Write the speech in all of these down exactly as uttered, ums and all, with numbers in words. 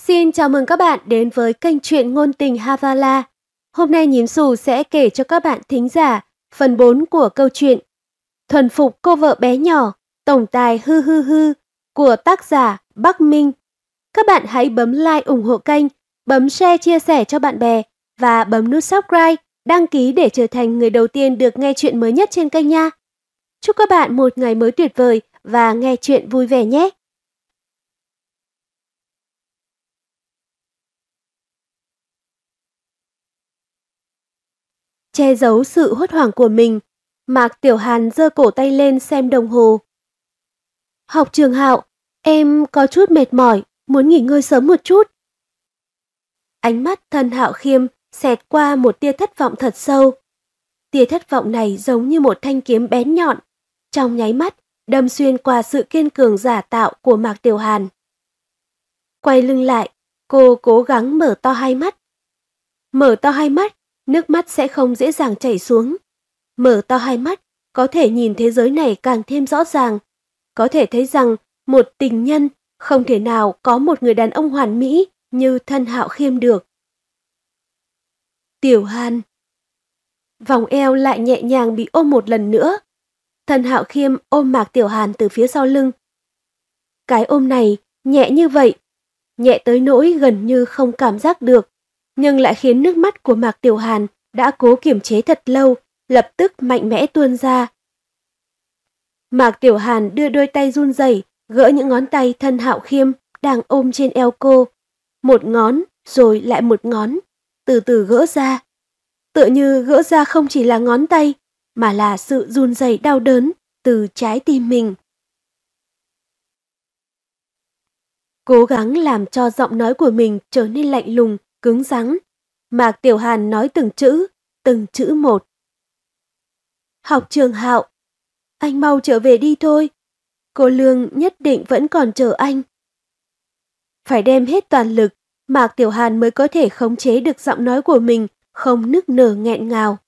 Xin chào mừng các bạn đến với kênh truyện ngôn tình Havala. Hôm nay Nhím Xù sẽ kể cho các bạn thính giả phần bốn của câu chuyện Thuần phục cô vợ bé nhỏ, tổng tài hư hư hư của tác giả Bắc Minh. Các bạn hãy bấm like ủng hộ kênh, bấm share chia sẻ cho bạn bè và bấm nút subscribe, đăng ký để trở thành người đầu tiên được nghe chuyện mới nhất trên kênh nha. Chúc các bạn một ngày mới tuyệt vời và nghe chuyện vui vẻ nhé. Che giấu sự hốt hoảng của mình, Mạc Tiểu Hàn giơ cổ tay lên xem đồng hồ. Học trường Hạo, em có chút mệt mỏi, muốn nghỉ ngơi sớm một chút. Ánh mắt Thân Hạo Khiêm xẹt qua một tia thất vọng thật sâu. Tia thất vọng này giống như một thanh kiếm bén nhọn, trong nháy mắt đâm xuyên qua sự kiên cường giả tạo của Mạc Tiểu Hàn. Quay lưng lại, cô cố gắng mở to hai mắt. Mở to hai mắt, nước mắt sẽ không dễ dàng chảy xuống. Mở to hai mắt, có thể nhìn thế giới này càng thêm rõ ràng. Có thể thấy rằng một tình nhân không thể nào có một người đàn ông hoàn mỹ như Thân Hạo Khiêm được. Tiểu Hàn. Vòng eo lại nhẹ nhàng bị ôm một lần nữa. Thân Hạo Khiêm ôm Mạc Tiểu Hàn từ phía sau lưng. Cái ôm này nhẹ như vậy, nhẹ tới nỗi gần như không cảm giác được, nhưng lại khiến nước mắt của Mạc Tiểu Hàn đã cố kiềm chế thật lâu, lập tức mạnh mẽ tuôn ra. Mạc Tiểu Hàn đưa đôi tay run rẩy gỡ những ngón tay Thân Hạo Khiêm đang ôm trên eo cô. Một ngón, rồi lại một ngón, từ từ gỡ ra. Tựa như gỡ ra không chỉ là ngón tay, mà là sự run rẩy đau đớn từ trái tim mình. Cố gắng làm cho giọng nói của mình trở nên lạnh lùng, cứng rắn. Mạc Tiểu Hàn nói từng chữ, từng chữ một. Học trường Hạo, anh mau trở về đi thôi. Cô Lương nhất định vẫn còn chờ anh. Phải đem hết toàn lực, Mạc Tiểu Hàn mới có thể khống chế được giọng nói của mình, không nức nở nghẹn ngào.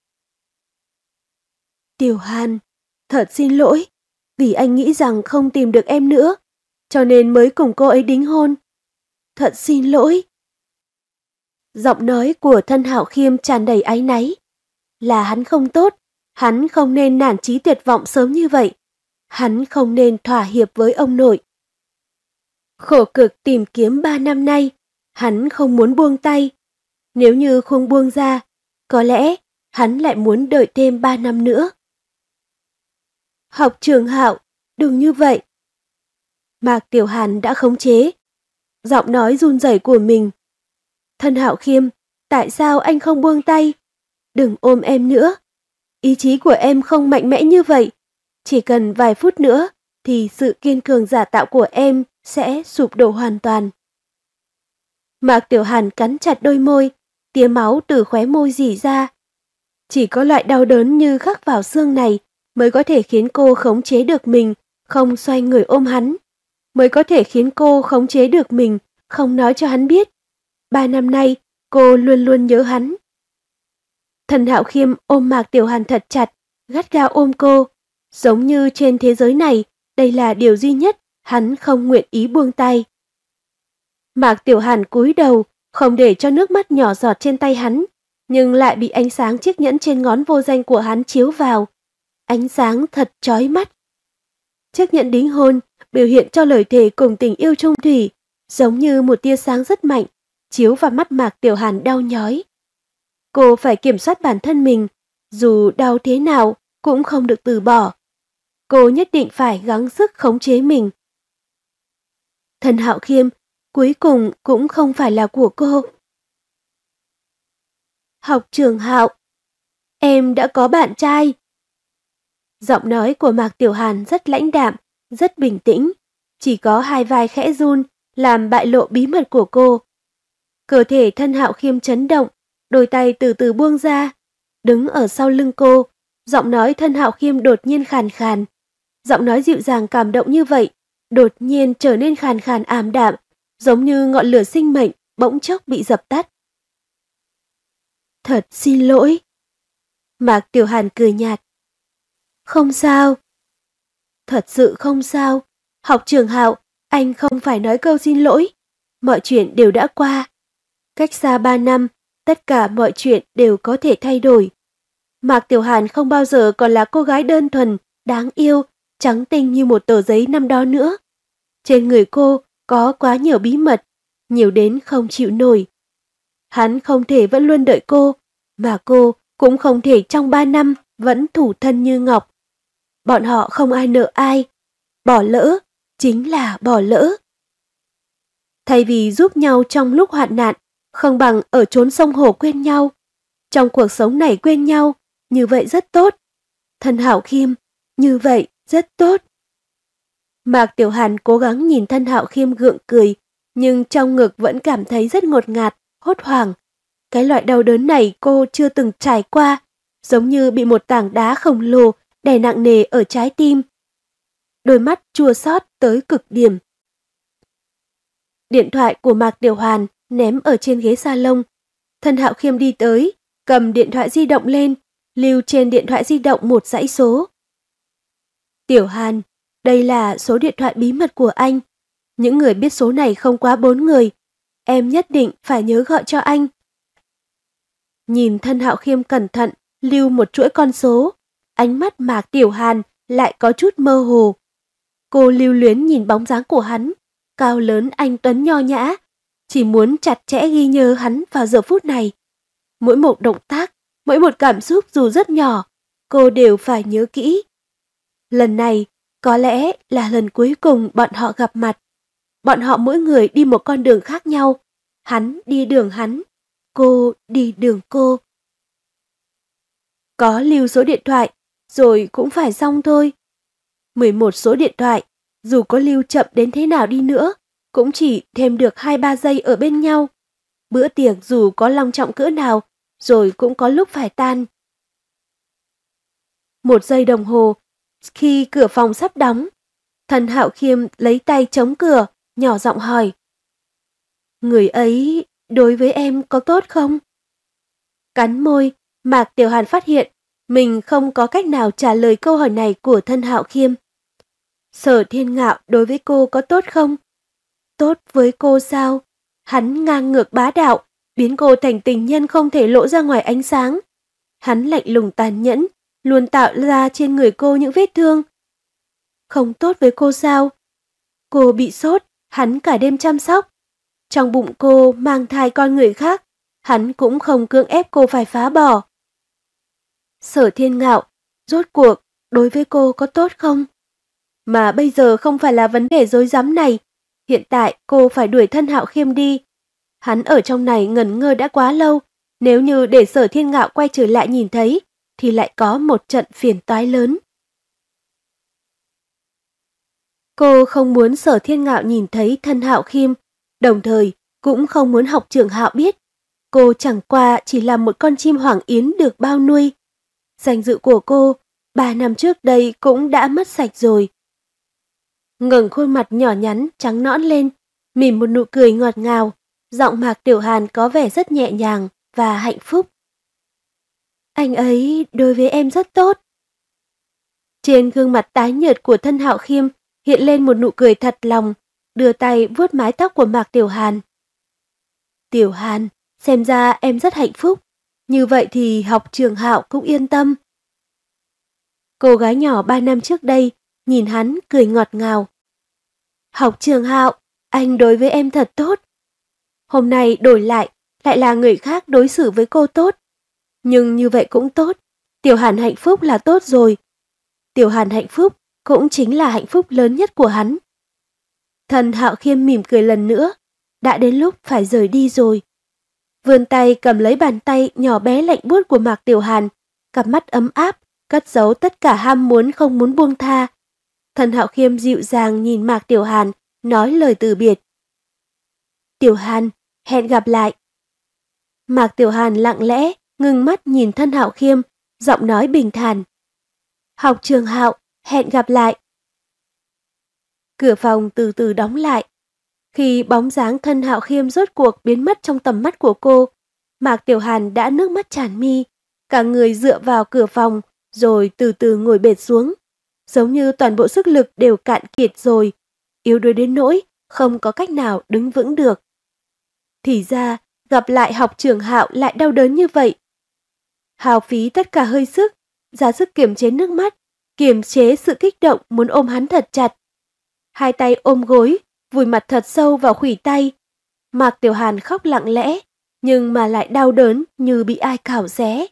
Tiểu Hàn, thật xin lỗi, vì anh nghĩ rằng không tìm được em nữa, cho nên mới cùng cô ấy đính hôn. Thật xin lỗi. Giọng nói của Thân Hạo Khiêm tràn đầy áy náy. Là hắn không tốt, hắn không nên nản chí tuyệt vọng sớm như vậy. Hắn không nên thỏa hiệp với ông nội. Khổ cực tìm kiếm ba năm nay, hắn không muốn buông tay. Nếu như không buông ra, có lẽ hắn lại muốn đợi thêm ba năm nữa. Học trường Hạo, đừng như vậy. Mạc Tiểu Hàn đã khống chế giọng nói run rẩy của mình. Thân Hạo Khiêm, tại sao anh không buông tay? Đừng ôm em nữa. Ý chí của em không mạnh mẽ như vậy. Chỉ cần vài phút nữa thì sự kiên cường giả tạo của em sẽ sụp đổ hoàn toàn. Mạc Tiểu Hàn cắn chặt đôi môi, tia máu từ khóe môi rỉ ra. Chỉ có loại đau đớn như khắc vào xương này mới có thể khiến cô khống chế được mình, không xoay người ôm hắn. Mới có thể khiến cô khống chế được mình, không nói cho hắn biết. Ba năm nay, cô luôn luôn nhớ hắn. Thân Hạo Khiêm ôm Mạc Tiểu Hàn thật chặt, gắt gao ôm cô. Giống như trên thế giới này, đây là điều duy nhất hắn không nguyện ý buông tay. Mạc Tiểu Hàn cúi đầu, không để cho nước mắt nhỏ giọt trên tay hắn, nhưng lại bị ánh sáng chiếc nhẫn trên ngón vô danh của hắn chiếu vào. Ánh sáng thật chói mắt. Chiếc nhẫn đính hôn biểu hiện cho lời thề cùng tình yêu chung thủy, giống như một tia sáng rất mạnh, chiếu vào mắt Mạc Tiểu Hàn đau nhói. Cô phải kiểm soát bản thân mình, dù đau thế nào cũng không được từ bỏ. Cô nhất định phải gắng sức khống chế mình. Thân Hạo Khiêm cuối cùng cũng không phải là của cô. Học trường Hạo, em đã có bạn trai. Giọng nói của Mạc Tiểu Hàn rất lãnh đạm, rất bình tĩnh, chỉ có hai vai khẽ run làm bại lộ bí mật của cô. Cơ thể Thân Hạo Khiêm chấn động, đôi tay từ từ buông ra, đứng ở sau lưng cô, giọng nói Thân Hạo Khiêm đột nhiên khàn khàn. Giọng nói dịu dàng cảm động như vậy, đột nhiên trở nên khàn khàn ảm đạm, giống như ngọn lửa sinh mệnh bỗng chốc bị dập tắt. Thật xin lỗi. Mạc Tiểu Hàn cười nhạt. Không sao. Thật sự không sao. Học trường Hạo, anh không phải nói câu xin lỗi. mọi chuyện đều đã qua. Cách xa ba năm, tất cả mọi chuyện đều có thể thay đổi. Mạc Tiểu Hàn không bao giờ còn là cô gái đơn thuần, đáng yêu, trắng tinh như một tờ giấy năm đó nữa. Trên người cô có quá nhiều bí mật, nhiều đến không chịu nổi. Hắn không thể vẫn luôn đợi cô, mà cô cũng không thể trong ba năm vẫn thủ thân như ngọc. Bọn họ không ai nợ ai, bỏ lỡ chính là bỏ lỡ. Thay vì giúp nhau trong lúc hoạn nạn, không bằng ở chốn sông hồ quên nhau. Trong cuộc sống này quên nhau, như vậy rất tốt. Thân Hạo Khiêm, như vậy rất tốt. Mạc Tiểu Hàn cố gắng nhìn thân Hạo Khiêm gượng cười, nhưng trong ngực vẫn cảm thấy rất ngột ngạt, hốt hoảng. Cái loại đau đớn này cô chưa từng trải qua, giống như bị một tảng đá khổng lồ đè nặng nề ở trái tim. Đôi mắt chua xót tới cực điểm. Điện thoại của Mạc Tiểu Hàn ném ở trên ghế salon. Thân Hạo Khiêm đi tới, cầm điện thoại di động lên, lưu trên điện thoại di động một dãy số. Tiểu Hàn, đây là số điện thoại bí mật của anh. Những người biết số này không quá bốn người. Em nhất định phải nhớ gọi cho anh. Nhìn Thân Hạo Khiêm cẩn thận, lưu một chuỗi con số. Ánh mắt Mạc Tiểu Hàn lại có chút mơ hồ. Cô lưu luyến nhìn bóng dáng của hắn, cao lớn anh tuấn nho nhã, chỉ muốn chặt chẽ ghi nhớ hắn vào giờ phút này. Mỗi một động tác, mỗi một cảm xúc dù rất nhỏ, cô đều phải nhớ kỹ. Lần này, có lẽ là lần cuối cùng bọn họ gặp mặt. Bọn họ mỗi người đi một con đường khác nhau. Hắn đi đường hắn, cô đi đường cô. Có lưu số điện thoại, rồi cũng phải xong thôi. mười một số điện thoại, dù có lưu chậm đến thế nào đi nữa, cũng chỉ thêm được hai ba giây ở bên nhau. Bữa tiệc dù có long trọng cỡ nào, rồi cũng có lúc phải tan. Một giây đồng hồ, khi cửa phòng sắp đóng, Thân Hạo Khiêm lấy tay chống cửa, nhỏ giọng hỏi. Người ấy đối với em có tốt không? Cắn môi, Mạc Tiểu Hàn phát hiện mình không có cách nào trả lời câu hỏi này của Thân Hạo Khiêm. Sở Thiên Ngạo đối với cô có tốt không? Tốt với cô sao? Hắn ngang ngược bá đạo, biến cô thành tình nhân không thể lộ ra ngoài ánh sáng. Hắn lạnh lùng tàn nhẫn, luôn tạo ra trên người cô những vết thương. Không tốt với cô sao? Cô bị sốt, hắn cả đêm chăm sóc. Trong bụng cô mang thai con người khác, hắn cũng không cưỡng ép cô phải phá bỏ. Sở Thiên Ngạo, rốt cuộc, đối với cô có tốt không? Mà bây giờ không phải là vấn đề rối rắm này. Hiện tại cô phải đuổi Thân Hạo Khiêm đi. Hắn ở trong này ngẩn ngơ đã quá lâu. Nếu như để Sở Thiên Ngạo quay trở lại nhìn thấy, thì lại có một trận phiền toái lớn. Cô không muốn Sở Thiên Ngạo nhìn thấy Thân Hạo Khiêm, đồng thời cũng không muốn học trưởng Hạo biết. Cô chẳng qua chỉ là một con chim hoàng yến được bao nuôi. Danh dự của cô, ba năm trước đây cũng đã mất sạch rồi. Ngẩng khuôn mặt nhỏ nhắn trắng nõn lên, mỉm một nụ cười ngọt ngào, giọng Mạc Tiểu Hàn có vẻ rất nhẹ nhàng và hạnh phúc. Anh ấy đối với em rất tốt. Trên gương mặt tái nhợt của Thân Hạo Khiêm hiện lên một nụ cười thật lòng, đưa tay vuốt mái tóc của Mạc Tiểu Hàn. Tiểu Hàn, xem ra em rất hạnh phúc, như vậy thì học trường Hạo cũng yên tâm. Cô gái nhỏ ba năm trước đây, nhìn hắn cười ngọt ngào. Học trường Hạo, anh đối với em thật tốt. Hôm nay đổi lại, lại là người khác đối xử với cô tốt. Nhưng như vậy cũng tốt, Tiểu Hàn hạnh phúc là tốt rồi. Tiểu Hàn hạnh phúc cũng chính là hạnh phúc lớn nhất của hắn. Thân Hạo Khiêm mỉm cười lần nữa, đã đến lúc phải rời đi rồi. Vươn tay cầm lấy bàn tay nhỏ bé lạnh buốt của Mạc Tiểu Hàn, cặp mắt ấm áp, cất giấu tất cả ham muốn không muốn buông tha. Thân Hạo Khiêm dịu dàng nhìn Mạc Tiểu Hàn, nói lời từ biệt. Tiểu Hàn, hẹn gặp lại. Mạc Tiểu Hàn lặng lẽ, ngưng mắt nhìn Thân Hạo Khiêm, giọng nói bình thản. Học trường Hạo, hẹn gặp lại. Cửa phòng từ từ đóng lại. Khi bóng dáng Thân Hạo Khiêm rốt cuộc biến mất trong tầm mắt của cô, Mạc Tiểu Hàn đã nước mắt tràn mi, cả người dựa vào cửa phòng, rồi từ từ ngồi bệt xuống. Giống như toàn bộ sức lực đều cạn kiệt rồi, yếu đuối đến nỗi không có cách nào đứng vững được. Thì ra, gặp lại học trưởng Hạo lại đau đớn như vậy. Hao phí tất cả hơi sức, ra sức kiềm chế nước mắt, kiềm chế sự kích động muốn ôm hắn thật chặt. Hai tay ôm gối, vùi mặt thật sâu vào khuỷu tay. Mạc Tiểu Hàn khóc lặng lẽ, nhưng mà lại đau đớn như bị ai cào xé.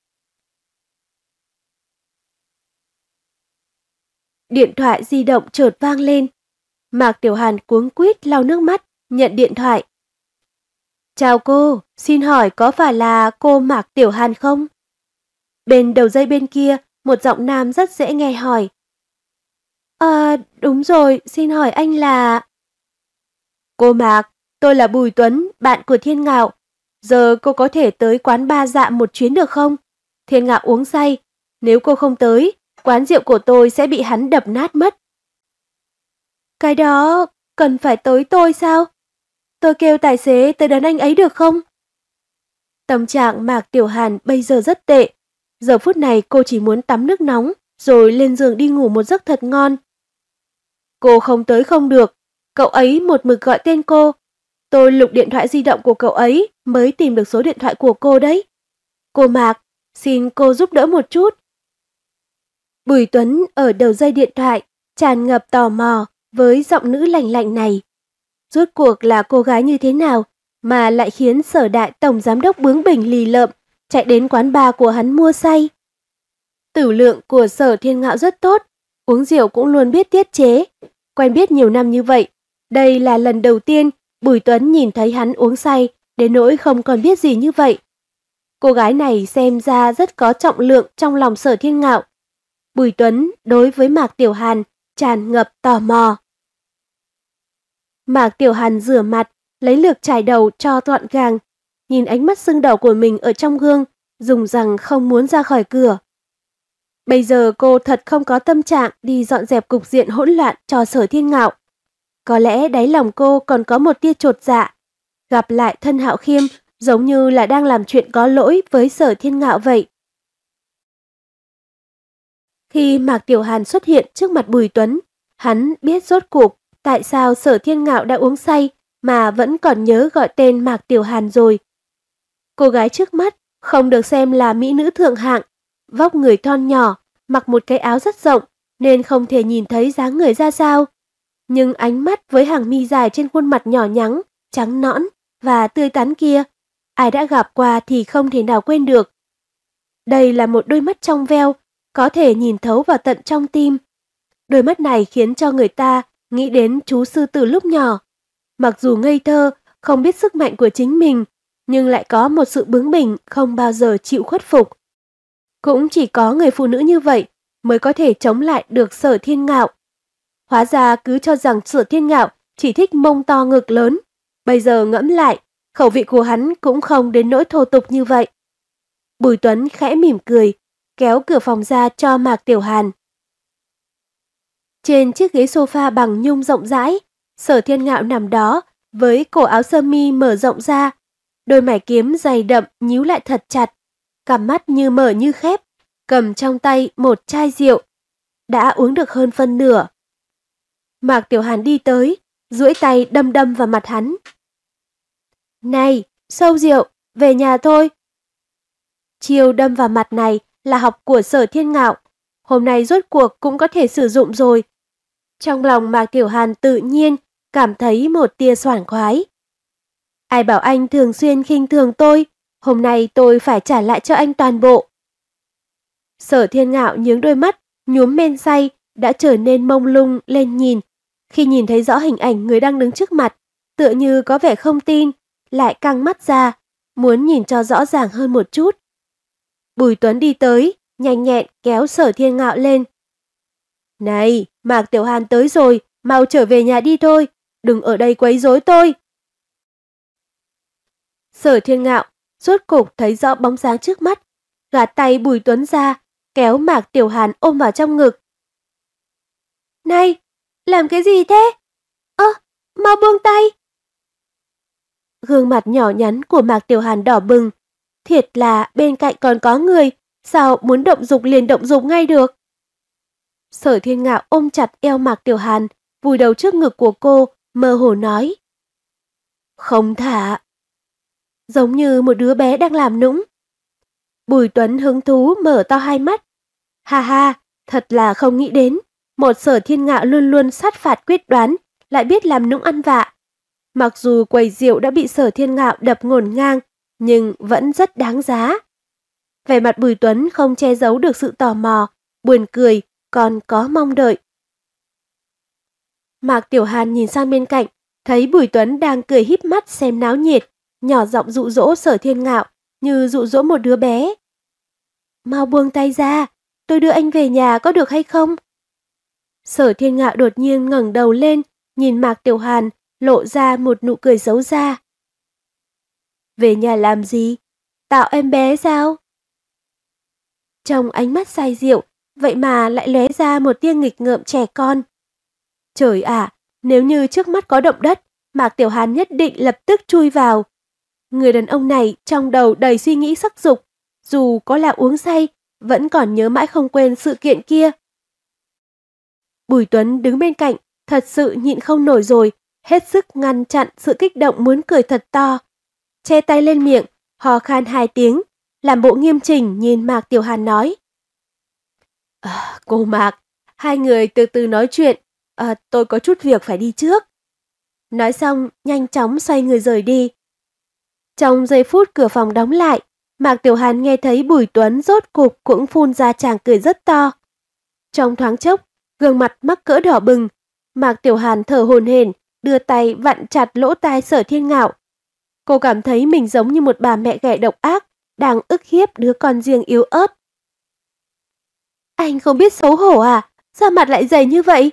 Điện thoại di động chợt vang lên. Mạc Tiểu Hàn cuống quýt lau nước mắt, nhận điện thoại. Chào cô, xin hỏi có phải là cô Mạc Tiểu Hàn không? Bên đầu dây bên kia, một giọng nam rất dễ nghe hỏi. À, đúng rồi, xin hỏi anh là... Cô Mạc, tôi là Bùi Tuấn, bạn của Thiên Ngạo. Giờ cô có thể tới quán ba Dạ một chuyến được không? Thiên Ngạo uống say. Nếu cô không tới, quán rượu của tôi sẽ bị hắn đập nát mất. Cái đó cần phải tới tôi sao? Tôi kêu tài xế tới đón anh ấy được không? Tâm trạng Mạc Tiểu Hàn bây giờ rất tệ. Giờ phút này cô chỉ muốn tắm nước nóng, rồi lên giường đi ngủ một giấc thật ngon. Cô không tới không được, cậu ấy một mực gọi tên cô. Tôi lục điện thoại di động của cậu ấy mới tìm được số điện thoại của cô đấy. Cô Mạc, xin cô giúp đỡ một chút. Bùi Tuấn ở đầu dây điện thoại, tràn ngập tò mò với giọng nữ lạnh lạnh này. Rốt cuộc là cô gái như thế nào mà lại khiến Sở Đại Tổng Giám đốc bướng bỉnh lì lợm chạy đến quán bar của hắn mua say. Tử lượng của Sở Thiên Ngạo rất tốt, uống rượu cũng luôn biết tiết chế. Quen biết nhiều năm như vậy, đây là lần đầu tiên Bùi Tuấn nhìn thấy hắn uống say đến nỗi không còn biết gì như vậy. Cô gái này xem ra rất có trọng lượng trong lòng Sở Thiên Ngạo. Bùi Tuấn đối với Mạc Tiểu Hàn tràn ngập tò mò. Mạc Tiểu Hàn rửa mặt, lấy lược chải đầu cho gọn gàng, nhìn ánh mắt sưng đầu của mình ở trong gương, dùng rằng không muốn ra khỏi cửa. Bây giờ cô thật không có tâm trạng đi dọn dẹp cục diện hỗn loạn cho Sở Thiên Ngạo. Có lẽ đáy lòng cô còn có một tia chột dạ. Gặp lại thân Hạo Khiêm giống như là đang làm chuyện có lỗi với Sở Thiên Ngạo vậy. Khi Mạc Tiểu Hàn xuất hiện trước mặt Bùi Tuấn, hắn biết rốt cuộc tại sao Sở Thiên Ngạo đã uống say mà vẫn còn nhớ gọi tên Mạc Tiểu Hàn rồi. Cô gái trước mắt không được xem là mỹ nữ thượng hạng, vóc người thon nhỏ, mặc một cái áo rất rộng nên không thể nhìn thấy dáng người ra sao. Nhưng ánh mắt với hàng mi dài trên khuôn mặt nhỏ nhắn, trắng nõn và tươi tắn kia, ai đã gặp qua thì không thể nào quên được. Đây là một đôi mắt trong veo, có thể nhìn thấu vào tận trong tim. Đôi mắt này khiến cho người ta nghĩ đến chú sư tử lúc nhỏ. Mặc dù ngây thơ, không biết sức mạnh của chính mình, nhưng lại có một sự bướng bỉnh không bao giờ chịu khuất phục. Cũng chỉ có người phụ nữ như vậy mới có thể chống lại được Sở Thiên Ngạo. Hóa ra cứ cho rằng Sở Thiên Ngạo chỉ thích mông to ngực lớn. Bây giờ ngẫm lại, khẩu vị của hắn cũng không đến nỗi thô tục như vậy. Bùi Tuấn khẽ mỉm cười, kéo cửa phòng ra cho Mạc Tiểu Hàn. Trên chiếc ghế sofa bằng nhung rộng rãi, Sở Thiên Ngạo nằm đó với cổ áo sơ mi mở rộng ra, đôi mày kiếm dày đậm nhíu lại thật chặt, cặp mắt như mở như khép, cầm trong tay một chai rượu, đã uống được hơn phân nửa. Mạc Tiểu Hàn đi tới, duỗi tay đâm đâm vào mặt hắn. Này, sâu rượu, về nhà thôi. Chiêu đâm vào mặt này là học của Sở Thiên Ngạo, hôm nay rốt cuộc cũng có thể sử dụng rồi. Trong lòng Mạc Tiểu Hàn tự nhiên cảm thấy một tia sảng khoái. Ai bảo anh thường xuyên khinh thường tôi, hôm nay tôi phải trả lại cho anh toàn bộ. Sở Thiên Ngạo nhướng đôi mắt, nhuốm men say, đã trở nên mông lung lên nhìn. Khi nhìn thấy rõ hình ảnh người đang đứng trước mặt, tựa như có vẻ không tin, lại căng mắt ra, muốn nhìn cho rõ ràng hơn một chút. Bùi Tuấn đi tới, nhanh nhẹn kéo Sở Thiên Ngạo lên. Này, Mạc Tiểu Hàn tới rồi, mau trở về nhà đi thôi, đừng ở đây quấy rối tôi. Sở Thiên Ngạo rốt cục thấy rõ bóng dáng trước mắt, gạt tay Bùi Tuấn ra, kéo Mạc Tiểu Hàn ôm vào trong ngực. Này, làm cái gì thế? Ơ, mau buông tay. Gương mặt nhỏ nhắn của Mạc Tiểu Hàn đỏ bừng, thiệt là bên cạnh còn có người, sao muốn động dục liền động dục ngay được. Sở Thiên Ngạo ôm chặt eo Mạc Tiểu Hàn, vùi đầu trước ngực của cô, mơ hồ nói. Không thả, giống như một đứa bé đang làm nũng. Bùi Tuấn hứng thú mở to hai mắt. Ha ha, thật là không nghĩ đến, một Sở Thiên Ngạo luôn luôn sát phạt quyết đoán, lại biết làm nũng ăn vạ. Mặc dù quầy rượu đã bị Sở Thiên Ngạo đập ngổn ngang, nhưng vẫn rất đáng giá. Vẻ mặt Bùi Tuấn không che giấu được sự tò mò, buồn cười, còn có mong đợi. Mạc Tiểu Hàn nhìn sang bên cạnh, thấy Bùi Tuấn đang cười híp mắt xem náo nhiệt, nhỏ giọng dụ dỗ Sở Thiên Ngạo như dụ dỗ một đứa bé. Mau buông tay ra, tôi đưa anh về nhà có được hay không? Sở Thiên Ngạo đột nhiên ngẩng đầu lên, nhìn Mạc Tiểu Hàn, lộ ra một nụ cười xấu xa. Về nhà làm gì? Tạo em bé sao? Trong ánh mắt say rượu, vậy mà lại lóe ra một tia nghịch ngợm trẻ con. Trời ạ, nếu như trước mắt có động đất, Mạc Tiểu Hàn nhất định lập tức chui vào. Người đàn ông này trong đầu đầy suy nghĩ sắc dục, dù có là uống say, vẫn còn nhớ mãi không quên sự kiện kia. Bùi Tuấn đứng bên cạnh, thật sự nhịn không nổi rồi, hết sức ngăn chặn sự kích động muốn cười thật to. Che tay lên miệng, hò khan hai tiếng, làm bộ nghiêm chỉnh nhìn Mạc Tiểu Hàn nói. À, cô Mạc, hai người từ từ nói chuyện, à, tôi có chút việc phải đi trước. Nói xong, nhanh chóng xoay người rời đi. Trong giây phút cửa phòng đóng lại, Mạc Tiểu Hàn nghe thấy Bùi Tuấn rốt cục cũng phun ra tràng cười rất to. Trong thoáng chốc, gương mặt mắc cỡ đỏ bừng, Mạc Tiểu Hàn thở hổn hển, đưa tay vặn chặt lỗ tai Sở Thiên Ngạo. Cô cảm thấy mình giống như một bà mẹ ghẻ độc ác, đang ức hiếp đứa con riêng yếu ớt. Anh không biết xấu hổ à? Sao mặt lại dày như vậy?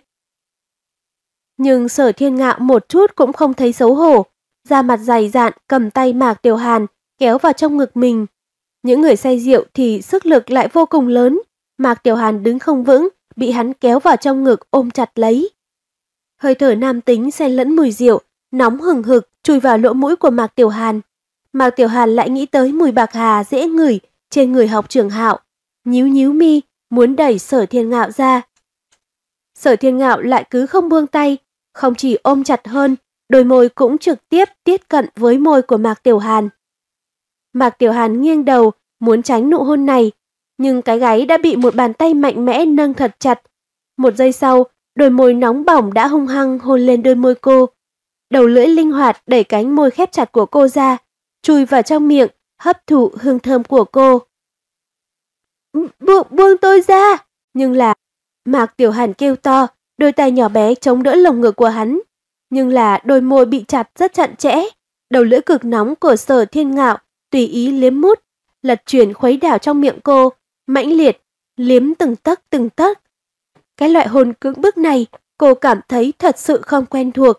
Nhưng Sở Thiên Ngạo một chút cũng không thấy xấu hổ, da mặt dày dạn cầm tay Mạc Tiểu Hàn, kéo vào trong ngực mình. Những người say rượu thì sức lực lại vô cùng lớn, Mạc Tiểu Hàn đứng không vững, bị hắn kéo vào trong ngực ôm chặt lấy. Hơi thở nam tính xen lẫn mùi rượu, nóng hừng hực chui vào lỗ mũi của Mạc Tiểu Hàn. Mạc Tiểu Hàn lại nghĩ tới mùi bạc hà dễ ngửi trên người học trưởng Hạo, nhíu nhíu mi, muốn đẩy Sở Thiên Ngạo ra. Sở Thiên Ngạo lại cứ không buông tay, không chỉ ôm chặt hơn, đôi môi cũng trực tiếp tiếp cận với môi của Mạc Tiểu Hàn. Mạc Tiểu Hàn nghiêng đầu, muốn tránh nụ hôn này, nhưng cái gáy đã bị một bàn tay mạnh mẽ nâng thật chặt. Một giây sau, đôi môi nóng bỏng đã hung hăng hôn lên đôi môi cô. Đầu lưỡi linh hoạt đẩy cánh môi khép chặt của cô ra, chui vào trong miệng, hấp thụ hương thơm của cô. Buông, buông tôi ra! Nhưng là... Mạc Tiểu Hàn kêu to, đôi tay nhỏ bé chống đỡ lồng ngực của hắn. Nhưng là đôi môi bị chặt rất chặt chẽ. Đầu lưỡi cực nóng của Sở Thiên Ngạo tùy ý liếm mút, lật chuyển khuấy đảo trong miệng cô, mãnh liệt, liếm từng tấc từng tấc. Cái loại hôn cưỡng bức này, cô cảm thấy thật sự không quen thuộc.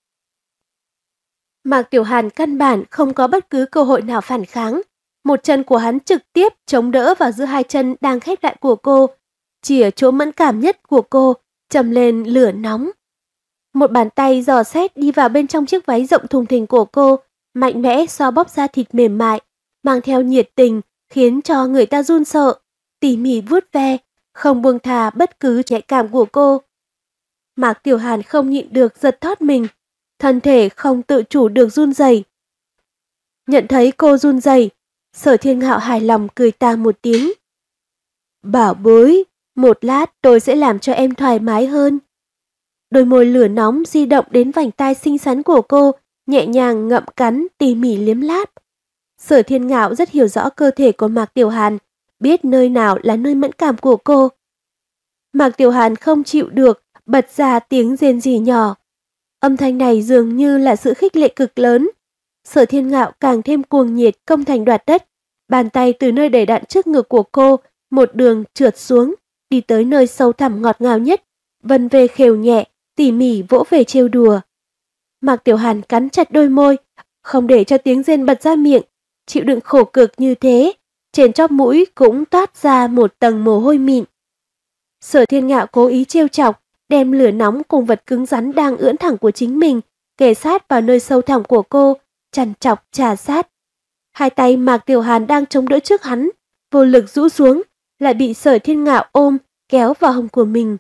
Mạc Tiểu Hàn căn bản không có bất cứ cơ hội nào phản kháng. Một chân của hắn trực tiếp chống đỡ vào giữa hai chân đang khép lại của cô, chìa chỗ mẫn cảm nhất của cô, châm lên lửa nóng. Một bàn tay dò xét đi vào bên trong chiếc váy rộng thùng thình của cô, mạnh mẽ xoa bóp da thịt mềm mại, mang theo nhiệt tình, khiến cho người ta run sợ, tỉ mỉ vuốt ve, không buông thà bất cứ nhạy cảm của cô. Mạc Tiểu Hàn không nhịn được giật thót mình, thân thể không tự chủ được run rẩy. Nhận thấy cô run rẩy, Sở Thiên Ngạo hài lòng cười ta một tiếng. Bảo bối, một lát tôi sẽ làm cho em thoải mái hơn. Đôi môi lửa nóng di động đến vành tai xinh xắn của cô, nhẹ nhàng ngậm cắn, tỉ mỉ liếm láp. Sở Thiên Ngạo rất hiểu rõ cơ thể của Mạc Tiểu Hàn, biết nơi nào là nơi mẫn cảm của cô. Mạc Tiểu Hàn không chịu được, bật ra tiếng rên rỉ nhỏ. Âm thanh này dường như là sự khích lệ cực lớn. Sở Thiên Ngạo càng thêm cuồng nhiệt công thành đoạt đất. Bàn tay từ nơi đầy đặn trước ngực của cô, một đường trượt xuống, đi tới nơi sâu thẳm ngọt ngào nhất, vân về khều nhẹ, tỉ mỉ vỗ về trêu đùa. Mạc Tiểu Hàn cắn chặt đôi môi, không để cho tiếng rên bật ra miệng, chịu đựng khổ cực như thế, trên chóp mũi cũng toát ra một tầng mồ hôi mịn. Sở Thiên Ngạo cố ý trêu chọc, đem lửa nóng cùng vật cứng rắn đang ưỡn thẳng của chính mình, kề sát vào nơi sâu thẳm của cô, chằn chọc trà sát. Hai tay Mạc Tiểu Hàn đang chống đỡ trước hắn, vô lực rũ xuống, lại bị Sở Thiên Ngạo ôm, kéo vào hông của mình.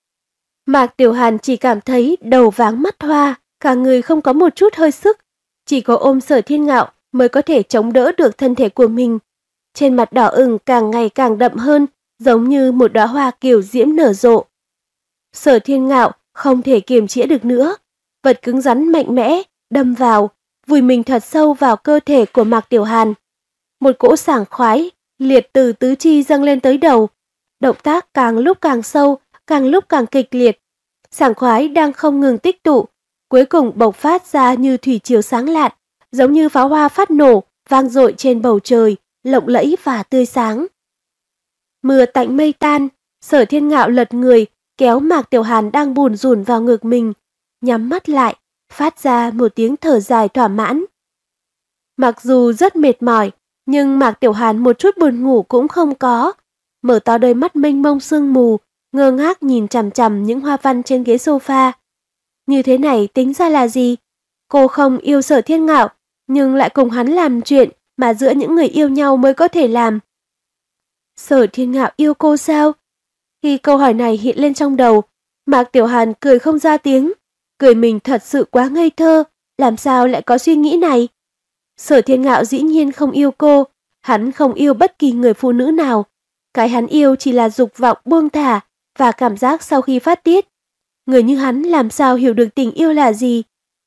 Mạc Tiểu Hàn chỉ cảm thấy đầu váng mắt hoa, cả người không có một chút hơi sức, Chỉ có ôm Sở Thiên Ngạo mới có thể chống đỡ được thân thể của mình. Trên mặt đỏ ửng càng ngày càng đậm hơn, giống như một đóa hoa kiều diễm nở rộ. Sở Thiên Ngạo không thể kiềm chế được nữa, vật cứng rắn mạnh mẽ đâm vào, vùi mình thật sâu vào cơ thể của Mạc Tiểu Hàn. Một cỗ sảng khoái liệt từ tứ chi dâng lên tới đầu, động tác càng lúc càng sâu, càng lúc càng kịch liệt. Sảng khoái đang không ngừng tích tụ, cuối cùng bộc phát ra như thủy triều sáng lạn, giống như pháo hoa phát nổ, vang dội trên bầu trời, lộng lẫy và tươi sáng. Mưa tạnh mây tan, Sở Thiên Ngạo lật người, kéo Mạc Tiểu Hàn đang bùn rùn vào ngực mình, nhắm mắt lại, phát ra một tiếng thở dài thỏa mãn. Mặc dù rất mệt mỏi, nhưng Mạc Tiểu Hàn một chút buồn ngủ cũng không có, mở to đôi mắt mênh mông sương mù, ngơ ngác nhìn chằm chằm những hoa văn trên ghế sofa. Như thế này tính ra là gì? Cô không yêu Sở Thiên Ngạo, nhưng lại cùng hắn làm chuyện mà giữa những người yêu nhau mới có thể làm. Sở Thiên Ngạo yêu cô sao? Khi câu hỏi này hiện lên trong đầu, Mạc Tiểu Hàn cười không ra tiếng, cười mình thật sự quá ngây thơ, làm sao lại có suy nghĩ này? Sở Thiên Ngạo dĩ nhiên không yêu cô, hắn không yêu bất kỳ người phụ nữ nào. Cái hắn yêu chỉ là dục vọng buông thả và cảm giác sau khi phát tiết. Người như hắn làm sao hiểu được tình yêu là gì?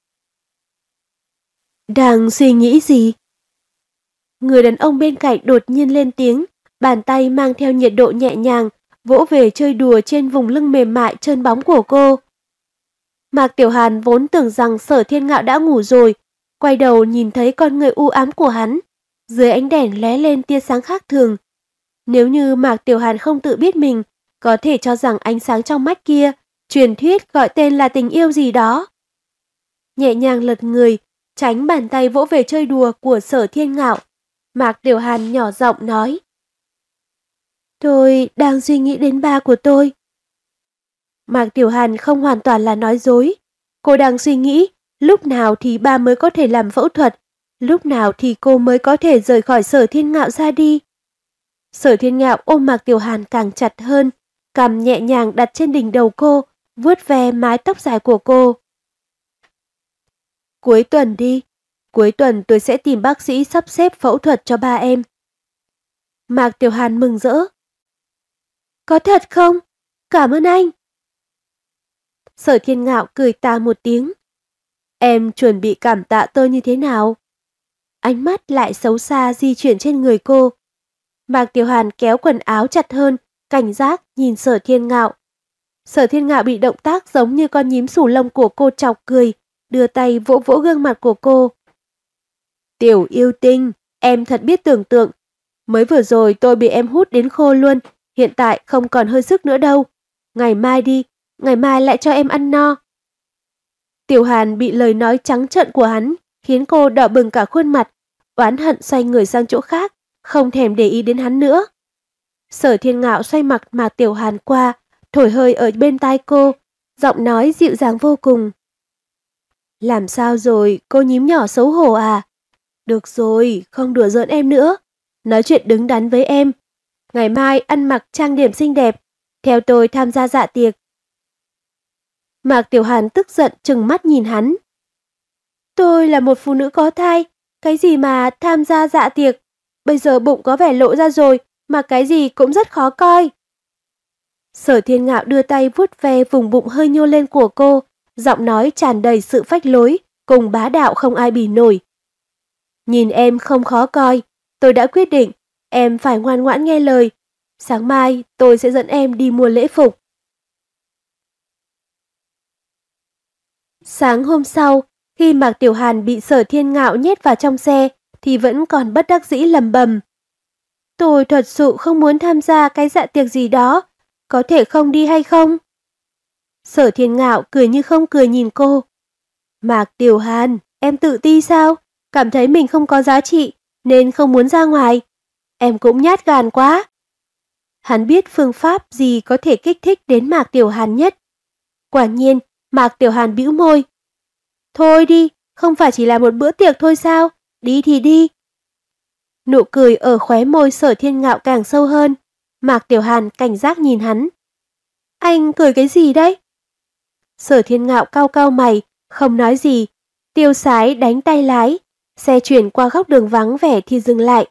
Đang suy nghĩ gì? Người đàn ông bên cạnh đột nhiên lên tiếng, bàn tay mang theo nhiệt độ nhẹ nhàng, vỗ về chơi đùa trên vùng lưng mềm mại trơn bóng của cô. Mạc Tiểu Hàn vốn tưởng rằng Sở Thiên Ngạo đã ngủ rồi, quay đầu nhìn thấy con người u ám của hắn, dưới ánh đèn lóe lên tia sáng khác thường. Nếu như Mạc Tiểu Hàn không tự biết mình, có thể cho rằng ánh sáng trong mắt kia, truyền thuyết gọi tên là tình yêu gì đó. Nhẹ nhàng lật người, tránh bàn tay vỗ về chơi đùa của Sở Thiên Ngạo, Mạc Tiểu Hàn nhỏ giọng nói: "Tôi đang suy nghĩ đến ba của tôi." Mạc Tiểu Hàn không hoàn toàn là nói dối. Cô đang suy nghĩ lúc nào thì ba mới có thể làm phẫu thuật, lúc nào thì cô mới có thể rời khỏi Sở Thiên Ngạo ra đi. Sở Thiên Ngạo ôm Mạc Tiểu Hàn càng chặt hơn, cằm nhẹ nhàng đặt trên đỉnh đầu cô, vuốt ve mái tóc dài của cô. "Cuối tuần đi, cuối tuần tôi sẽ tìm bác sĩ sắp xếp phẫu thuật cho ba em." Mạc Tiểu Hàn mừng rỡ. "Có thật không? Cảm ơn anh." Sở Thiên Ngạo cười ta một tiếng. "Em chuẩn bị cảm tạ tôi như thế nào?" Ánh mắt lại xấu xa di chuyển trên người cô. Mạc Tiểu Hàn kéo quần áo chặt hơn, cảnh giác nhìn Sở Thiên Ngạo. Sở Thiên Ngạo bị động tác giống như con nhím xù lông của cô chọc cười, đưa tay vỗ vỗ gương mặt của cô. "Tiểu yêu tinh, em thật biết tưởng tượng. Mới vừa rồi tôi bị em hút đến khô luôn, hiện tại không còn hơi sức nữa đâu. Ngày mai đi, ngày mai lại cho em ăn no." Tiểu Hàn bị lời nói trắng trợn của hắn khiến cô đỏ bừng cả khuôn mặt, oán hận xoay người sang chỗ khác, không thèm để ý đến hắn nữa. Sở Thiên Ngạo xoay mặt Mạc Tiểu Hàn qua, thổi hơi ở bên tai cô, giọng nói dịu dàng vô cùng. "Làm sao rồi, cô nhím nhỏ xấu hổ à? Được rồi, không đùa giỡn em nữa. Nói chuyện đứng đắn với em. Ngày mai ăn mặc trang điểm xinh đẹp, theo tôi tham gia dạ tiệc." Mạc Tiểu Hàn tức giận trừng mắt nhìn hắn. "Tôi là một phụ nữ có thai, cái gì mà tham gia dạ tiệc? Bây giờ bụng có vẻ lộ ra rồi, mà cái gì cũng rất khó coi." Sở Thiên Ngạo đưa tay vuốt ve vùng bụng hơi nhô lên của cô, giọng nói tràn đầy sự phách lối, cùng bá đạo không ai bì nổi. "Nhìn em không khó coi, tôi đã quyết định, em phải ngoan ngoãn nghe lời. Sáng mai tôi sẽ dẫn em đi mua lễ phục." Sáng hôm sau, khi Mạc Tiểu Hàn bị Sở Thiên Ngạo nhét vào trong xe, thì vẫn còn bất đắc dĩ lầm bầm. "Tôi thật sự không muốn tham gia cái dạ tiệc gì đó, có thể không đi hay không?" Sở Thiên Ngạo cười như không cười nhìn cô. "Mạc Tiểu Hàn, em tự ti sao? Cảm thấy mình không có giá trị, nên không muốn ra ngoài. Em cũng nhát gan quá." Hắn biết phương pháp gì có thể kích thích đến Mạc Tiểu Hàn nhất. Quả nhiên, Mạc Tiểu Hàn bĩu môi. "Thôi đi, không phải chỉ là một bữa tiệc thôi sao? Đi thì đi." Nụ cười ở khóe môi Sở Thiên Ngạo càng sâu hơn. Mạc Tiểu Hàn cảnh giác nhìn hắn. "Anh cười cái gì đấy?" Sở Thiên Ngạo cau cau mày, không nói gì. tiêu sái đánh tay lái, xe chuyển qua góc đường vắng vẻ thì dừng lại.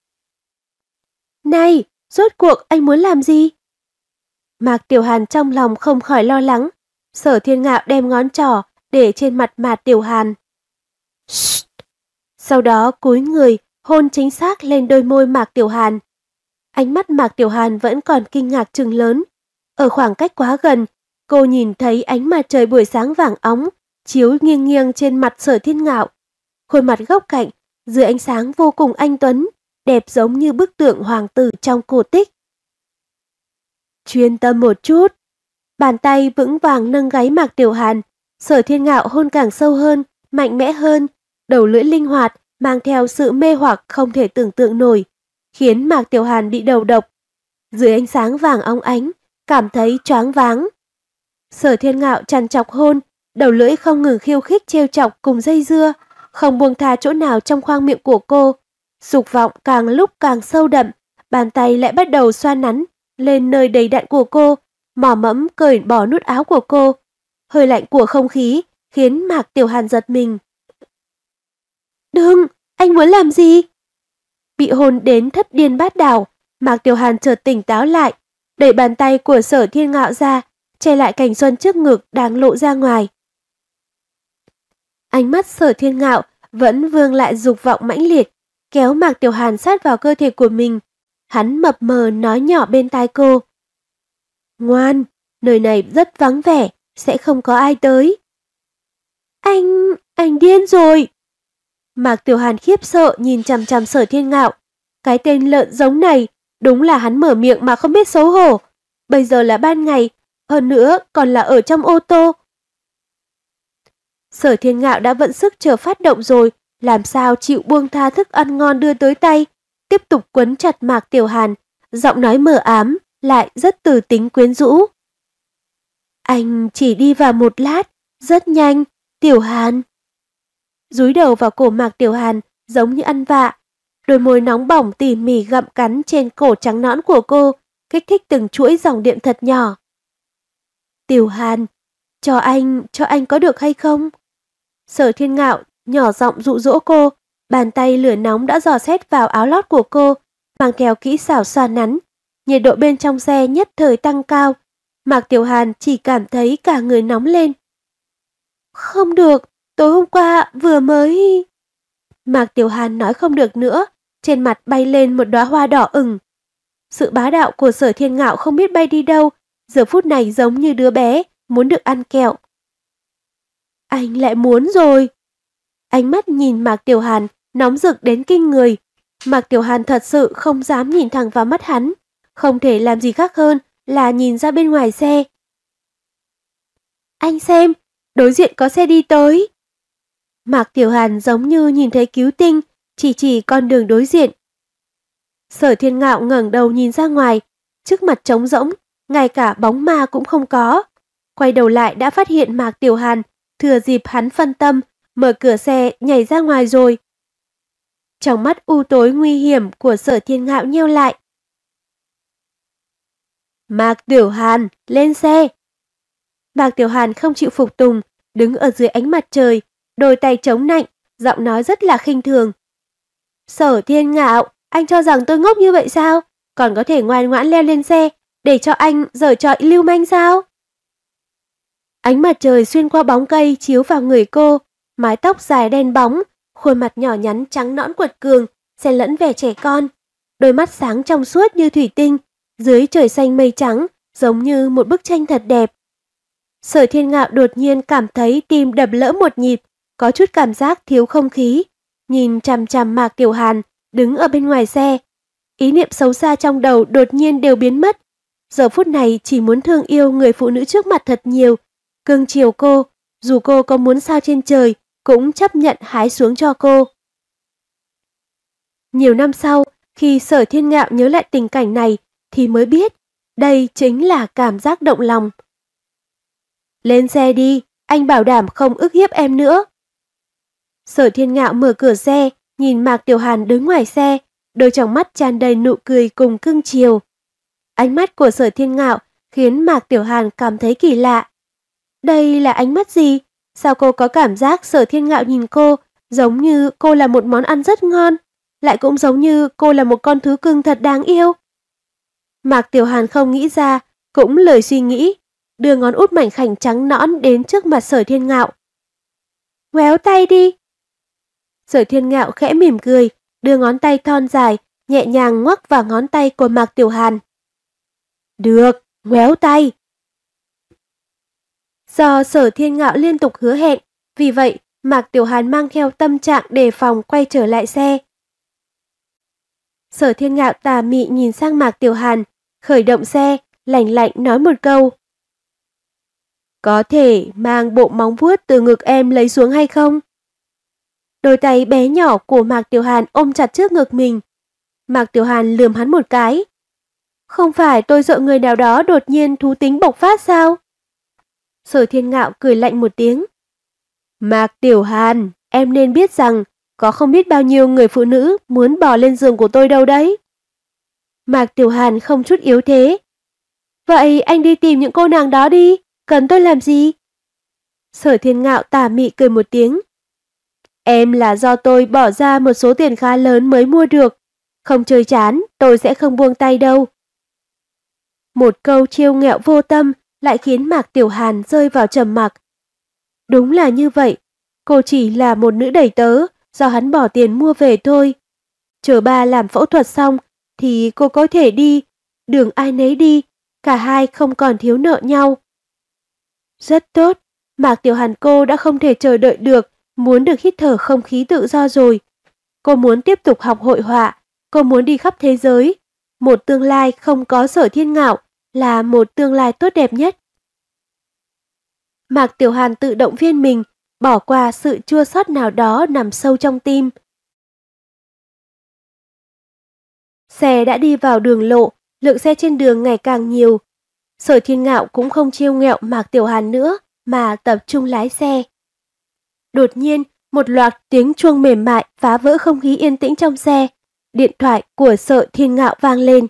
Này, rốt cuộc anh muốn làm gì? Mạc Tiểu Hàn trong lòng không khỏi lo lắng. Sở Thiên Ngạo đem ngón trỏ để trên mặt Mạc Tiểu Hàn. Shh. Sau đó cúi người hôn chính xác lên đôi môi Mạc Tiểu Hàn. Ánh mắt Mạc Tiểu Hàn vẫn còn kinh ngạc trừng lớn. Ở khoảng cách quá gần, cô nhìn thấy ánh mặt trời buổi sáng vàng óng chiếu nghiêng nghiêng trên mặt Sở Thiên Ngạo. Khuôn mặt góc cạnh dưới ánh sáng vô cùng anh tuấn, đẹp giống như bức tượng hoàng tử trong cổ tích. Chuyên tâm một chút. Bàn tay vững vàng nâng gáy Mạc Tiểu Hàn. Sở Thiên Ngạo hôn càng sâu hơn, mạnh mẽ hơn, đầu lưỡi linh hoạt, mang theo sự mê hoặc không thể tưởng tượng nổi, khiến Mạc Tiểu Hàn bị đầu độc. Dưới ánh sáng vàng óng ánh, cảm thấy choáng váng. Sở Thiên Ngạo trằn trọc hôn, đầu lưỡi không ngừng khiêu khích trêu chọc cùng dây dưa, không buông tha chỗ nào trong khoang miệng của cô. Dục vọng càng lúc càng sâu đậm, bàn tay lại bắt đầu xoa nắn lên nơi đầy đặn của cô, mò mẫm cởi bỏ nút áo của cô. Hơi lạnh của không khí khiến Mạc Tiểu Hàn giật mình. Đừng, anh muốn làm gì? Bị hôn đến thất điên bát đảo, Mạc Tiểu Hàn chợt tỉnh táo lại, đẩy bàn tay của Sở Thiên Ngạo ra, che lại cảnh xuân trước ngực đang lộ ra ngoài. Ánh mắt Sở Thiên Ngạo vẫn vương lại dục vọng mãnh liệt, kéo Mạc Tiểu Hàn sát vào cơ thể của mình. Hắn mập mờ nói nhỏ bên tai cô. Ngoan, nơi này rất vắng vẻ, sẽ không có ai tới. Anh, anh điên rồi. Mạc Tiểu Hàn khiếp sợ nhìn chằm chằm Sở Thiên Ngạo. Cái tên lợn giống này, đúng là hắn mở miệng mà không biết xấu hổ. Bây giờ là ban ngày, hơn nữa còn là ở trong ô tô. Sở Thiên Ngạo đã vận sức chờ phát động rồi, làm sao chịu buông tha thức ăn ngon đưa tới tay, tiếp tục quấn chặt Mạc Tiểu Hàn, giọng nói mờ ám, lại rất từ tính quyến rũ. Anh chỉ đi vào một lát, rất nhanh, Tiểu Hàn. Dúi đầu vào cổ Mạc Tiểu Hàn, giống như ăn vạ. Đôi môi nóng bỏng tỉ mỉ gặm cắn trên cổ trắng nõn của cô, kích thích từng chuỗi dòng điện thật nhỏ. Tiểu Hàn, cho anh, cho anh có được hay không? Sở Thiên Ngạo nhỏ giọng dụ dỗ cô, bàn tay lửa nóng đã dò xét vào áo lót của cô, mang theo kỹ xảo xoa nắn. Nhiệt độ bên trong xe nhất thời tăng cao, Mạc Tiểu Hàn chỉ cảm thấy cả người nóng lên. Không được, tối hôm qua vừa mới... Mạc Tiểu Hàn nói không được nữa, trên mặt bay lên một đóa hoa đỏ ửng. Sự bá đạo của Sở Thiên Ngạo không biết bay đi đâu, giờ phút này giống như đứa bé muốn được ăn kẹo. Anh lại muốn rồi. Ánh mắt nhìn Mạc Tiểu Hàn nóng rực đến kinh người. Mạc Tiểu Hàn thật sự không dám nhìn thẳng vào mắt hắn, không thể làm gì khác hơn là nhìn ra bên ngoài xe. Anh xem, đối diện có xe đi tới. Mạc Tiểu Hàn giống như nhìn thấy cứu tinh, chỉ chỉ con đường đối diện. Sở Thiên Ngạo ngẩng đầu nhìn ra ngoài, trước mặt trống rỗng, ngay cả bóng ma cũng không có. Quay đầu lại đã phát hiện Mạc Tiểu Hàn, thừa dịp hắn phân tâm, mở cửa xe nhảy ra ngoài rồi. Trong mắt u tối nguy hiểm của Sở Thiên Ngạo nheo lại. Mạc Tiểu Hàn, lên xe. Mạc Tiểu Hàn không chịu phục tùng, đứng ở dưới ánh mặt trời, đôi tay chống nạnh, giọng nói rất là khinh thường. Sở Thiên Ngạo, anh cho rằng tôi ngốc như vậy sao? Còn có thể ngoan ngoãn leo lên xe, để cho anh giở trò lưu manh sao? Ánh mặt trời xuyên qua bóng cây chiếu vào người cô, mái tóc dài đen bóng, khuôn mặt nhỏ nhắn trắng nõn quật cường, xen lẫn vẻ trẻ con, đôi mắt sáng trong suốt như thủy tinh, dưới trời xanh mây trắng, giống như một bức tranh thật đẹp. Sở Thiên Ngạo đột nhiên cảm thấy tim đập lỡ một nhịp, có chút cảm giác thiếu không khí, nhìn chằm chằm Mạc Tiểu Hàn đứng ở bên ngoài xe. Ý niệm xấu xa trong đầu đột nhiên đều biến mất. Giờ phút này chỉ muốn thương yêu người phụ nữ trước mặt thật nhiều, cưng chiều cô, dù cô có muốn sao trên trời, cũng chấp nhận hái xuống cho cô. Nhiều năm sau, khi Sở Thiên Ngạo nhớ lại tình cảnh này, thì mới biết, đây chính là cảm giác động lòng. Lên xe đi, anh bảo đảm không ức hiếp em nữa. Sở Thiên Ngạo mở cửa xe, nhìn Mạc Tiểu Hàn đứng ngoài xe, đôi tròng mắt tràn đầy nụ cười cùng cưng chiều. Ánh mắt của Sở Thiên Ngạo khiến Mạc Tiểu Hàn cảm thấy kỳ lạ. Đây là ánh mắt gì? sao cô có cảm giác Sở Thiên Ngạo nhìn cô giống như cô là một món ăn rất ngon, lại cũng giống như cô là một con thú cưng thật đáng yêu. Mạc Tiểu Hàn không nghĩ ra, cũng lời suy nghĩ, đưa ngón út mảnh khảnh trắng nõn đến trước mặt Sở Thiên Ngạo. Ngoéo tay đi. Sở Thiên Ngạo khẽ mỉm cười, đưa ngón tay thon dài, nhẹ nhàng ngoắc vào ngón tay của Mạc Tiểu Hàn. Được, ngoéo tay. Do Sở Thiên Ngạo liên tục hứa hẹn, vì vậy Mạc Tiểu Hàn mang theo tâm trạng đề phòng quay trở lại xe. Sở Thiên Ngạo tà mị nhìn sang Mạc Tiểu Hàn, khởi động xe, lạnh lạnh nói một câu. Có thể mang bộ móng vuốt từ ngực em lấy xuống hay không? Đôi tay bé nhỏ của Mạc Tiểu Hàn ôm chặt trước ngực mình. Mạc Tiểu Hàn lườm hắn một cái. Không phải tôi sợ người nào đó đột nhiên thú tính bộc phát sao? Sở Thiên Ngạo cười lạnh một tiếng. Mạc Tiểu Hàn, em nên biết rằng có không biết bao nhiêu người phụ nữ muốn bò lên giường của tôi đâu đấy. Mạc Tiểu Hàn không chút yếu thế. Vậy anh đi tìm những cô nàng đó đi, cần tôi làm gì? Sở Thiên Ngạo tà mị cười một tiếng. Em là do tôi bỏ ra một số tiền khá lớn mới mua được. Không chơi chán, tôi sẽ không buông tay đâu. Một câu trêu ghẹo vô tâm lại khiến Mạc Tiểu Hàn rơi vào trầm mặc. Đúng là như vậy, cô chỉ là một nữ đẩy tớ do hắn bỏ tiền mua về thôi. Chờ ba làm phẫu thuật xong thì cô có thể đi, đường ai nấy đi, cả hai không còn thiếu nợ nhau. Rất tốt, Mạc Tiểu Hàn cô đã không thể chờ đợi được, muốn được hít thở không khí tự do rồi. Cô muốn tiếp tục học hội họa, cô muốn đi khắp thế giới. Một tương lai không có Sở Thiên Ngạo là một tương lai tốt đẹp nhất. Mạc Tiểu Hàn tự động viên mình, bỏ qua sự chua xót nào đó nằm sâu trong tim. Xe đã đi vào đường lộ, lượng xe trên đường ngày càng nhiều. Sở Thiên Ngạo cũng không trêu ghẹo Mạc Tiểu Hàn nữa, mà tập trung lái xe. Đột nhiên, một loạt tiếng chuông mềm mại phá vỡ không khí yên tĩnh trong xe. Điện thoại của Sở Thiên Ngạo vang lên.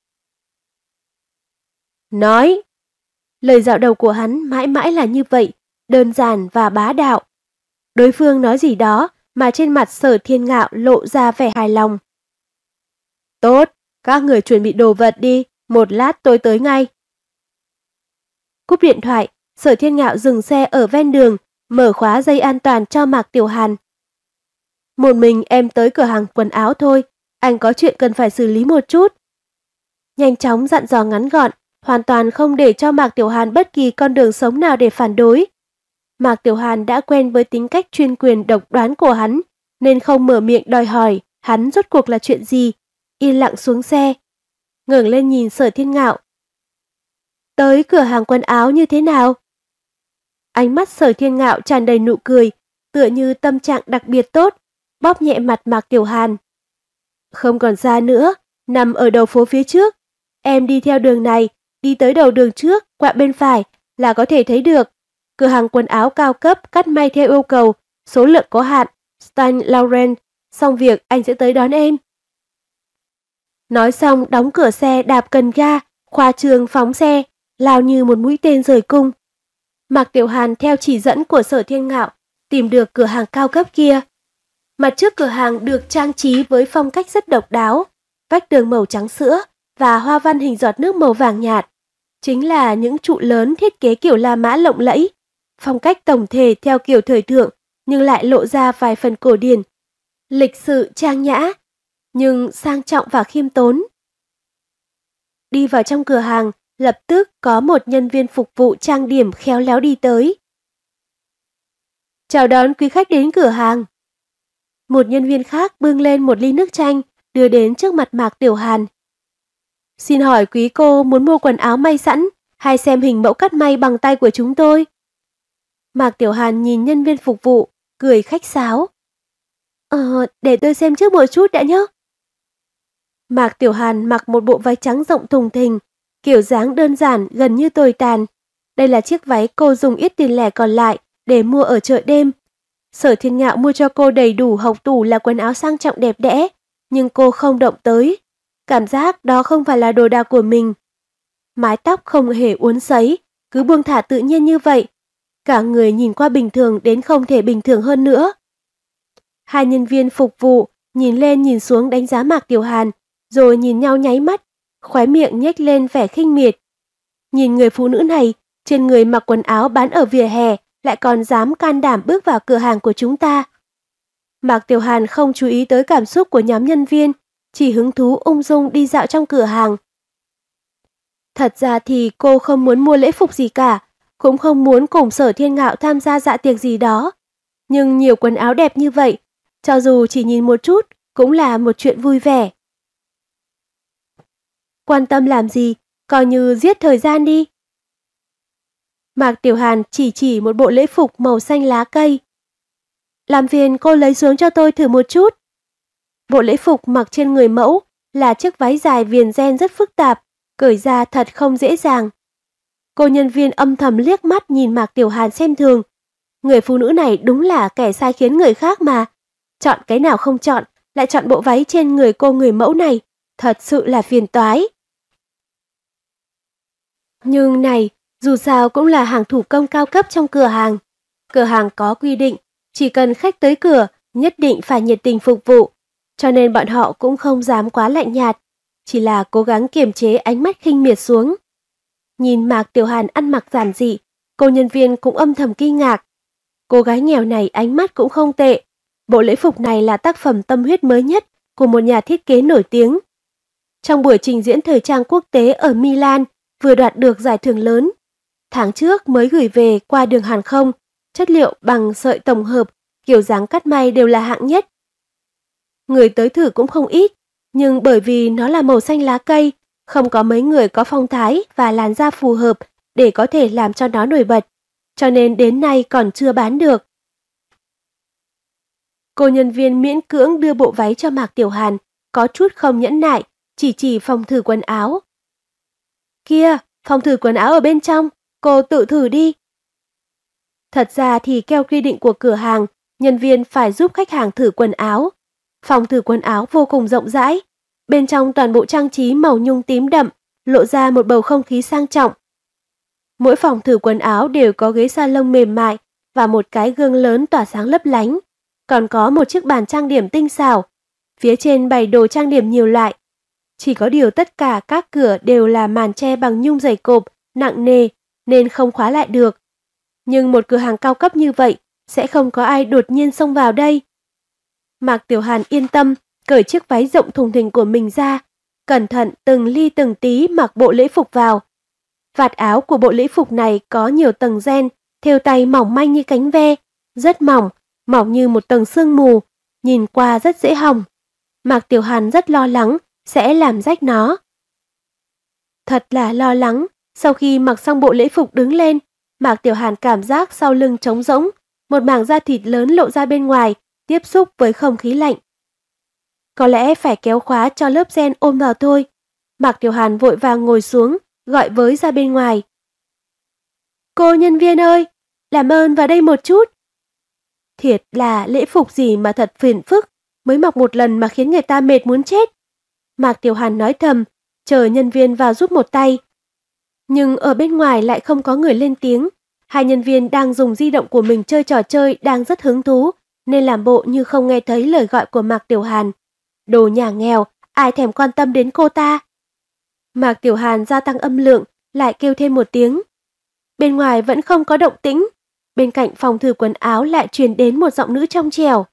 Nói! Lời dạo đầu của hắn mãi mãi là như vậy, đơn giản và bá đạo. Đối phương nói gì đó mà trên mặt Sở Thiên Ngạo lộ ra vẻ hài lòng. Tốt, các người chuẩn bị đồ vật đi, một lát tôi tới ngay. Cúp điện thoại, Sở Thiên Ngạo dừng xe ở ven đường, mở khóa dây an toàn cho Mạc Tiểu Hàn. Một mình em tới cửa hàng quần áo thôi, anh có chuyện cần phải xử lý một chút. Nhanh chóng dặn dò ngắn gọn, hoàn toàn không để cho Mạc Tiểu Hàn bất kỳ con đường sống nào để phản đối. Mạc Tiểu Hàn đã quen với tính cách chuyên quyền độc đoán của hắn, nên không mở miệng đòi hỏi hắn rốt cuộc là chuyện gì, yên lặng xuống xe, ngẩng lên nhìn Sở Thiên Ngạo. Tới cửa hàng quần áo như thế nào? Ánh mắt Sở Thiên Ngạo tràn đầy nụ cười, tựa như tâm trạng đặc biệt tốt, bóp nhẹ mặt Mạc Tiểu Hàn. Không còn xa nữa, nằm ở đầu phố phía trước. Em đi theo đường này, đi tới đầu đường trước, quẹo bên phải là có thể thấy được. Cửa hàng quần áo cao cấp cắt may theo yêu cầu, số lượng có hạn, Saint Laurent, xong việc anh sẽ tới đón em. Nói xong đóng cửa xe đạp cần ga, khoa trương phóng xe, lao như một mũi tên rời cung. Mạc Tiểu Hàn theo chỉ dẫn của Sở Thiên Ngạo, tìm được cửa hàng cao cấp kia. Mặt trước cửa hàng được trang trí với phong cách rất độc đáo, vách tường màu trắng sữa và hoa văn hình giọt nước màu vàng nhạt. Chính là những trụ lớn thiết kế kiểu La Mã lộng lẫy, phong cách tổng thể theo kiểu thời thượng nhưng lại lộ ra vài phần cổ điển, lịch sự trang nhã, nhưng sang trọng và khiêm tốn. Đi vào trong cửa hàng, lập tức có một nhân viên phục vụ trang điểm khéo léo đi tới. Chào đón quý khách đến cửa hàng. Một nhân viên khác bưng lên một ly nước chanh, đưa đến trước mặt Mạc Tiểu Hàn. Xin hỏi quý cô muốn mua quần áo may sẵn hay xem hình mẫu cắt may bằng tay của chúng tôi? Mạc Tiểu Hàn nhìn nhân viên phục vụ, cười khách sáo. Ờ, để tôi xem trước một chút đã nhé. Mạc Tiểu Hàn mặc một bộ váy trắng rộng thùng thình, kiểu dáng đơn giản gần như tồi tàn. Đây là chiếc váy cô dùng ít tiền lẻ còn lại để mua ở chợ đêm. Sở Thiên Ngạo mua cho cô đầy đủ hộc tủ là quần áo sang trọng đẹp đẽ, nhưng cô không động tới. Cảm giác đó không phải là đồ đạc của mình. Mái tóc không hề uốn sấy, cứ buông thả tự nhiên như vậy. cả người nhìn qua bình thường đến không thể bình thường hơn nữa. Hai nhân viên phục vụ nhìn lên nhìn xuống đánh giá Mạc Tiểu Hàn, rồi nhìn nhau nháy mắt, khóe miệng nhếch lên vẻ khinh miệt. Nhìn người phụ nữ này, trên người mặc quần áo bán ở vỉa hè, lại còn dám can đảm bước vào cửa hàng của chúng ta. Mạc Tiểu Hàn không chú ý tới cảm xúc của nhóm nhân viên, chỉ hứng thú ung dung đi dạo trong cửa hàng. Thật ra thì cô không muốn mua lễ phục gì cả, cũng không muốn cùng Sở Thiên Ngạo tham gia dạ tiệc gì đó. Nhưng nhiều quần áo đẹp như vậy, cho dù chỉ nhìn một chút, cũng là một chuyện vui vẻ. Quan tâm làm gì, coi như giết thời gian đi. Mạc Tiểu Hàn chỉ chỉ một bộ lễ phục màu xanh lá cây. Làm phiền cô lấy xuống cho tôi thử một chút. Bộ lễ phục mặc trên người mẫu là chiếc váy dài viền ren rất phức tạp, cởi ra thật không dễ dàng. Cô nhân viên âm thầm liếc mắt nhìn Mạc Tiểu Hàn xem thường. Người phụ nữ này đúng là kẻ sai khiến người khác mà. Chọn cái nào không chọn, lại chọn bộ váy trên người cô người mẫu này. Thật sự là phiền toái. Nhưng này, dù sao cũng là hàng thủ công cao cấp trong cửa hàng. Cửa hàng có quy định, chỉ cần khách tới cửa, nhất định phải nhiệt tình phục vụ. Cho nên bọn họ cũng không dám quá lạnh nhạt, chỉ là cố gắng kiềm chế ánh mắt khinh miệt xuống. Nhìn Mạc Tiểu Hàn ăn mặc giản dị, cô nhân viên cũng âm thầm kinh ngạc. Cô gái nghèo này ánh mắt cũng không tệ. Bộ lễ phục này là tác phẩm tâm huyết mới nhất của một nhà thiết kế nổi tiếng. Trong buổi trình diễn thời trang quốc tế ở Milan, vừa đoạt được giải thưởng lớn. Tháng trước mới gửi về qua đường hàng không, chất liệu bằng sợi tổng hợp, kiểu dáng cắt may đều là hạng nhất. Người tới thử cũng không ít, nhưng bởi vì nó là màu xanh lá cây, không có mấy người có phong thái và làn da phù hợp để có thể làm cho nó nổi bật, cho nên đến nay còn chưa bán được. Cô nhân viên miễn cưỡng đưa bộ váy cho Mạc Tiểu Hàn, có chút không nhẫn nại, chỉ chỉ phòng thử quần áo. Kia, phòng thử quần áo ở bên trong, cô tự thử đi. Thật ra thì theo quy định của cửa hàng, nhân viên phải giúp khách hàng thử quần áo. Phòng thử quần áo vô cùng rộng rãi, bên trong toàn bộ trang trí màu nhung tím đậm, lộ ra một bầu không khí sang trọng. Mỗi phòng thử quần áo đều có ghế salon mềm mại và một cái gương lớn tỏa sáng lấp lánh, còn có một chiếc bàn trang điểm tinh xảo, phía trên bày đồ trang điểm nhiều loại. Chỉ có điều tất cả các cửa đều là màn che bằng nhung dày cộp, nặng nề nên không khóa lại được. Nhưng một cửa hàng cao cấp như vậy sẽ không có ai đột nhiên xông vào đây. Mạc Tiểu Hàn yên tâm, cởi chiếc váy rộng thùng thình của mình ra, cẩn thận từng ly từng tí mặc bộ lễ phục vào. Vạt áo của bộ lễ phục này có nhiều tầng ren, thêu tay mỏng manh như cánh ve, rất mỏng, mỏng như một tầng sương mù, nhìn qua rất dễ hỏng. Mạc Tiểu Hàn rất lo lắng sẽ làm rách nó. Thật là lo lắng, sau khi mặc xong bộ lễ phục đứng lên, Mạc Tiểu Hàn cảm giác sau lưng trống rỗng, một mảng da thịt lớn lộ ra bên ngoài, tiếp xúc với không khí lạnh. Có lẽ phải kéo khóa cho lớp ren ôm vào thôi. Mạc Tiểu Hàn vội vàng ngồi xuống, gọi với ra bên ngoài. Cô nhân viên ơi, làm ơn vào đây một chút. Thiệt là lễ phục gì mà thật phiền phức, mới mặc một lần mà khiến người ta mệt muốn chết. Mạc Tiểu Hàn nói thầm, chờ nhân viên vào giúp một tay. Nhưng ở bên ngoài lại không có người lên tiếng. Hai nhân viên đang dùng di động của mình chơi trò chơi đang rất hứng thú, nên làm bộ như không nghe thấy lời gọi của Mạc Tiểu Hàn. Đồ nhà nghèo, ai thèm quan tâm đến cô ta. Mạc Tiểu Hàn gia tăng âm lượng, lại kêu thêm một tiếng. Bên ngoài vẫn không có động tĩnh. Bên cạnh phòng thử quần áo lại truyền đến một giọng nữ trong trẻo.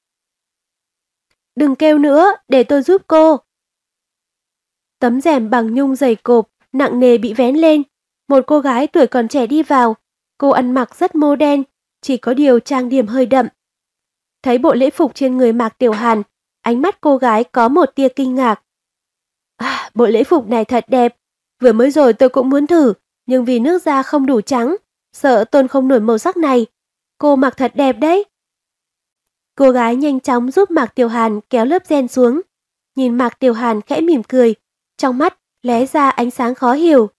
Đừng kêu nữa, để tôi giúp cô. Tấm rèm bằng nhung dày cộp, nặng nề bị vén lên. Một cô gái tuổi còn trẻ đi vào. Cô ăn mặc rất mô đen, chỉ có điều trang điểm hơi đậm. Thấy bộ lễ phục trên người Mạc Tiểu Hàn, ánh mắt cô gái có một tia kinh ngạc. À, bộ lễ phục này thật đẹp. Vừa mới rồi tôi cũng muốn thử, nhưng vì nước da không đủ trắng, sợ tôn không nổi màu sắc này. Cô mặc thật đẹp đấy. Cô gái nhanh chóng giúp Mạc Tiểu Hàn kéo lớp ren xuống. Nhìn Mạc Tiểu Hàn khẽ mỉm cười, trong mắt lóe ra ánh sáng khó hiểu.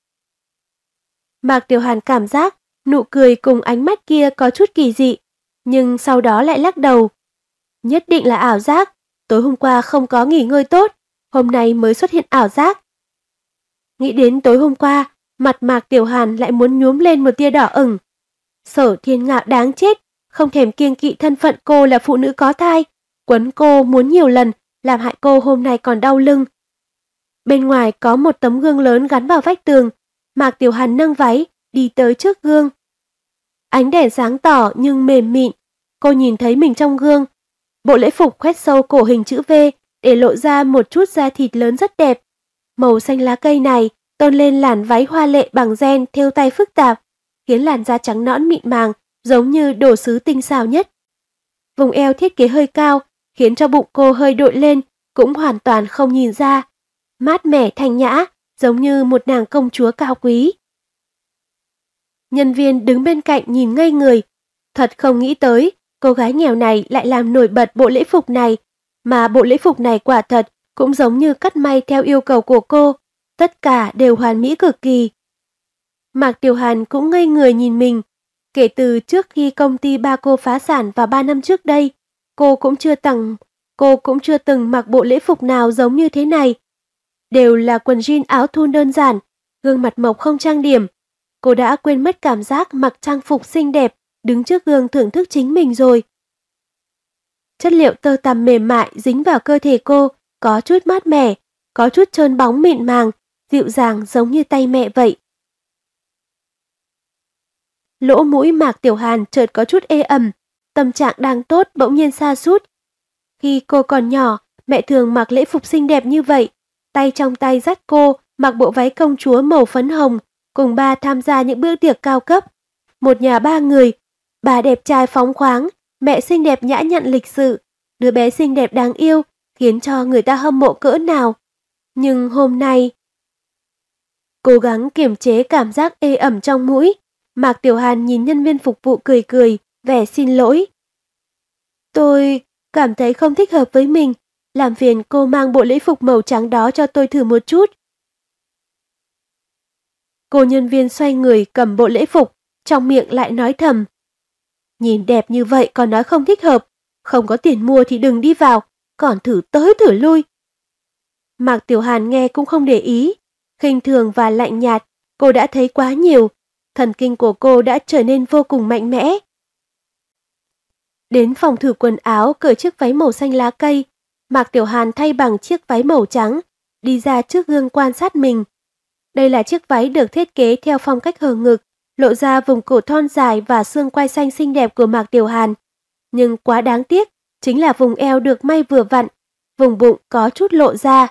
Mạc Tiểu Hàn cảm giác nụ cười cùng ánh mắt kia có chút kỳ dị, nhưng sau đó lại lắc đầu. Nhất định là ảo giác, tối hôm qua không có nghỉ ngơi tốt, hôm nay mới xuất hiện ảo giác. Nghĩ đến tối hôm qua, mặt Mạc Tiểu Hàn lại muốn nhuốm lên một tia đỏ ửng. Sở Thiên Ngạo đáng chết, không thèm kiêng kỵ thân phận cô là phụ nữ có thai, quấn cô muốn nhiều lần, làm hại cô hôm nay còn đau lưng. Bên ngoài có một tấm gương lớn gắn vào vách tường, Mạc Tiểu Hàn nâng váy, đi tới trước gương. Ánh đèn sáng tỏ nhưng mềm mịn, cô nhìn thấy mình trong gương. Bộ lễ phục khoét sâu cổ hình chữ V để lộ ra một chút da thịt lớn rất đẹp. Màu xanh lá cây này tôn lên làn váy hoa lệ bằng ren thêu tay phức tạp, khiến làn da trắng nõn mịn màng giống như đồ sứ tinh xảo nhất. Vùng eo thiết kế hơi cao, khiến cho bụng cô hơi đội lên, cũng hoàn toàn không nhìn ra. Mát mẻ thanh nhã, giống như một nàng công chúa cao quý. Nhân viên đứng bên cạnh nhìn ngây người, thật không nghĩ tới, cô gái nghèo này lại làm nổi bật bộ lễ phục này, mà bộ lễ phục này quả thật cũng giống như cắt may theo yêu cầu của cô, tất cả đều hoàn mỹ cực kỳ. Mạc Tiểu Hàn cũng ngây người nhìn mình, kể từ trước khi công ty ba cô phá sản vào ba năm trước đây, cô cũng chưa từng, cô cũng chưa từng mặc bộ lễ phục nào giống như thế này. Đều là quần jean áo thun đơn giản, gương mặt mộc không trang điểm. Cô đã quên mất cảm giác mặc trang phục xinh đẹp, đứng trước gương thưởng thức chính mình rồi. Chất liệu tơ tằm mềm mại dính vào cơ thể cô, có chút mát mẻ, có chút trơn bóng mịn màng, dịu dàng giống như tay mẹ vậy. Lỗ mũi Mạc Tiểu Hàn chợt có chút ê ẩm, tâm trạng đang tốt bỗng nhiên sa sút. Khi cô còn nhỏ, mẹ thường mặc lễ phục xinh đẹp như vậy, tay trong tay dắt cô mặc bộ váy công chúa màu phấn hồng, cùng ba tham gia những bữa tiệc cao cấp. Một nhà ba người, bà đẹp trai phóng khoáng, mẹ xinh đẹp nhã nhặn lịch sự, đứa bé xinh đẹp đáng yêu, khiến cho người ta hâm mộ cỡ nào. Nhưng hôm nay, cố gắng kiềm chế cảm giác ê ẩm trong mũi, Mạc Tiểu Hàn nhìn nhân viên phục vụ cười cười, vẻ xin lỗi. Tôi cảm thấy không thích hợp với mình, làm phiền cô mang bộ lễ phục màu trắng đó cho tôi thử một chút. Cô nhân viên xoay người cầm bộ lễ phục, trong miệng lại nói thầm. Nhìn đẹp như vậy còn nói không thích hợp, không có tiền mua thì đừng đi vào, còn thử tới thử lui. Mạc Tiểu Hàn nghe cũng không để ý, khinh thường và lạnh nhạt, cô đã thấy quá nhiều, thần kinh của cô đã trở nên vô cùng mạnh mẽ. Đến phòng thử quần áo cởi chiếc váy màu xanh lá cây, Mạc Tiểu Hàn thay bằng chiếc váy màu trắng, đi ra trước gương quan sát mình. Đây là chiếc váy được thiết kế theo phong cách hở ngực, lộ ra vùng cổ thon dài và xương quai xanh xinh đẹp của Mạc Tiểu Hàn. Nhưng quá đáng tiếc, chính là vùng eo được may vừa vặn, vùng bụng có chút lộ ra.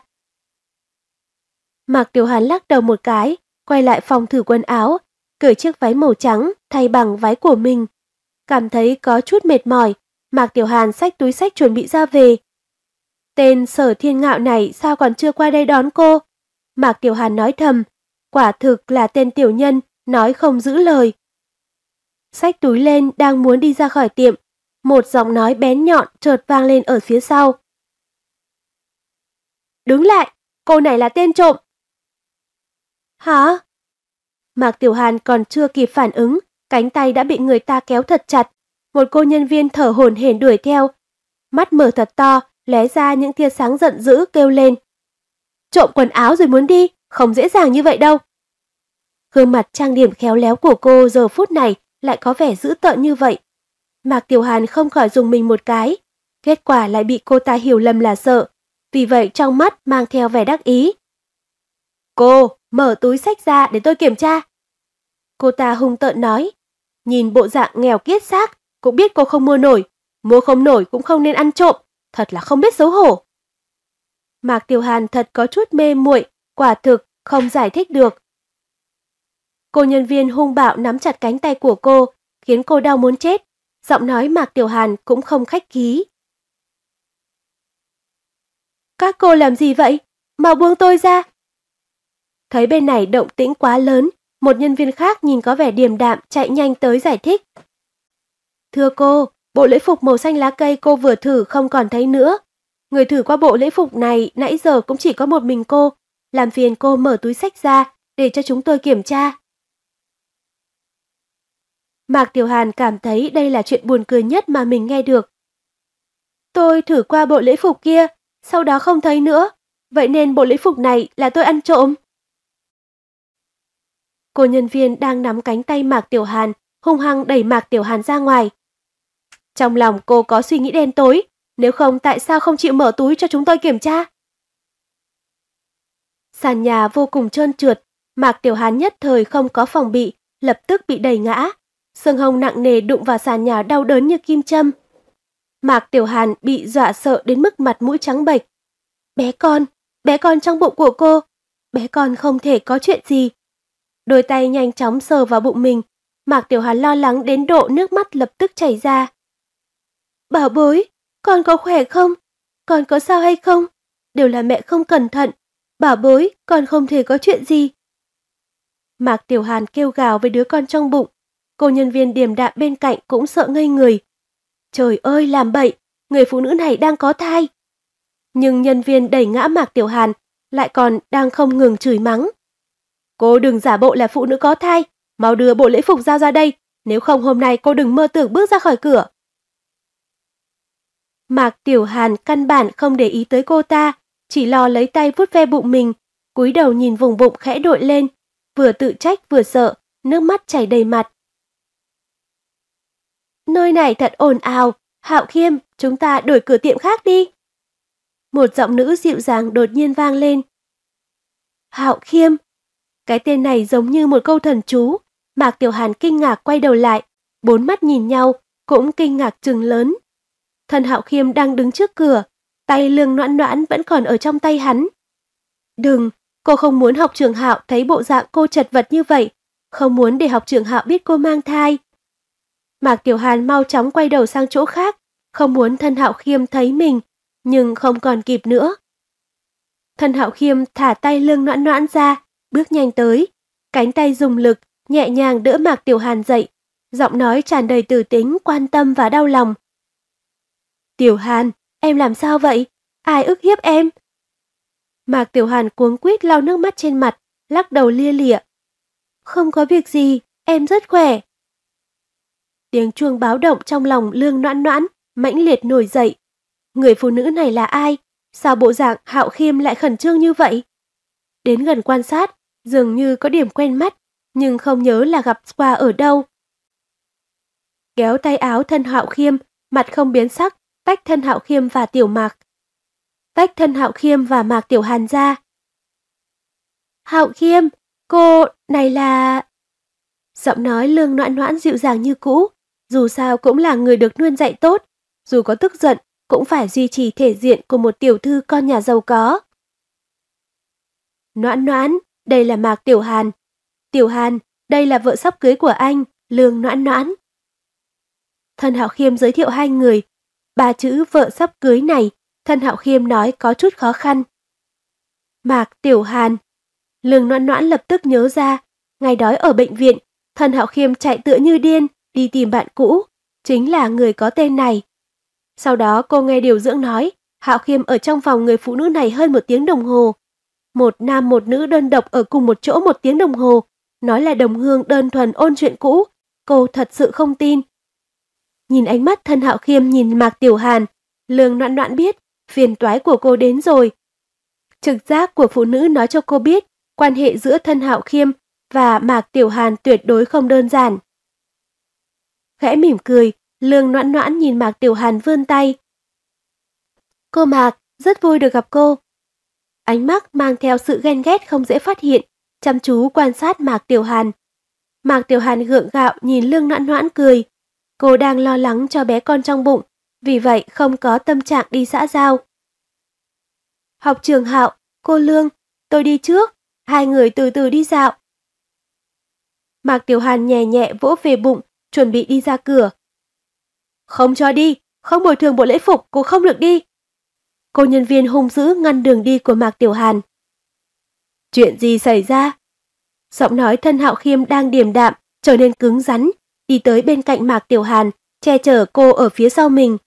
Mạc Tiểu Hàn lắc đầu một cái, quay lại phòng thử quần áo, cởi chiếc váy màu trắng thay bằng váy của mình. Cảm thấy có chút mệt mỏi, Mạc Tiểu Hàn xách túi xách chuẩn bị ra về. Tên Sở Thiên Ngạo này sao còn chưa qua đây đón cô? Mạc Tiểu Hàn nói thầm, quả thực là tên tiểu nhân, nói không giữ lời. Xách túi lên đang muốn đi ra khỏi tiệm, một giọng nói bén nhọn chợt vang lên ở phía sau. Đứng lại, cô này là tên trộm. Hả? Mạc Tiểu Hàn còn chưa kịp phản ứng, cánh tay đã bị người ta kéo thật chặt. Một cô nhân viên thở hổn hển đuổi theo, mắt mở thật to, lóe ra những tia sáng giận dữ kêu lên. Trộm quần áo rồi muốn đi, không dễ dàng như vậy đâu. Gương mặt trang điểm khéo léo của cô giờ phút này lại có vẻ dữ tợn như vậy. Mạc Tiểu Hàn không khỏi dùng mình một cái, kết quả lại bị cô ta hiểu lầm là sợ, vì vậy trong mắt mang theo vẻ đắc ý. Cô, mở túi xách ra để tôi kiểm tra. Cô ta hung tợn nói, nhìn bộ dạng nghèo kiết xác, cũng biết cô không mua nổi, mua không nổi cũng không nên ăn trộm, thật là không biết xấu hổ. Mạc Tiểu Hàn thật có chút mê muội, quả thực không giải thích được. Cô nhân viên hung bạo nắm chặt cánh tay của cô, khiến cô đau muốn chết, giọng nói Mạc Tiểu Hàn cũng không khách khí. Các cô làm gì vậy? Mau buông tôi ra. Thấy bên này động tĩnh quá lớn, một nhân viên khác nhìn có vẻ điềm đạm chạy nhanh tới giải thích. Thưa cô, bộ lễ phục màu xanh lá cây cô vừa thử không còn thấy nữa. Người thử qua bộ lễ phục này nãy giờ cũng chỉ có một mình cô, làm phiền cô mở túi xách ra để cho chúng tôi kiểm tra. Mạc Tiểu Hàn cảm thấy đây là chuyện buồn cười nhất mà mình nghe được. Tôi thử qua bộ lễ phục kia, sau đó không thấy nữa, vậy nên bộ lễ phục này là tôi ăn trộm. Cô nhân viên đang nắm cánh tay Mạc Tiểu Hàn, hung hăng đẩy Mạc Tiểu Hàn ra ngoài. Trong lòng cô có suy nghĩ đen tối, nếu không tại sao không chịu mở túi cho chúng tôi kiểm tra? Sàn nhà vô cùng trơn trượt, Mạc Tiểu Hàn nhất thời không có phòng bị, lập tức bị đẩy ngã. Xương hông nặng nề đụng vào sàn nhà đau đớn như kim châm. Mạc Tiểu Hàn bị dọa sợ đến mức mặt mũi trắng bệch. Bé con, bé con trong bụng của cô, bé con không thể có chuyện gì. Đôi tay nhanh chóng sờ vào bụng mình, Mạc Tiểu Hàn lo lắng đến độ nước mắt lập tức chảy ra. Bảo bối, con có khỏe không? Con có sao hay không? Đều là mẹ không cẩn thận. Bảo bối, con không thể có chuyện gì. Mạc Tiểu Hàn kêu gào với đứa con trong bụng. Cô nhân viên điềm đạm bên cạnh cũng sợ ngây người. Trời ơi, làm bậy, người phụ nữ này đang có thai. Nhưng nhân viên đẩy ngã Mạc Tiểu Hàn lại còn đang không ngừng chửi mắng. Cô đừng giả bộ là phụ nữ có thai, mau đưa bộ lễ phục giao ra đây, nếu không hôm nay cô đừng mơ tưởng bước ra khỏi cửa. Mạc Tiểu Hàn căn bản không để ý tới cô ta, chỉ lo lấy tay vuốt ve bụng mình, cúi đầu nhìn vùng bụng khẽ đội lên, vừa tự trách vừa sợ, nước mắt chảy đầy mặt. Nơi này thật ồn ào, Hạo Khiêm, chúng ta đổi cửa tiệm khác đi. Một giọng nữ dịu dàng đột nhiên vang lên. Hạo Khiêm, cái tên này giống như một câu thần chú. Mạc Tiểu Hàn kinh ngạc quay đầu lại, bốn mắt nhìn nhau, cũng kinh ngạc trừng lớn. Thân Hạo Khiêm đang đứng trước cửa, tay Lương Noãn Noãn vẫn còn ở trong tay hắn. Đừng, cô không muốn học trưởng Hạo thấy bộ dạng cô chật vật như vậy, không muốn để học trưởng Hạo biết cô mang thai. Mạc Tiểu Hàn mau chóng quay đầu sang chỗ khác, không muốn thân Hạo Khiêm thấy mình, nhưng không còn kịp nữa. Thân Hạo Khiêm thả tay Lương Noãn Noãn ra, bước nhanh tới, cánh tay dùng lực, nhẹ nhàng đỡ Mạc Tiểu Hàn dậy, giọng nói tràn đầy từ tính, quan tâm và đau lòng. Tiểu Hàn, em làm sao vậy? Ai ức hiếp em? Mạc Tiểu Hàn cuống quýt lau nước mắt trên mặt, lắc đầu lia lịa. Không có việc gì, em rất khỏe. Tiếng chuông báo động trong lòng Lương Noãn Noãn mãnh liệt nổi dậy. Người phụ nữ này là ai? Sao bộ dạng Hạo Khiêm lại khẩn trương như vậy? Đến gần quan sát, dường như có điểm quen mắt, nhưng không nhớ là gặp qua ở đâu. Kéo tay áo thân Hạo Khiêm, mặt không biến sắc, tách thân Hạo Khiêm và Tiểu Mạc. Tách thân Hạo Khiêm và Mạc Tiểu Hàn ra. Hạo Khiêm, cô, này là... Giọng nói Lương Noãn Noãn dịu dàng như cũ, dù sao cũng là người được nuôi dạy tốt, dù có tức giận, cũng phải duy trì thể diện của một tiểu thư con nhà giàu có. Noãn Noãn, đây là Mạc Tiểu Hàn. Tiểu Hàn, đây là vợ sắp cưới của anh, Lương Noãn Noãn. Thân Hạo Khiêm giới thiệu hai người. Ba chữ vợ sắp cưới này, thân Hạo Khiêm nói có chút khó khăn. Mạc Tiểu Hàn. Lương Noãn Noãn lập tức nhớ ra, ngày đó ở bệnh viện, thân Hạo Khiêm chạy tựa như điên, đi tìm bạn cũ, chính là người có tên này. Sau đó cô nghe điều dưỡng nói, Hạo Khiêm ở trong phòng người phụ nữ này hơn một tiếng đồng hồ. Một nam một nữ đơn độc ở cùng một chỗ một tiếng đồng hồ, nói là đồng hương đơn thuần ôn chuyện cũ, cô thật sự không tin. Nhìn ánh mắt thân Hạo Khiêm nhìn Mạc Tiểu Hàn, Lương Noãn Noãn biết, phiền toái của cô đến rồi. Trực giác của phụ nữ nói cho cô biết, quan hệ giữa thân Hạo Khiêm và Mạc Tiểu Hàn tuyệt đối không đơn giản. Khẽ mỉm cười, Lương Noãn Noãn nhìn Mạc Tiểu Hàn vươn tay. Cô Mạc, rất vui được gặp cô. Ánh mắt mang theo sự ghen ghét không dễ phát hiện, chăm chú quan sát Mạc Tiểu Hàn. Mạc Tiểu Hàn gượng gạo nhìn Lương Noãn Noãn cười. Cô đang lo lắng cho bé con trong bụng, vì vậy không có tâm trạng đi xã giao. Học trường Hạo, cô Lương, tôi đi trước, hai người từ từ đi dạo. Mạc Tiểu Hàn nhẹ nhẹ vỗ về bụng, chuẩn bị đi ra cửa. Không cho đi, không bồi thường bộ lễ phục, cô không được đi. Cô nhân viên hung dữ ngăn đường đi của Mạc Tiểu Hàn. Chuyện gì xảy ra? Giọng nói thân Hạo Khiêm đang điềm đạm, trở nên cứng rắn, đi tới bên cạnh Mạc Tiểu Hàn, che chở cô ở phía sau mình.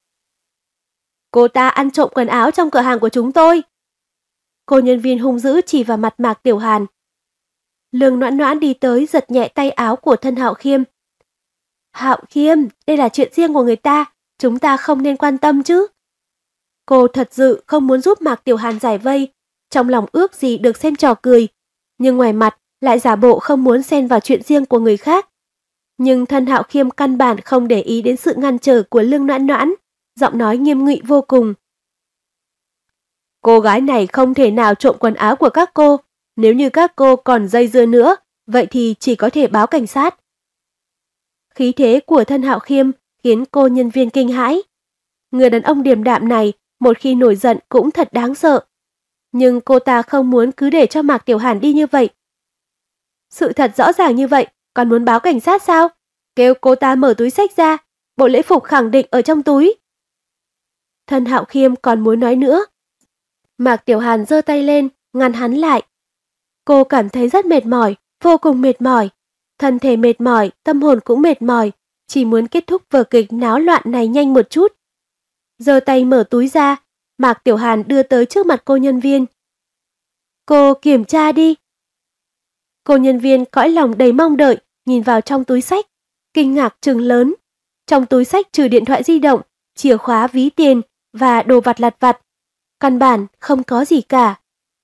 Cô ta ăn trộm quần áo trong cửa hàng của chúng tôi. Cô nhân viên hung dữ chỉ vào mặt Mạc Tiểu Hàn. Lương Noãn Noãn đi tới giật nhẹ tay áo của thân Hạo Khiêm. Hạo Khiêm, đây là chuyện riêng của người ta, chúng ta không nên quan tâm chứ. Cô thật sự không muốn giúp Mạc Tiểu Hàn giải vây, trong lòng ước gì được xem trò cười, nhưng ngoài mặt lại giả bộ không muốn xen vào chuyện riêng của người khác. Nhưng Thân Hạo Khiêm căn bản không để ý đến sự ngăn trở của Lương Noãn Noãn, giọng nói nghiêm nghị vô cùng. Cô gái này không thể nào trộm quần áo của các cô, nếu như các cô còn dây dưa nữa, vậy thì chỉ có thể báo cảnh sát. Khí thế của Thân Hạo Khiêm khiến cô nhân viên kinh hãi. Người đàn ông điềm đạm này một khi nổi giận cũng thật đáng sợ. Nhưng cô ta không muốn cứ để cho Mạc Tiểu Hàn đi như vậy. Sự thật rõ ràng như vậy, còn muốn báo cảnh sát sao? Kêu cô ta mở túi xách ra, bộ lễ phục khẳng định ở trong túi. Thân Hạo Khiêm còn muốn nói nữa. Mạc Tiểu Hàn giơ tay lên, ngăn hắn lại. Cô cảm thấy rất mệt mỏi, vô cùng mệt mỏi. Thân thể mệt mỏi, tâm hồn cũng mệt mỏi, chỉ muốn kết thúc vở kịch náo loạn này nhanh một chút. Giơ tay mở túi ra, Mạc Tiểu Hàn đưa tới trước mặt cô nhân viên. Cô kiểm tra đi. Cô nhân viên cõi lòng đầy mong đợi, nhìn vào trong túi xách, kinh ngạc trừng lớn. Trong túi xách trừ điện thoại di động, chìa khóa ví tiền và đồ vặt lặt vặt. Căn bản không có gì cả.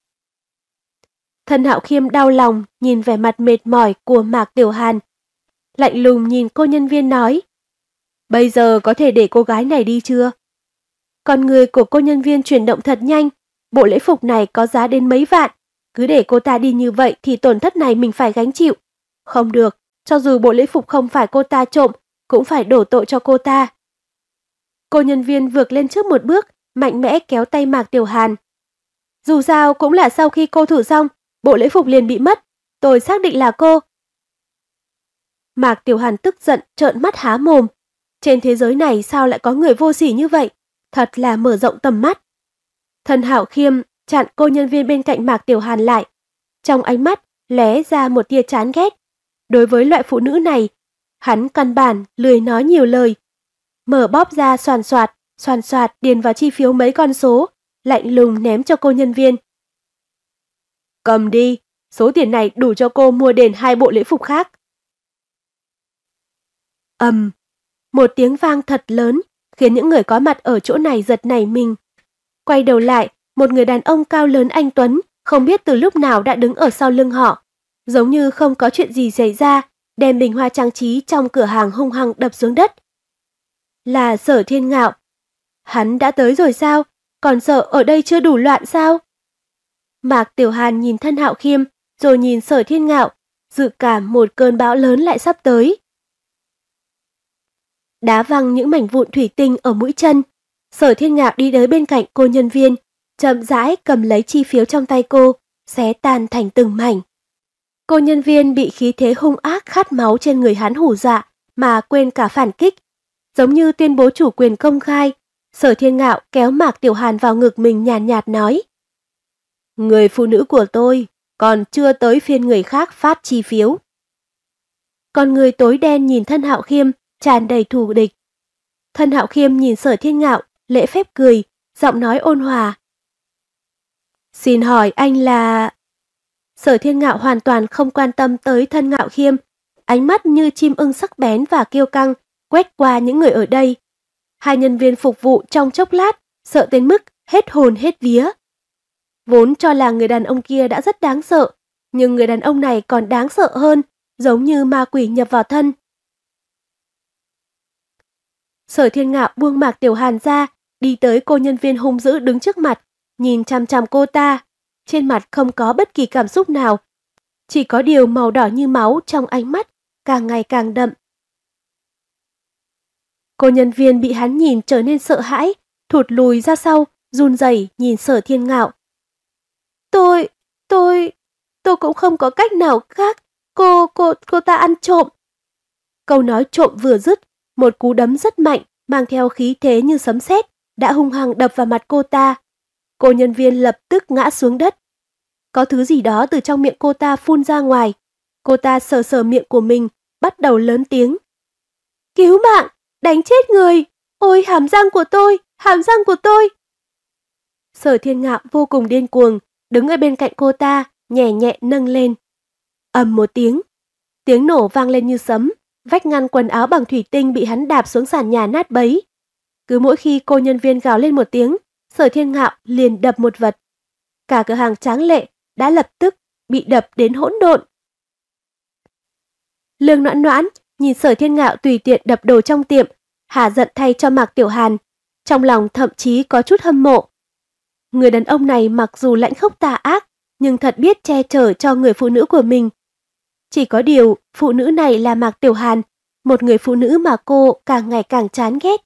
Thân Hạo Khiêm đau lòng nhìn vẻ mặt mệt mỏi của Mạc Tiểu Hàn. Lạnh lùng nhìn cô nhân viên nói. Bây giờ có thể để cô gái này đi chưa? Con người của cô nhân viên chuyển động thật nhanh. Bộ lễ phục này có giá đến mấy vạn. Cứ để cô ta đi như vậy thì tổn thất này mình phải gánh chịu. Không được, cho dù bộ lễ phục không phải cô ta trộm, cũng phải đổ tội cho cô ta. Cô nhân viên vượt lên trước một bước, mạnh mẽ kéo tay Mạc Tiểu Hàn. Dù sao cũng là sau khi cô thử xong, bộ lễ phục liền bị mất. Tôi xác định là cô. Mạc Tiểu Hàn tức giận trợn mắt há mồm. Trên thế giới này sao lại có người vô sỉ như vậy? Thật là mở rộng tầm mắt. Thân Hạo Khiêm chặn cô nhân viên bên cạnh Mạc Tiểu Hàn lại. Trong ánh mắt lóe ra một tia chán ghét. Đối với loại phụ nữ này, hắn căn bản lười nói nhiều lời. Mở bóp ra xoàn xoạt, xoàn xoạt điền vào chi phiếu mấy con số, lạnh lùng ném cho cô nhân viên. Cầm đi, số tiền này đủ cho cô mua đền hai bộ lễ phục khác. Ầm, một tiếng vang thật lớn, khiến những người có mặt ở chỗ này giật nảy mình. Quay đầu lại, một người đàn ông cao lớn anh tuấn, không biết từ lúc nào đã đứng ở sau lưng họ, giống như không có chuyện gì xảy ra, đem bình hoa trang trí trong cửa hàng hung hăng đập xuống đất. Là Sở Thiên Ngạo. Hắn đã tới rồi sao? Còn sợ ở đây chưa đủ loạn sao? Mạc Tiểu Hàn nhìn Thân Hạo Khiêm, rồi nhìn Sở Thiên Ngạo, dự cảm một cơn bão lớn lại sắp tới. Đá văng những mảnh vụn thủy tinh ở mũi chân, Sở Thiên Ngạo đi tới bên cạnh cô nhân viên, chậm rãi cầm lấy chi phiếu trong tay cô, xé tan thành từng mảnh. Cô nhân viên bị khí thế hung ác khát máu trên người hắn hù dọa mà quên cả phản kích, giống như tuyên bố chủ quyền công khai. Sở Thiên Ngạo kéo Mạc Tiểu Hàn vào ngực mình nhàn nhạt, nhạt nói. Người phụ nữ của tôi còn chưa tới phiên người khác phát chi phiếu. Con người tối đen nhìn Thân Hạo Khiêm, tràn đầy thù địch. Thân Hạo Khiêm nhìn Sở Thiên Ngạo, lễ phép cười, giọng nói ôn hòa. Xin hỏi anh là... Sở Thiên Ngạo hoàn toàn không quan tâm tới Thân Hạo Khiêm, ánh mắt như chim ưng sắc bén và kiêu căng, quét qua những người ở đây. Hai nhân viên phục vụ trong chốc lát, sợ đến mức hết hồn hết vía. Vốn cho là người đàn ông kia đã rất đáng sợ, nhưng người đàn ông này còn đáng sợ hơn, giống như ma quỷ nhập vào thân. Sở Thiên Ngạo buông Mạc Tiểu Hàn ra, đi tới cô nhân viên hung dữ đứng trước mặt, nhìn chằm chằm cô ta. Trên mặt không có bất kỳ cảm xúc nào, chỉ có điều màu đỏ như máu trong ánh mắt, càng ngày càng đậm. Cô nhân viên bị hắn nhìn trở nên sợ hãi, thụt lùi ra sau, run rẩy nhìn Sở Thiên Ngạo. Tôi, tôi, tôi cũng không có cách nào khác, cô, cô, cô ta ăn trộm. Câu nói trộm vừa dứt, một cú đấm rất mạnh, mang theo khí thế như sấm sét, đã hung hăng đập vào mặt cô ta. Cô nhân viên lập tức ngã xuống đất. Có thứ gì đó từ trong miệng cô ta phun ra ngoài. Cô ta sờ sờ miệng của mình, bắt đầu lớn tiếng. Cứu mạng, đánh chết người, ôi hàm răng của tôi, hàm răng của tôi. Sở Thiên Ngạo vô cùng điên cuồng, đứng ở bên cạnh cô ta, nhẹ nhẹ nâng lên. Ầm một tiếng, tiếng nổ vang lên như sấm, vách ngăn quần áo bằng thủy tinh bị hắn đạp xuống sàn nhà nát bấy. Cứ mỗi khi cô nhân viên gào lên một tiếng, Sở Thiên Ngạo liền đập một vật. Cả cửa hàng tráng lệ đã lập tức bị đập đến hỗn độn. Lương Noãn Noãn Nhìn Sở Thiên Ngạo tùy tiện đập đồ trong tiệm, hả giận thay cho Mạc Tiểu Hàn, trong lòng thậm chí có chút hâm mộ. Người đàn ông này mặc dù lãnh khốc tà ác, nhưng thật biết che chở cho người phụ nữ của mình. Chỉ có điều, phụ nữ này là Mạc Tiểu Hàn, một người phụ nữ mà cô càng ngày càng chán ghét.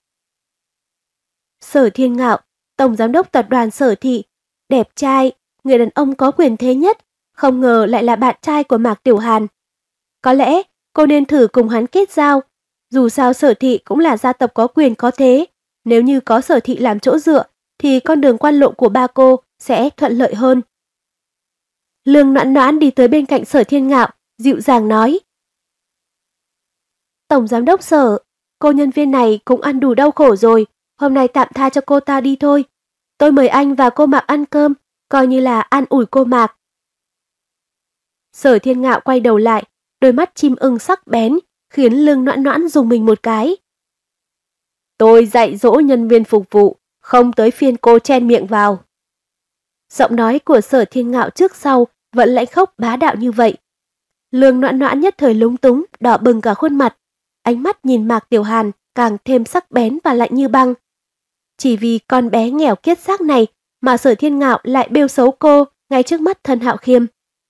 Sở Thiên Ngạo, tổng giám đốc tập đoàn Sở Thị, đẹp trai, người đàn ông có quyền thế nhất, không ngờ lại là bạn trai của Mạc Tiểu Hàn. Có lẽ cô nên thử cùng hắn kết giao, dù sao Sở Thị cũng là gia tộc có quyền có thế, nếu như có Sở Thị làm chỗ dựa thì con đường quan lộ của ba cô sẽ thuận lợi hơn. Lương Noãn Noãn đi tới bên cạnh Sở Thiên Ngạo, dịu dàng nói: Tổng giám đốc Sở, cô nhân viên này cũng ăn đủ đau khổ rồi, hôm nay tạm tha cho cô ta đi thôi. Tôi mời anh và cô Mạc ăn cơm, coi như là an ủi cô Mạc. Sở Thiên Ngạo quay đầu lại, đôi mắt chim ưng sắc bén, khiến Lương Noãn Noãn dùng mình một cái. Tôi dạy dỗ nhân viên phục vụ, không tới phiên cô chen miệng vào. Giọng nói của Sở Thiên Ngạo trước sau vẫn lãnh khốc bá đạo như vậy. Lương Noãn Noãn nhất thời lúng túng, đỏ bừng cả khuôn mặt. Ánh mắt nhìn Mạc Tiểu Hàn càng thêm sắc bén và lạnh như băng. Chỉ vì con bé nghèo kiết xác này mà Sở Thiên Ngạo lại bêu xấu cô ngay trước mắt Thân Hạo Khiêm.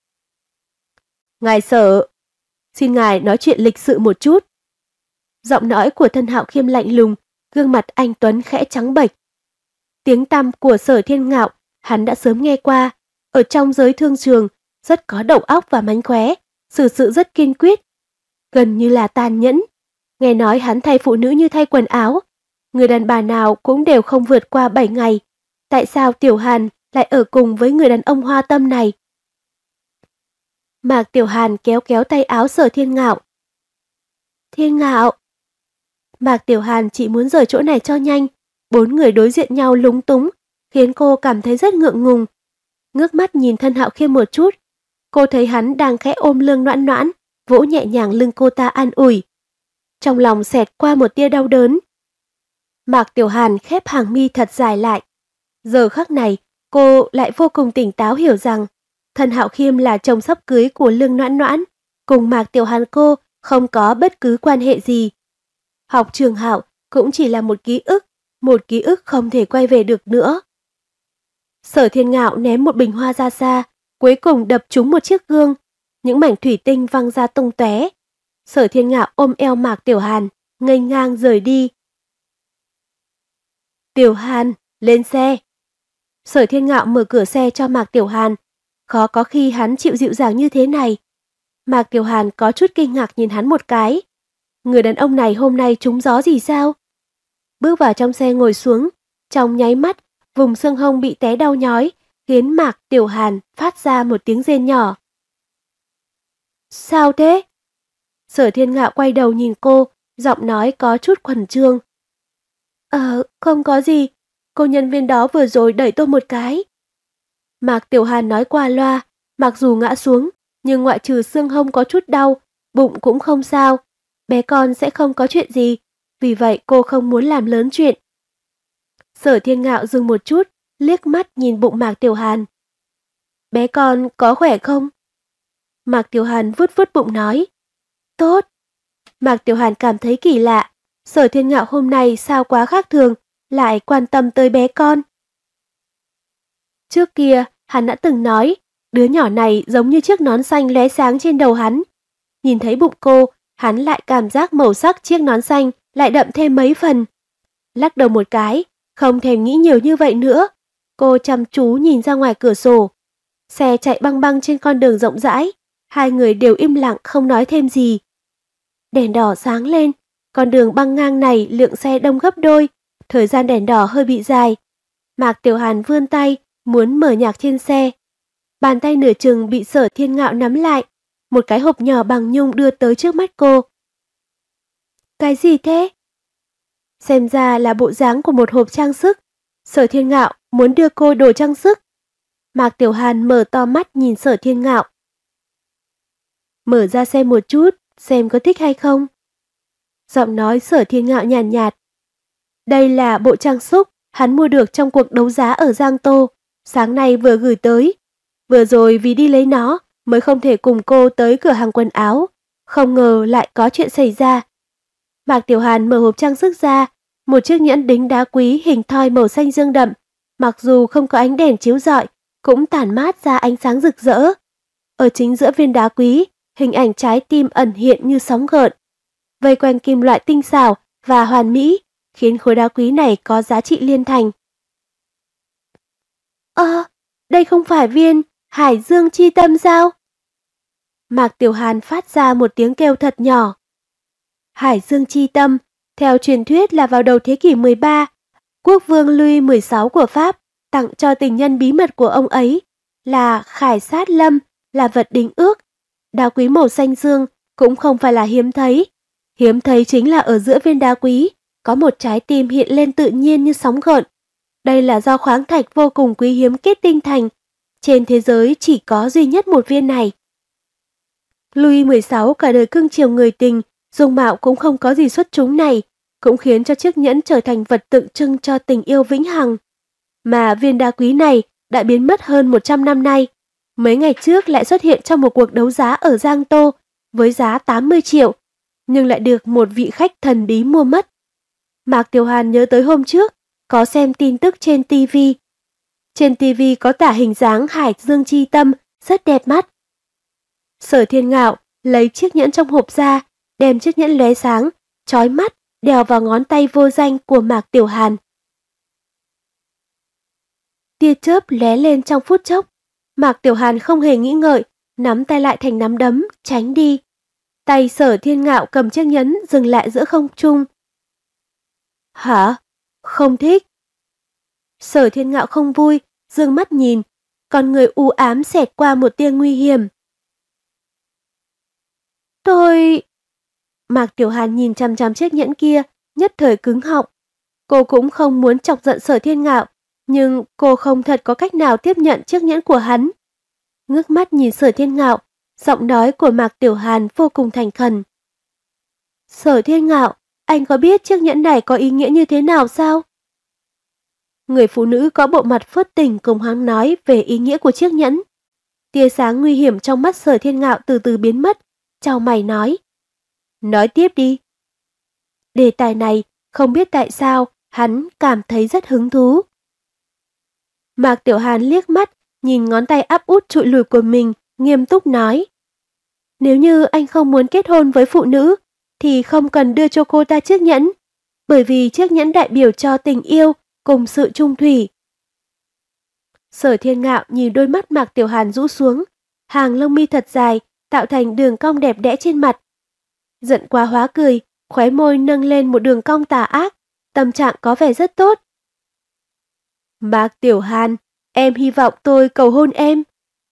Ngài Sở, xin ngài nói chuyện lịch sự một chút. Giọng nói của Thân Hạo Khiêm lạnh lùng, gương mặt anh tuấn khẽ trắng bệch. Tiếng tăm của Sở Thiên Ngạo hắn đã sớm nghe qua, ở trong giới thương trường rất có đầu óc và mánh khóe, xử sự rất kiên quyết, gần như là tàn nhẫn. Nghe nói hắn thay phụ nữ như thay quần áo, người đàn bà nào cũng đều không vượt qua bảy ngày. Tại sao Tiểu Hàn lại ở cùng với người đàn ông hoa tâm này? Mạc Tiểu Hàn kéo kéo tay áo Sở Thiên Ngạo. Thiên Ngạo! Mạc Tiểu Hàn chỉ muốn rời chỗ này cho nhanh, bốn người đối diện nhau lúng túng, khiến cô cảm thấy rất ngượng ngùng. Ngước mắt nhìn Thân Hạo Khiêm một chút, cô thấy hắn đang khẽ ôm Lương Noãn Noãn, vỗ nhẹ nhàng lưng cô ta an ủi. Trong lòng xẹt qua một tia đau đớn. Mạc Tiểu Hàn khép hàng mi thật dài lại. Giờ khắc này, cô lại vô cùng tỉnh táo hiểu rằng Thân Hạo Khiêm là chồng sắp cưới của Lương Noãn Noãn, cùng Mạc Tiểu Hàn cô không có bất cứ quan hệ gì. Học Trường Hạo cũng chỉ là một ký ức, một ký ức không thể quay về được nữa. Sở Thiên Ngạo ném một bình hoa ra xa, cuối cùng đập trúng một chiếc gương, những mảnh thủy tinh văng ra tung tóe. Sở Thiên Ngạo ôm eo Mạc Tiểu Hàn, nghênh ngang rời đi. Tiểu Hàn, lên xe. Sở Thiên Ngạo mở cửa xe cho Mạc Tiểu Hàn. Khó có khi hắn chịu dịu dàng như thế này. Mạc Tiểu Hàn có chút kinh ngạc nhìn hắn một cái. Người đàn ông này hôm nay trúng gió gì sao? Bước vào trong xe ngồi xuống, trong nháy mắt, vùng xương hông bị té đau nhói, khiến Mạc Tiểu Hàn phát ra một tiếng rên nhỏ. Sao thế? Sở Thiên Ngạo quay đầu nhìn cô, giọng nói có chút khẩn trương. Ờ, không có gì, cô nhân viên đó vừa rồi đẩy tôi một cái. Mạc Tiểu Hàn nói qua loa, mặc dù ngã xuống, nhưng ngoại trừ xương hông có chút đau, bụng cũng không sao, bé con sẽ không có chuyện gì, vì vậy cô không muốn làm lớn chuyện. Sở Thiên Ngạo dừng một chút, liếc mắt nhìn bụng Mạc Tiểu Hàn. Bé con có khỏe không? Mạc Tiểu Hàn vuốt vuốt bụng nói. Tốt. Mạc Tiểu Hàn cảm thấy kỳ lạ, Sở Thiên Ngạo hôm nay sao quá khác thường, lại quan tâm tới bé con. Trước kia, hắn đã từng nói, đứa nhỏ này giống như chiếc nón xanh lóe sáng trên đầu hắn. Nhìn thấy bụng cô, hắn lại cảm giác màu sắc chiếc nón xanh lại đậm thêm mấy phần. Lắc đầu một cái, không thèm nghĩ nhiều như vậy nữa. Cô chăm chú nhìn ra ngoài cửa sổ. Xe chạy băng băng trên con đường rộng rãi, hai người đều im lặng không nói thêm gì. Đèn đỏ sáng lên, con đường băng ngang này lượng xe đông gấp đôi, thời gian đèn đỏ hơi bị dài. Mạc Tiểu Hàn vươn tay, muốn mở nhạc trên xe. Bàn tay nửa chừng bị Sở Thiên Ngạo nắm lại, một cái hộp nhỏ bằng nhung đưa tới trước mắt cô. Cái gì thế? Xem ra là bộ dáng của một hộp trang sức. Sở Thiên Ngạo muốn đưa cô đồ trang sức. Mạc Tiểu Hàn mở to mắt nhìn Sở Thiên Ngạo. Mở ra xem một chút, xem có thích hay không. Giọng nói Sở Thiên Ngạo nhàn nhạt, nhạt. Đây là bộ trang sức hắn mua được trong cuộc đấu giá ở Giang Tô, sáng nay vừa gửi tới. Vừa rồi vì đi lấy nó mới không thể cùng cô tới cửa hàng quần áo, Không ngờ lại có chuyện xảy ra. Mạc Tiểu Hàn mở hộp trang sức ra, một chiếc nhẫn đính đá quý hình thoi màu xanh dương đậm, mặc dù không có ánh đèn chiếu rọi, cũng tản mát ra ánh sáng rực rỡ. Ở chính giữa viên đá quý, hình ảnh trái tim ẩn hiện như sóng gợn. Vây quanh kim loại tinh xảo và hoàn mỹ, khiến khối đá quý này có giá trị liên thành. Ơ, đây không phải viên Hải Dương Chi Tâm sao? Mạc Tiểu Hàn phát ra một tiếng kêu thật nhỏ. Hải Dương Chi Tâm, theo truyền thuyết là vào đầu thế kỷ mười ba, quốc vương Louis mười sáu của Pháp tặng cho tình nhân bí mật của ông ấy là khải sát lâm, là vật đính ước. Đá quý màu xanh dương cũng không phải là hiếm thấy. Hiếm thấy chính là ở giữa viên đá quý có một trái tim hiện lên tự nhiên như sóng gợn. Đây là do khoáng thạch vô cùng quý hiếm kết tinh thành. Trên thế giới chỉ có duy nhất một viên này. Louis mười sáu cả đời cưng chiều người tình, dung mạo cũng không có gì xuất chúng này, cũng khiến cho chiếc nhẫn trở thành vật tượng trưng cho tình yêu vĩnh hằng. Mà viên đá quý này đã biến mất hơn một trăm năm nay. Mấy ngày trước lại xuất hiện trong một cuộc đấu giá ở Giang Tô với giá tám mươi triệu, nhưng lại được một vị khách thần bí mua mất. Mạc Tiểu Hàn nhớ tới hôm trước, có xem tin tức trên ti vi. Trên ti vi có tả hình dáng Hải Dương Chi Tâm rất đẹp mắt. Sở Thiên Ngạo lấy chiếc nhẫn trong hộp ra, đem chiếc nhẫn lóe sáng, chói mắt, đeo vào ngón tay vô danh của Mạc Tiểu Hàn. Tia chớp lóe lên trong phút chốc, Mạc Tiểu Hàn không hề nghĩ ngợi, nắm tay lại thành nắm đấm, tránh đi. Tay Sở Thiên Ngạo cầm chiếc nhẫn dừng lại giữa không trung. Hả? Không thích. Sở Thiên Ngạo không vui, dương mắt nhìn, con người u ám xẹt qua một tia nguy hiểm. Tôi... Mạc Tiểu Hàn nhìn chằm chằm chiếc nhẫn kia, nhất thời cứng họng. Cô cũng không muốn chọc giận Sở Thiên Ngạo, nhưng cô không thật có cách nào tiếp nhận chiếc nhẫn của hắn. Ngước mắt nhìn Sở Thiên Ngạo, giọng nói của Mạc Tiểu Hàn vô cùng thành khẩn. Sở Thiên Ngạo, anh có biết chiếc nhẫn này có ý nghĩa như thế nào sao? Người phụ nữ có bộ mặt phớt tình cùng hắn nói về ý nghĩa của chiếc nhẫn. Tia sáng nguy hiểm trong mắt Sở Thiên Ngạo từ từ biến mất, chau mày nói. Nói tiếp đi. Đề tài này, không biết tại sao, hắn cảm thấy rất hứng thú. Mạc Tiểu Hàn liếc mắt, nhìn ngón tay áp út trụi lùi của mình, nghiêm túc nói. Nếu như anh không muốn kết hôn với phụ nữ, thì không cần đưa cho cô ta chiếc nhẫn, bởi vì chiếc nhẫn đại biểu cho tình yêu cùng sự trung thủy. Sở Thiên Ngạo nhìn đôi mắt Mạc Tiểu Hàn rũ xuống, hàng lông mi thật dài, tạo thành đường cong đẹp đẽ trên mặt. Giận quá hóa cười, khóe môi nâng lên một đường cong tà ác, tâm trạng có vẻ rất tốt. Mạc Tiểu Hàn, em hy vọng tôi cầu hôn em.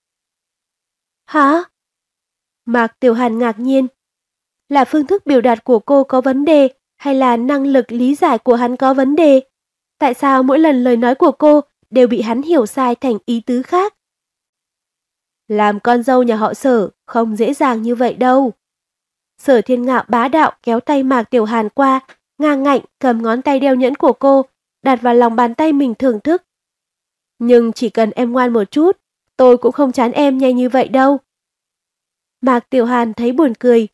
Hả? Mạc Tiểu Hàn ngạc nhiên. Là phương thức biểu đạt của cô có vấn đề hay là năng lực lý giải của hắn có vấn đề? Tại sao mỗi lần lời nói của cô đều bị hắn hiểu sai thành ý tứ khác? Làm con dâu nhà họ Sở không dễ dàng như vậy đâu. Sở Thiên Ngạo bá đạo kéo tay Mạc Tiểu Hàn qua, ngang ngạnh cầm ngón tay đeo nhẫn của cô, đặt vào lòng bàn tay mình thưởng thức. Nhưng chỉ cần em ngoan một chút, tôi cũng không chán em nhanh như vậy đâu. Mạc Tiểu Hàn thấy buồn cười.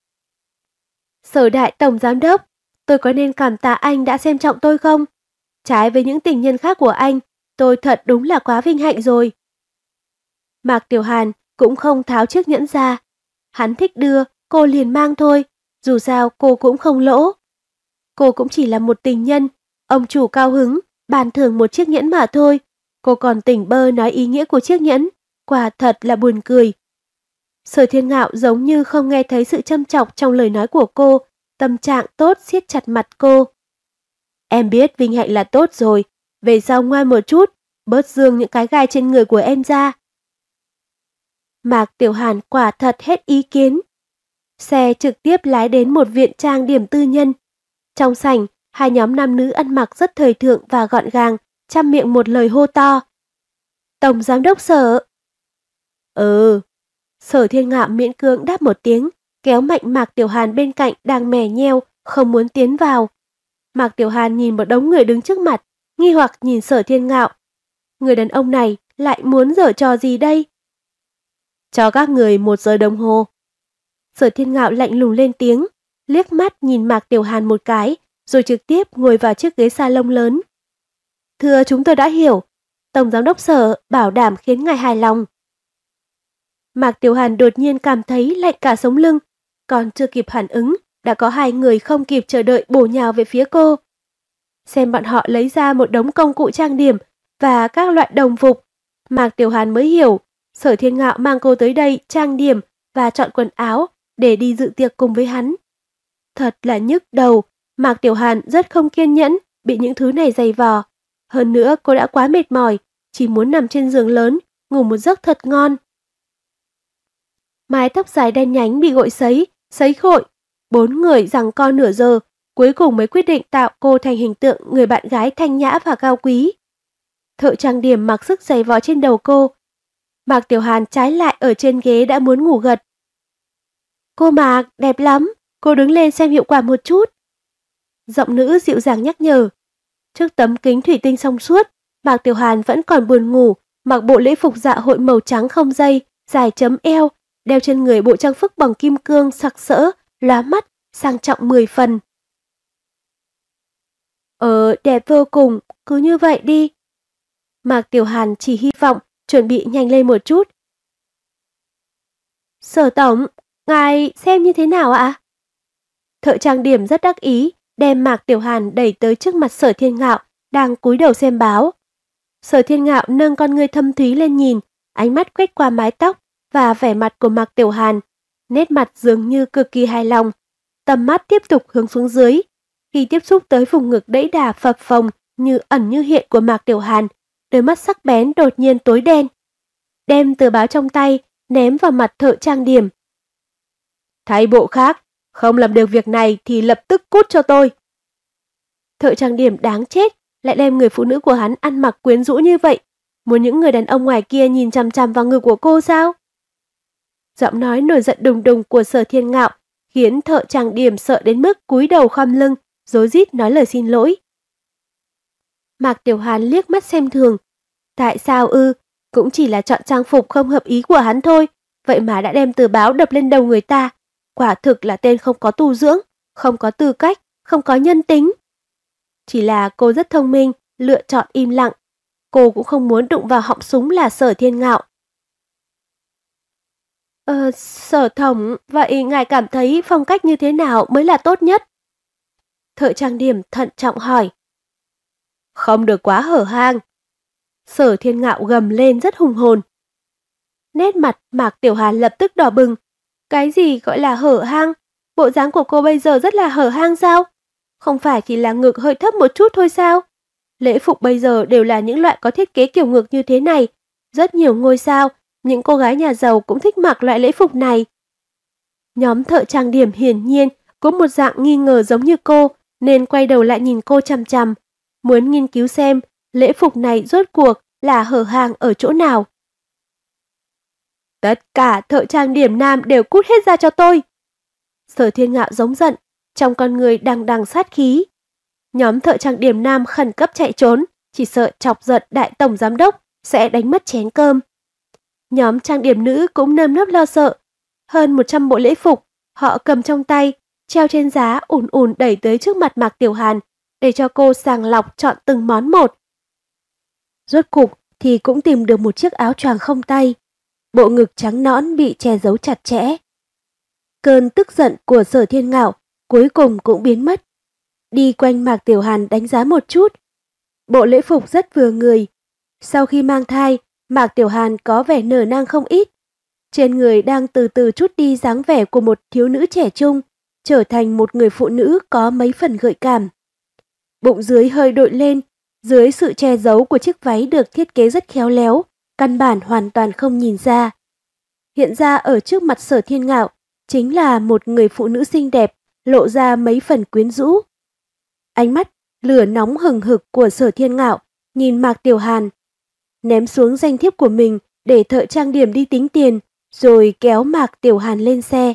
Sở đại tổng giám đốc, tôi có nên cảm tạ anh đã xem trọng tôi không? Trái với những tình nhân khác của anh, tôi thật đúng là quá vinh hạnh rồi. Mạc Tiểu Hàn cũng không tháo chiếc nhẫn ra. Hắn thích đưa, cô liền mang thôi, dù sao cô cũng không lỗ. Cô cũng chỉ là một tình nhân, ông chủ cao hứng, bàn thưởng một chiếc nhẫn mà thôi. Cô còn tỉnh bơ nói ý nghĩa của chiếc nhẫn, quả thật là buồn cười. Sở Thiên Ngạo giống như không nghe thấy sự châm chọc trong lời nói của cô, tâm trạng tốt siết chặt mặt cô. Em biết vinh hạnh là tốt rồi, về sau ngoan một chút, bớt dương những cái gai trên người của em ra. Mạc Tiểu Hàn quả thật hết ý kiến. Xe trực tiếp lái đến một viện trang điểm tư nhân. Trong sảnh, hai nhóm nam nữ ăn mặc rất thời thượng và gọn gàng, chăm miệng một lời hô to. Tổng giám đốc Sở. Ừ. Sở Thiên Ngạo miễn cưỡng đáp một tiếng, kéo mạnh Mạc Tiểu Hàn bên cạnh đang mè nheo, không muốn tiến vào. Mạc Tiểu Hàn nhìn một đống người đứng trước mặt, nghi hoặc nhìn Sở Thiên Ngạo. Người đàn ông này lại muốn giở trò gì đây? Cho các người một giờ đồng hồ. Sở Thiên Ngạo lạnh lùng lên tiếng, liếc mắt nhìn Mạc Tiểu Hàn một cái, rồi trực tiếp ngồi vào chiếc ghế salon lớn. Thưa, chúng tôi đã hiểu. Tổng giám đốc Sở bảo đảm khiến ngài hài lòng. Mạc Tiểu Hàn đột nhiên cảm thấy lạnh cả sống lưng, còn chưa kịp phản ứng, đã có hai người không kịp chờ đợi bổ nhào về phía cô. Xem bọn họ lấy ra một đống công cụ trang điểm và các loại đồng phục, Mạc Tiểu Hàn mới hiểu, Sở Thiên Ngạo mang cô tới đây trang điểm và chọn quần áo để đi dự tiệc cùng với hắn. Thật là nhức đầu, Mạc Tiểu Hàn rất không kiên nhẫn bị những thứ này dày vò. Hơn nữa cô đã quá mệt mỏi, chỉ muốn nằm trên giường lớn, ngủ một giấc thật ngon. Mái tóc dài đen nhánh bị gội sấy, sấy khội. Bốn người giằng co nửa giờ, cuối cùng mới quyết định tạo cô thành hình tượng người bạn gái thanh nhã và cao quý. Thợ trang điểm mặc sức giày vò trên đầu cô. Mạc Tiểu Hàn trái lại ở trên ghế đã muốn ngủ gật. Cô Mạc, đẹp lắm, cô đứng lên xem hiệu quả một chút. Giọng nữ dịu dàng nhắc nhở. Trước tấm kính thủy tinh trong suốt, Mạc Tiểu Hàn vẫn còn buồn ngủ, mặc bộ lễ phục dạ hội màu trắng không dây, dài chấm eo, đeo trên người bộ trang sức bằng kim cương sặc sỡ, lóa mắt, sang trọng mười phần. Ờ, đẹp vô cùng, cứ như vậy đi. Mạc Tiểu Hàn chỉ hy vọng chuẩn bị nhanh lên một chút. Sở tổng, ngài xem như thế nào ạ? Thợ trang điểm rất đắc ý, đem Mạc Tiểu Hàn đẩy tới trước mặt Sở Thiên Ngạo, đang cúi đầu xem báo. Sở Thiên Ngạo nâng con ngươi thâm thúy lên nhìn, ánh mắt quét qua mái tóc và vẻ mặt của Mạc Tiểu Hàn, nét mặt dường như cực kỳ hài lòng. Tầm mắt tiếp tục hướng xuống dưới, khi tiếp xúc tới vùng ngực đẫy đà phập phồng như ẩn như hiện của Mạc Tiểu Hàn, đôi mắt sắc bén đột nhiên tối đen. Đem tờ báo trong tay ném vào mặt thợ trang điểm. Thay bộ khác, không làm được việc này thì lập tức cút cho tôi. Thợ trang điểm đáng chết, lại đem người phụ nữ của hắn ăn mặc quyến rũ như vậy, muốn những người đàn ông ngoài kia nhìn chằm chằm vào ngực của cô sao? Giọng nói nổi giận đùng đùng của Sở Thiên Ngạo khiến thợ trang điểm sợ đến mức cúi đầu khom lưng, rối rít nói lời xin lỗi. Mạc Tiểu Hàn liếc mắt xem thường. Tại sao ư? Cũng chỉ là chọn trang phục không hợp ý của hắn thôi, vậy mà đã đem tờ báo đập lên đầu người ta. Quả thực là tên không có tu dưỡng, không có tư cách, không có nhân tính. Chỉ là cô rất thông minh, lựa chọn im lặng. Cô cũng không muốn đụng vào họng súng là Sở Thiên Ngạo. Ờ, Sở Tổng, vậy ngài cảm thấy phong cách như thế nào mới là tốt nhất? Thợ trang điểm thận trọng hỏi. Không được quá hở hang. Sở Thiên Ngạo gầm lên rất hùng hồn. Nét mặt Mạc Tiểu Hàn lập tức đỏ bừng. Cái gì gọi là hở hang? Bộ dáng của cô bây giờ rất là hở hang sao? Không phải chỉ là ngực hơi thấp một chút thôi sao? Lễ phục bây giờ đều là những loại có thiết kế kiểu ngực như thế này. Rất nhiều ngôi sao, những cô gái nhà giàu cũng thích mặc loại lễ phục này. Nhóm thợ trang điểm hiển nhiên có một dạng nghi ngờ giống như cô, nên quay đầu lại nhìn cô chằm chằm, muốn nghiên cứu xem lễ phục này rốt cuộc là hở hang ở chỗ nào. Tất cả thợ trang điểm nam đều cút hết ra cho tôi. Sở Thiên Ngạo giống giận, trong con người đằng đằng sát khí. Nhóm thợ trang điểm nam khẩn cấp chạy trốn, chỉ sợ chọc giận đại tổng giám đốc sẽ đánh mất chén cơm. Nhóm trang điểm nữ cũng nơm nớp lo sợ. Hơn một trăm bộ lễ phục, họ cầm trong tay, treo trên giá ùn ùn đẩy tới trước mặt Mạc Tiểu Hàn, để cho cô sàng lọc chọn từng món một. Rốt cục thì cũng tìm được một chiếc áo choàng không tay. Bộ ngực trắng nõn bị che giấu chặt chẽ. Cơn tức giận của Sở Thiên Ngạo cuối cùng cũng biến mất. Đi quanh Mạc Tiểu Hàn đánh giá một chút. Bộ lễ phục rất vừa người. Sau khi mang thai, Mạc Tiểu Hàn có vẻ nở nang không ít. Trên người đang từ từ trút đi dáng vẻ của một thiếu nữ trẻ trung, trở thành một người phụ nữ có mấy phần gợi cảm. Bụng dưới hơi đội lên, dưới sự che giấu của chiếc váy được thiết kế rất khéo léo, căn bản hoàn toàn không nhìn ra. Hiện ra ở trước mặt Sở Thiên Ngạo chính là một người phụ nữ xinh đẹp, lộ ra mấy phần quyến rũ. Ánh mắt lửa nóng hừng hực của Sở Thiên Ngạo nhìn Mạc Tiểu Hàn, ném xuống danh thiếp của mình để thợ trang điểm đi tính tiền, rồi kéo Mạc Tiểu Hàn lên xe.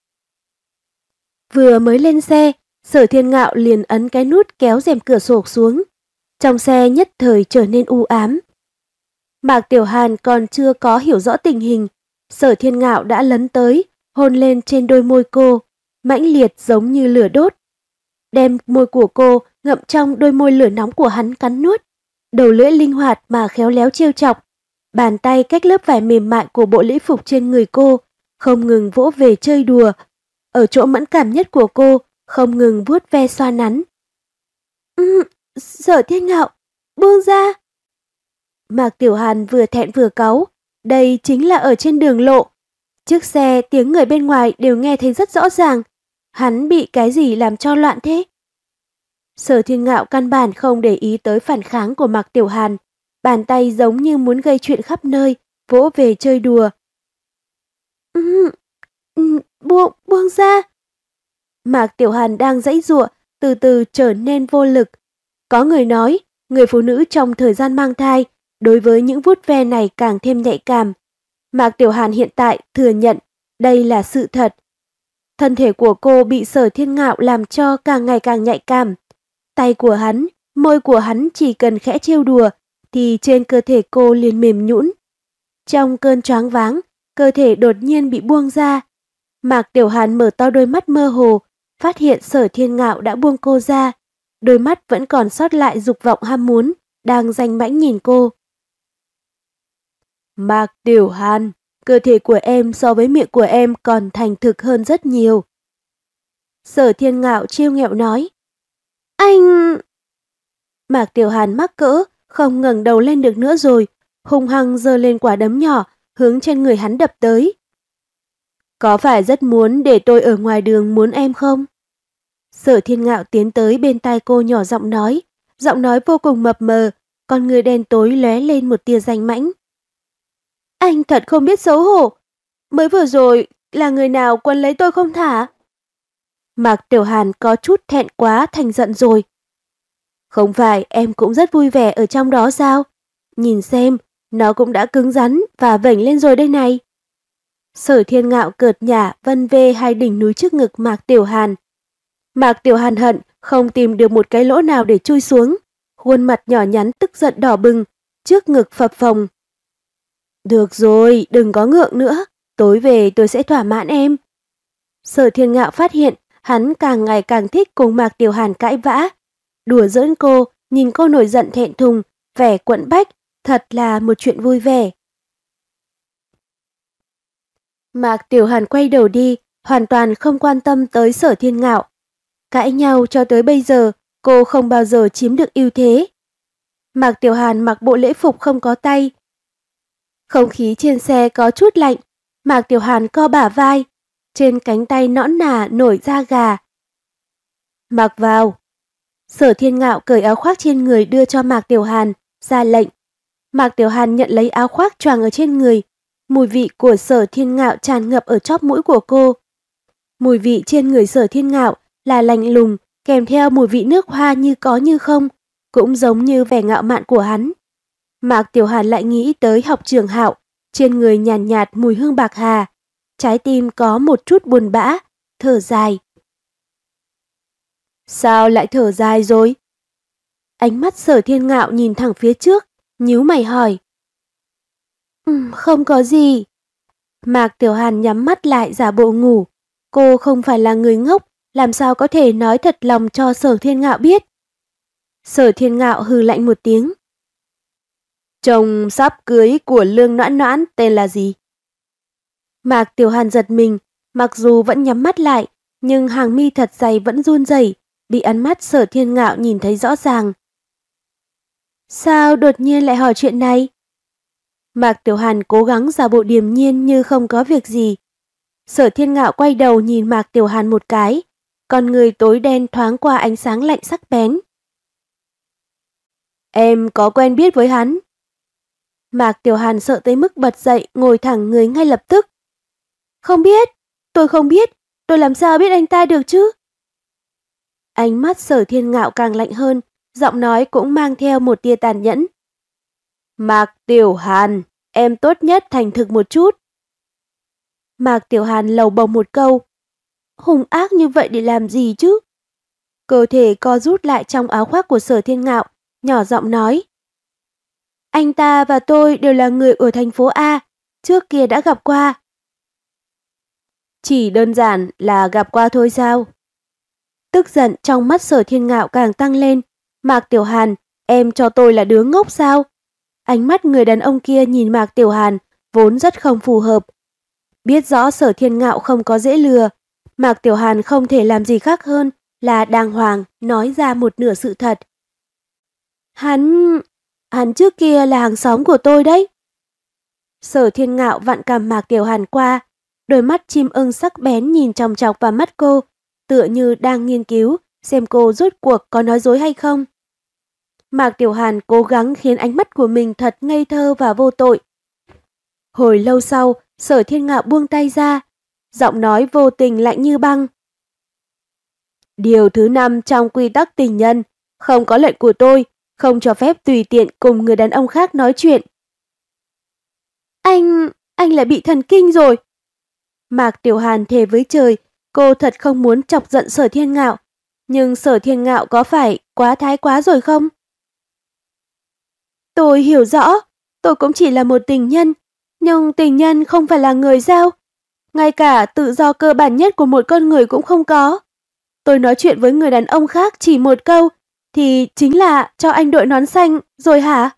Vừa mới lên xe, Sở Thiên Ngạo liền ấn cái nút kéo rèm cửa sổ xuống. Trong xe nhất thời trở nên u ám. Mạc Tiểu Hàn còn chưa có hiểu rõ tình hình, Sở Thiên Ngạo đã lấn tới, hôn lên trên đôi môi cô, mãnh liệt giống như lửa đốt. Đem môi của cô ngậm trong đôi môi lửa nóng của hắn cắn nuốt, đầu lưỡi linh hoạt mà khéo léo trêu chọc. Bàn tay cách lớp vải mềm mại của bộ lễ phục trên người cô, không ngừng vỗ về chơi đùa. Ở chỗ mẫn cảm nhất của cô, không ngừng vuốt ve xoa nắn. Ừ, Sở Thiên Ngạo, buông ra. Mạc Tiểu Hàn vừa thẹn vừa cáu, đây chính là ở trên đường lộ. Chiếc xe tiếng người bên ngoài đều nghe thấy rất rõ ràng. Hắn bị cái gì làm cho loạn thế? Sở Thiên Ngạo căn bản không để ý tới phản kháng của Mạc Tiểu Hàn, bàn tay giống như muốn gây chuyện khắp nơi, vỗ về chơi đùa. Ừ, ừ, buông, buông ra. Mạc Tiểu Hàn đang giãy giụa, từ từ trở nên vô lực. Có người nói, người phụ nữ trong thời gian mang thai, đối với những vuốt ve này càng thêm nhạy cảm. Mạc Tiểu Hàn hiện tại thừa nhận, đây là sự thật. Thân thể của cô bị Sở Thiên Ngạo làm cho càng ngày càng nhạy cảm. Tay của hắn, môi của hắn chỉ cần khẽ trêu đùa, thì trên cơ thể cô liền mềm nhũn. Trong cơn choáng váng, cơ thể đột nhiên bị buông ra. Mạc Tiểu Hàn mở to đôi mắt mơ hồ, phát hiện Sở Thiên Ngạo đã buông cô ra. Đôi mắt vẫn còn sót lại dục vọng ham muốn, đang danh mãnh nhìn cô. Mạc Tiểu Hàn, cơ thể của em so với miệng của em còn thành thực hơn rất nhiều. Sở Thiên Ngạo trêu nghẹo nói. Anh... Mạc Tiểu Hàn mắc cỡ, không ngẩng đầu lên được nữa rồi, hung hăng giơ lên quả đấm nhỏ, hướng trên người hắn đập tới. Có phải rất muốn để tôi ở ngoài đường muốn em không? Sở Thiên Ngạo tiến tới bên tai cô nhỏ giọng nói, giọng nói vô cùng mập mờ, con người đen tối lóe lên một tia danh mãnh. Anh thật không biết xấu hổ, mới vừa rồi là người nào quấn lấy tôi không thả? Mạc Tiểu Hàn có chút thẹn quá thành giận rồi. Không phải em cũng rất vui vẻ ở trong đó sao? Nhìn xem, nó cũng đã cứng rắn và vểnh lên rồi đây này. Sở Thiên Ngạo cợt nhả vân vê hai đỉnh núi trước ngực Mạc Tiểu Hàn. Mạc Tiểu Hàn hận không tìm được một cái lỗ nào để chui xuống, khuôn mặt nhỏ nhắn tức giận đỏ bừng, trước ngực phập phồng. Được rồi, đừng có ngượng nữa, tối về tôi sẽ thỏa mãn em. Sở Thiên Ngạo phát hiện hắn càng ngày càng thích cùng Mạc Tiểu Hàn cãi vã. Đùa giỡn cô, nhìn cô nổi giận thẹn thùng, vẻ quẫn bách, thật là một chuyện vui vẻ. Mạc Tiểu Hàn quay đầu đi, hoàn toàn không quan tâm tới Sở Thiên Ngạo. Cãi nhau cho tới bây giờ, cô không bao giờ chiếm được ưu thế. Mạc Tiểu Hàn mặc bộ lễ phục không có tay. Không khí trên xe có chút lạnh, Mạc Tiểu Hàn co bả vai, trên cánh tay nõn nà nổi da gà. Mặc vào. Sở Thiên Ngạo cởi áo khoác trên người đưa cho Mạc Tiểu Hàn, ra lệnh. Mạc Tiểu Hàn nhận lấy áo khoác choàng ở trên người. Mùi vị của Sở Thiên Ngạo tràn ngập ở chóp mũi của cô. Mùi vị trên người Sở Thiên Ngạo là lạnh lùng, kèm theo mùi vị nước hoa như có như không, cũng giống như vẻ ngạo mạn của hắn. Mạc Tiểu Hàn lại nghĩ tới học trưởng Hạo, trên người nhàn nhạt, nhạt mùi hương bạc hà. Trái tim có một chút buồn bã, thở dài. Sao lại thở dài rồi? Ánh mắt Sở Thiên Ngạo nhìn thẳng phía trước, nhíu mày hỏi. Um, không có gì. Mạc Tiểu Hàn nhắm mắt lại giả bộ ngủ. Cô không phải là người ngốc, làm sao có thể nói thật lòng cho Sở Thiên Ngạo biết. Sở Thiên Ngạo hừ lạnh một tiếng. Chồng sắp cưới của Lương Noãn Noãn tên là gì? Mạc Tiểu Hàn giật mình, mặc dù vẫn nhắm mắt lại, nhưng hàng mi thật dày vẫn run rẩy, bị ánh mắt Sở Thiên Ngạo nhìn thấy rõ ràng. Sao đột nhiên lại hỏi chuyện này? Mạc Tiểu Hàn cố gắng giả bộ điềm nhiên như không có việc gì. Sở Thiên Ngạo quay đầu nhìn Mạc Tiểu Hàn một cái, con người tối đen thoáng qua ánh sáng lạnh sắc bén. Em có quen biết với hắn? Mạc Tiểu Hàn sợ tới mức bật dậy ngồi thẳng người ngay lập tức. Không biết, tôi không biết, tôi làm sao biết anh ta được chứ? Ánh mắt Sở Thiên Ngạo càng lạnh hơn, giọng nói cũng mang theo một tia tàn nhẫn. Mạc Tiểu Hàn, em tốt nhất thành thực một chút. Mạc Tiểu Hàn lầu bầu một câu. Hung ác như vậy để làm gì chứ? Cơ thể co rút lại trong áo khoác của Sở Thiên Ngạo, nhỏ giọng nói. Anh ta và tôi đều là người ở thành phố A, trước kia đã gặp qua. Chỉ đơn giản là gặp qua thôi sao? Tức giận trong mắt Sở Thiên Ngạo càng tăng lên. Mạc Tiểu Hàn, em cho tôi là đứa ngốc sao? Ánh mắt người đàn ông kia nhìn Mạc Tiểu Hàn vốn rất không phù hợp. Biết rõ Sở Thiên Ngạo không có dễ lừa, Mạc Tiểu Hàn không thể làm gì khác hơn là đàng hoàng nói ra một nửa sự thật. Hắn... hắn trước kia là hàng xóm của tôi đấy. Sở Thiên Ngạo vặn cằm Mạc Tiểu Hàn qua, đôi mắt chim ưng sắc bén nhìn chòng chọc vào mắt cô, tựa như đang nghiên cứu xem cô rốt cuộc có nói dối hay không. Mạc Tiểu Hàn cố gắng khiến ánh mắt của mình thật ngây thơ và vô tội. Hồi lâu sau, Sở Thiên Ngạo buông tay ra, giọng nói vô tình lạnh như băng. Điều thứ năm trong quy tắc tình nhân, không có lệnh của tôi, không cho phép tùy tiện cùng người đàn ông khác nói chuyện. Anh, anh lại bị thần kinh rồi. Mạc Tiểu Hàn thề với trời, cô thật không muốn chọc giận Sở Thiên Ngạo, nhưng Sở Thiên Ngạo có phải quá thái quá rồi không? Tôi hiểu rõ, tôi cũng chỉ là một tình nhân, nhưng tình nhân không phải là người sao? Ngay cả tự do cơ bản nhất của một con người cũng không có. Tôi nói chuyện với người đàn ông khác chỉ một câu, thì chính là cho anh đội nón xanh rồi hả?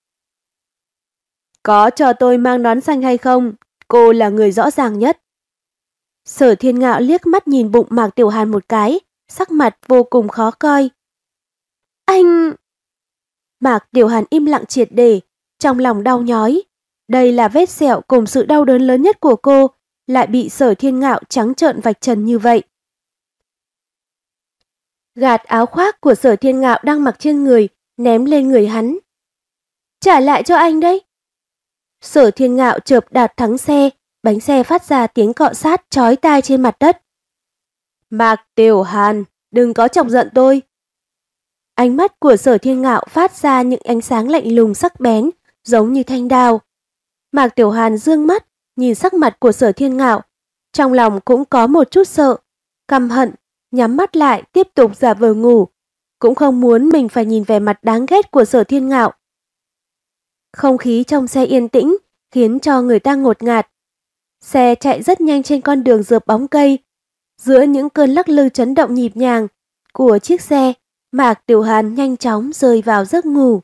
Có cho tôi mang nón xanh hay không, cô là người rõ ràng nhất. Sở Thiên Ngạo liếc mắt nhìn bụng Mạc Tiểu Hàn một cái, sắc mặt vô cùng khó coi. Anh... Mạc Tiểu Hàn im lặng triệt để, trong lòng đau nhói. Đây là vết sẹo cùng sự đau đớn lớn nhất của cô, lại bị Sở Thiên Ngạo trắng trợn vạch trần như vậy. Gạt áo khoác của Sở Thiên Ngạo đang mặc trên người, ném lên người hắn. Trả lại cho anh đấy. Sở Thiên Ngạo chợp đạp thắng xe, bánh xe phát ra tiếng cọ sát chói tai trên mặt đất. Mạc Tiểu Hàn, đừng có chọc giận tôi. Ánh mắt của Sở Thiên Ngạo phát ra những ánh sáng lạnh lùng sắc bén, giống như thanh đao. Mạc Tiểu Hàn dương mắt, nhìn sắc mặt của Sở Thiên Ngạo, trong lòng cũng có một chút sợ, căm hận, nhắm mắt lại tiếp tục giả vờ ngủ, cũng không muốn mình phải nhìn vẻ mặt đáng ghét của Sở Thiên Ngạo. Không khí trong xe yên tĩnh, khiến cho người ta ngột ngạt. Xe chạy rất nhanh trên con đường rợp bóng cây. Giữa những cơn lắc lư chấn động nhịp nhàng của chiếc xe, Mạc Tiểu Hàn nhanh chóng rơi vào giấc ngủ.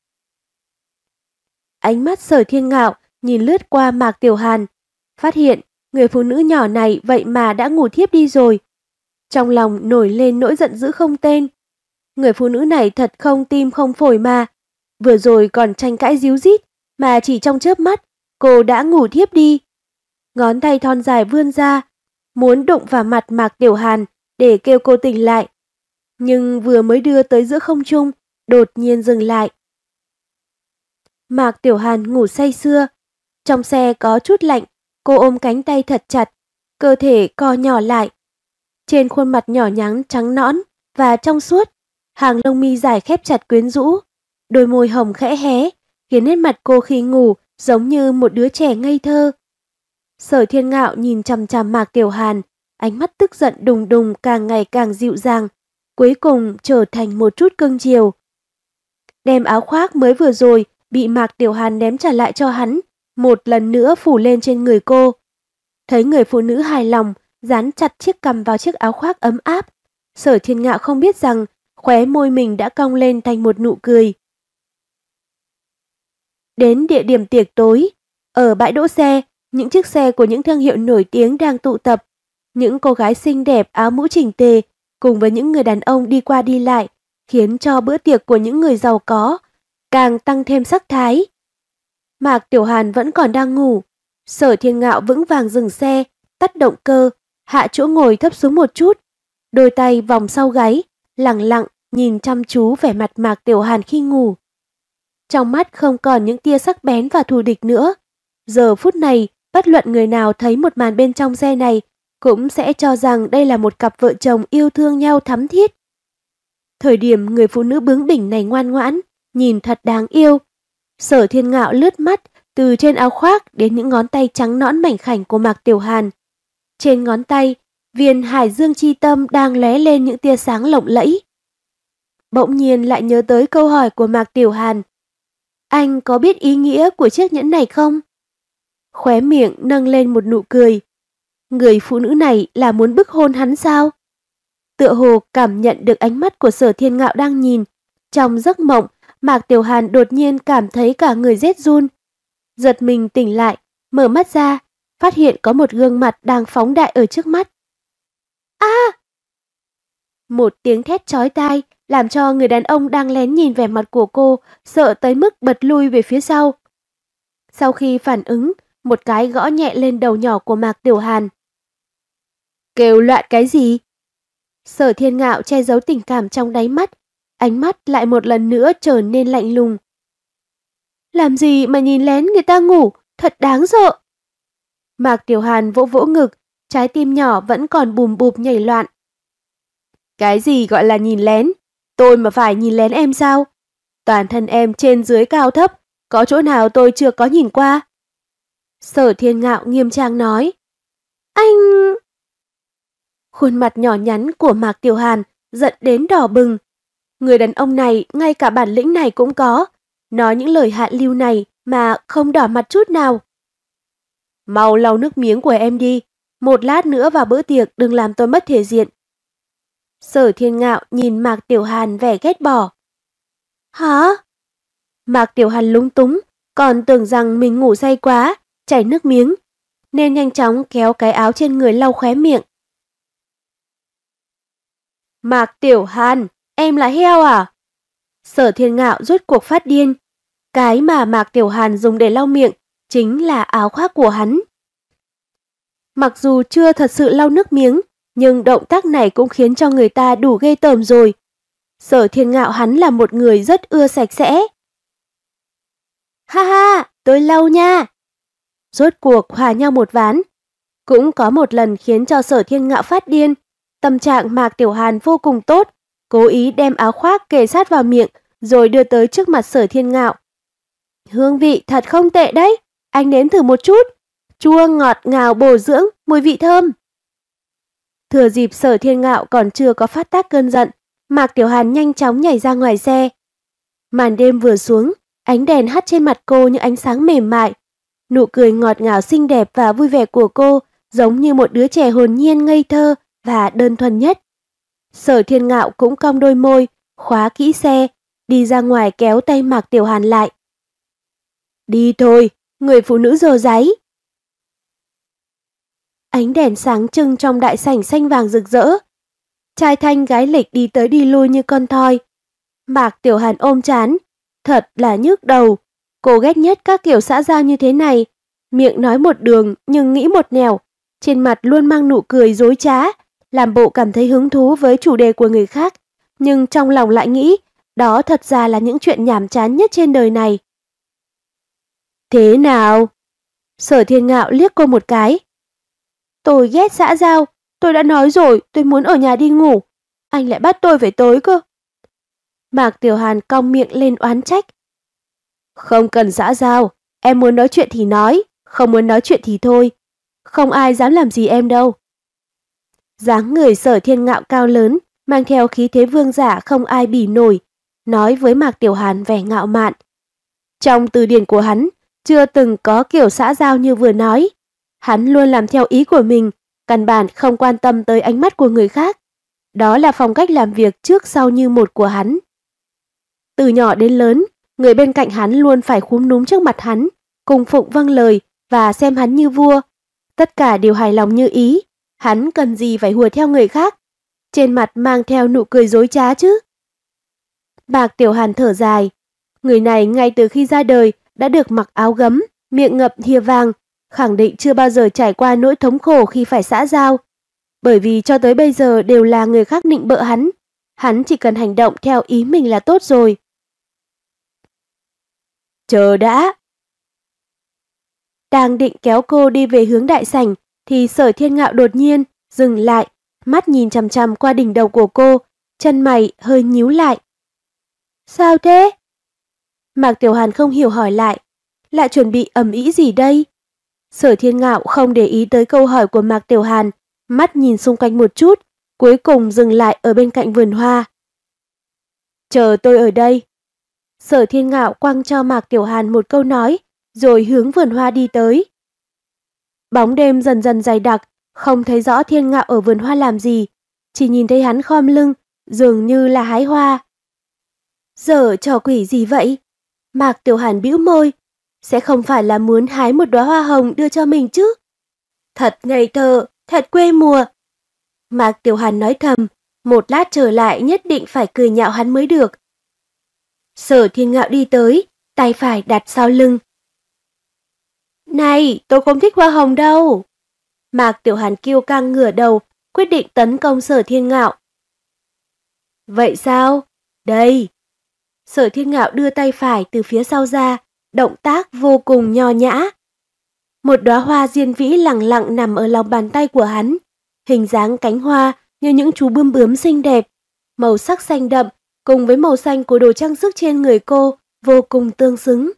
Ánh mắt Sở Thiên Ngạo nhìn lướt qua Mạc Tiểu Hàn, phát hiện người phụ nữ nhỏ này vậy mà đã ngủ thiếp đi rồi. Trong lòng nổi lên nỗi giận dữ không tên. Người phụ nữ này thật không tim không phổi mà. Vừa rồi còn tranh cãi díu dít, mà chỉ trong chớp mắt, cô đã ngủ thiếp đi. Ngón tay thon dài vươn ra, muốn đụng vào mặt Mạc Tiểu Hàn để kêu cô tỉnh lại. Nhưng vừa mới đưa tới giữa không trung, đột nhiên dừng lại. Mạc Tiểu Hàn ngủ say sưa. Trong xe có chút lạnh, cô ôm cánh tay thật chặt, cơ thể co nhỏ lại. Trên khuôn mặt nhỏ nhắn trắng nõn và trong suốt, hàng lông mi dài khép chặt quyến rũ, đôi môi hồng khẽ hé, khiến nét mặt cô khi ngủ giống như một đứa trẻ ngây thơ. Sở Thiên Ngạo nhìn chằm chằm Mạc Tiểu Hàn, ánh mắt tức giận đùng đùng càng ngày càng dịu dàng, cuối cùng trở thành một chút cưng chiều. Đem áo khoác mới vừa rồi bị Mạc Tiểu Hàn ném trả lại cho hắn, một lần nữa phủ lên trên người cô. Thấy người phụ nữ hài lòng, dán chặt chiếc cằm vào chiếc áo khoác ấm áp, Sở Thiên Ngạo không biết rằng khóe môi mình đã cong lên thành một nụ cười. Đến địa điểm tiệc tối, ở bãi đỗ xe, những chiếc xe của những thương hiệu nổi tiếng đang tụ tập. Những cô gái xinh đẹp áo mũ chỉnh tề cùng với những người đàn ông đi qua đi lại, khiến cho bữa tiệc của những người giàu có càng tăng thêm sắc thái. Mạc Tiểu Hàn vẫn còn đang ngủ. Sở Thiên Ngạo vững vàng dừng xe, tắt động cơ, hạ chỗ ngồi thấp xuống một chút, đôi tay vòng sau gáy, lặng lặng nhìn chăm chú vẻ mặt Mạc Tiểu Hàn khi ngủ. Trong mắt không còn những tia sắc bén và thù địch nữa. Giờ phút này, bất luận người nào thấy một màn bên trong xe này cũng sẽ cho rằng đây là một cặp vợ chồng yêu thương nhau thắm thiết. Thời điểm người phụ nữ bướng bỉnh này ngoan ngoãn, nhìn thật đáng yêu. Sở Thiên Ngạo lướt mắt từ trên áo khoác đến những ngón tay trắng nõn mảnh khảnh của Mạc Tiểu Hàn. Trên ngón tay, viên hải dương chi tâm đang lóe lên những tia sáng lộng lẫy. Bỗng nhiên lại nhớ tới câu hỏi của Mạc Tiểu Hàn. Anh có biết ý nghĩa của chiếc nhẫn này không? Khóe miệng nâng lên một nụ cười. Người phụ nữ này là muốn bức hôn hắn sao? Tựa hồ cảm nhận được ánh mắt của Sở Thiên Ngạo đang nhìn. Trong giấc mộng, Mạc Tiểu Hàn đột nhiên cảm thấy cả người rét run. Giật mình tỉnh lại, mở mắt ra, phát hiện có một gương mặt đang phóng đại ở trước mắt. A! Một tiếng thét chói tai làm cho người đàn ông đang lén nhìn vẻ mặt của cô sợ tới mức bật lui về phía sau. Sau khi phản ứng, một cái gõ nhẹ lên đầu nhỏ của Mạc Tiểu Hàn. Kêu loạn cái gì? Sở Thiên Ngạo che giấu tình cảm trong đáy mắt, ánh mắt lại một lần nữa trở nên lạnh lùng. Làm gì mà nhìn lén người ta ngủ, thật đáng sợ. Mạc Tiểu Hàn vỗ vỗ ngực, trái tim nhỏ vẫn còn bùm bụp nhảy loạn. Cái gì gọi là nhìn lén? Tôi mà phải nhìn lén em sao? Toàn thân em trên dưới cao thấp, có chỗ nào tôi chưa có nhìn qua? Sở Thiên Ngạo nghiêm trang nói. Anh... Khuôn mặt nhỏ nhắn của Mạc Tiểu Hàn giận đến đỏ bừng. Người đàn ông này ngay cả bản lĩnh này cũng có, nói những lời hạ lưu này mà không đỏ mặt chút nào. Mau lau nước miếng của em đi, một lát nữa vào bữa tiệc đừng làm tôi mất thể diện. Sở Thiên Ngạo nhìn Mạc Tiểu Hàn vẻ ghét bỏ. Hả? Mạc Tiểu Hàn lúng túng, còn tưởng rằng mình ngủ say quá, chảy nước miếng, nên nhanh chóng kéo cái áo trên người lau khóe miệng. Mạc Tiểu Hàn, em là heo à? Sở Thiên Ngạo rốt cuộc phát điên. Cái mà Mạc Tiểu Hàn dùng để lau miệng chính là áo khoác của hắn. Mặc dù chưa thật sự lau nước miếng, nhưng động tác này cũng khiến cho người ta đủ ghê tởm rồi. Sở Thiên Ngạo hắn là một người rất ưa sạch sẽ. Ha ha, tôi lau nha. Rốt cuộc hòa nhau một ván. Cũng có một lần khiến cho Sở Thiên Ngạo phát điên. Tâm trạng Mạc Tiểu Hàn vô cùng tốt, cố ý đem áo khoác kề sát vào miệng rồi đưa tới trước mặt Sở Thiên Ngạo. Hương vị thật không tệ đấy, anh nếm thử một chút. Chua ngọt ngào bổ dưỡng, mùi vị thơm. Thừa dịp Sở Thiên Ngạo còn chưa có phát tác cơn giận, Mạc Tiểu Hàn nhanh chóng nhảy ra ngoài xe. Màn đêm vừa xuống, ánh đèn hắt trên mặt cô như ánh sáng mềm mại. Nụ cười ngọt ngào xinh đẹp và vui vẻ của cô giống như một đứa trẻ hồn nhiên ngây thơ và đơn thuần nhất. Sở Thiên Ngạo cũng cong đôi môi, khóa kỹ xe, đi ra ngoài kéo tay Mạc Tiểu Hàn lại. Đi thôi, người phụ nữ dơ dáy. Ánh đèn sáng trưng trong đại sảnh xanh vàng rực rỡ. Trai thanh gái lịch đi tới đi lui như con thoi. Mạc Tiểu Hàn ôm trán, thật là nhức đầu. Cô ghét nhất các kiểu xã giao như thế này, miệng nói một đường nhưng nghĩ một nẻo, trên mặt luôn mang nụ cười dối trá, làm bộ cảm thấy hứng thú với chủ đề của người khác, nhưng trong lòng lại nghĩ, đó thật ra là những chuyện nhàm chán nhất trên đời này. Thế nào? Sở Thiên Ngạo liếc cô một cái. Tôi ghét xã giao, tôi đã nói rồi tôi muốn ở nhà đi ngủ, anh lại bắt tôi phải tới cơ. Mạc Tiểu Hàn cong miệng lên oán trách. Không cần xã giao, em muốn nói chuyện thì nói, không muốn nói chuyện thì thôi. Không ai dám làm gì em đâu. Dáng người Sở Thiên Ngạo cao lớn, mang theo khí thế vương giả không ai bỉ nổi, nói với Mạc Tiểu Hàn vẻ ngạo mạn. Trong từ điển của hắn, chưa từng có kiểu xã giao như vừa nói. Hắn luôn làm theo ý của mình, căn bản không quan tâm tới ánh mắt của người khác. Đó là phong cách làm việc trước sau như một của hắn. Từ nhỏ đến lớn, người bên cạnh hắn luôn phải khúm núm trước mặt hắn, cùng phụng vâng lời và xem hắn như vua. Tất cả đều hài lòng như ý, hắn cần gì phải hùa theo người khác. Trên mặt mang theo nụ cười dối trá chứ. Mạc Tiểu Hàn thở dài. Người này ngay từ khi ra đời đã được mặc áo gấm, miệng ngậm thìa vàng, khẳng định chưa bao giờ trải qua nỗi thống khổ khi phải xã giao. Bởi vì cho tới bây giờ đều là người khác nịnh bợ hắn, hắn chỉ cần hành động theo ý mình là tốt rồi. Chờ đã. Đang định kéo cô đi về hướng đại sảnh thì Sở Thiên Ngạo đột nhiên dừng lại, mắt nhìn chằm chằm qua đỉnh đầu của cô, chân mày hơi nhíu lại. Sao thế? Mạc Tiểu Hàn không hiểu hỏi lại, lại chuẩn bị ầm ĩ gì đây? Sở Thiên Ngạo không để ý tới câu hỏi của Mạc Tiểu Hàn, mắt nhìn xung quanh một chút, cuối cùng dừng lại ở bên cạnh vườn hoa. Chờ tôi ở đây. Sở Thiên Ngạo quăng cho Mạc Tiểu Hàn một câu nói, rồi hướng vườn hoa đi tới. Bóng đêm dần dần dày đặc, không thấy rõ Thiên Ngạo ở vườn hoa làm gì, chỉ nhìn thấy hắn khom lưng, dường như là hái hoa. Giở trò quỷ gì vậy? Mạc Tiểu Hàn bĩu môi, sẽ không phải là muốn hái một đóa hoa hồng đưa cho mình chứ? Thật ngây thơ, thật quê mùa. Mạc Tiểu Hàn nói thầm, một lát trở lại nhất định phải cười nhạo hắn mới được. Sở Thiên Ngạo đi tới, tay phải đặt sau lưng. Này, tôi không thích hoa hồng đâu. Mạc Tiểu Hàn kiêu căng ngửa đầu, quyết định tấn công Sở Thiên Ngạo. Vậy sao? Đây. Sở Thiên Ngạo đưa tay phải từ phía sau ra, động tác vô cùng nho nhã. Một đóa hoa diên vĩ lẳng lặng nằm ở lòng bàn tay của hắn, hình dáng cánh hoa như những chú bướm bướm xinh đẹp, màu sắc xanh đậm cùng với màu xanh của đồ trang sức trên người cô vô cùng tương xứng.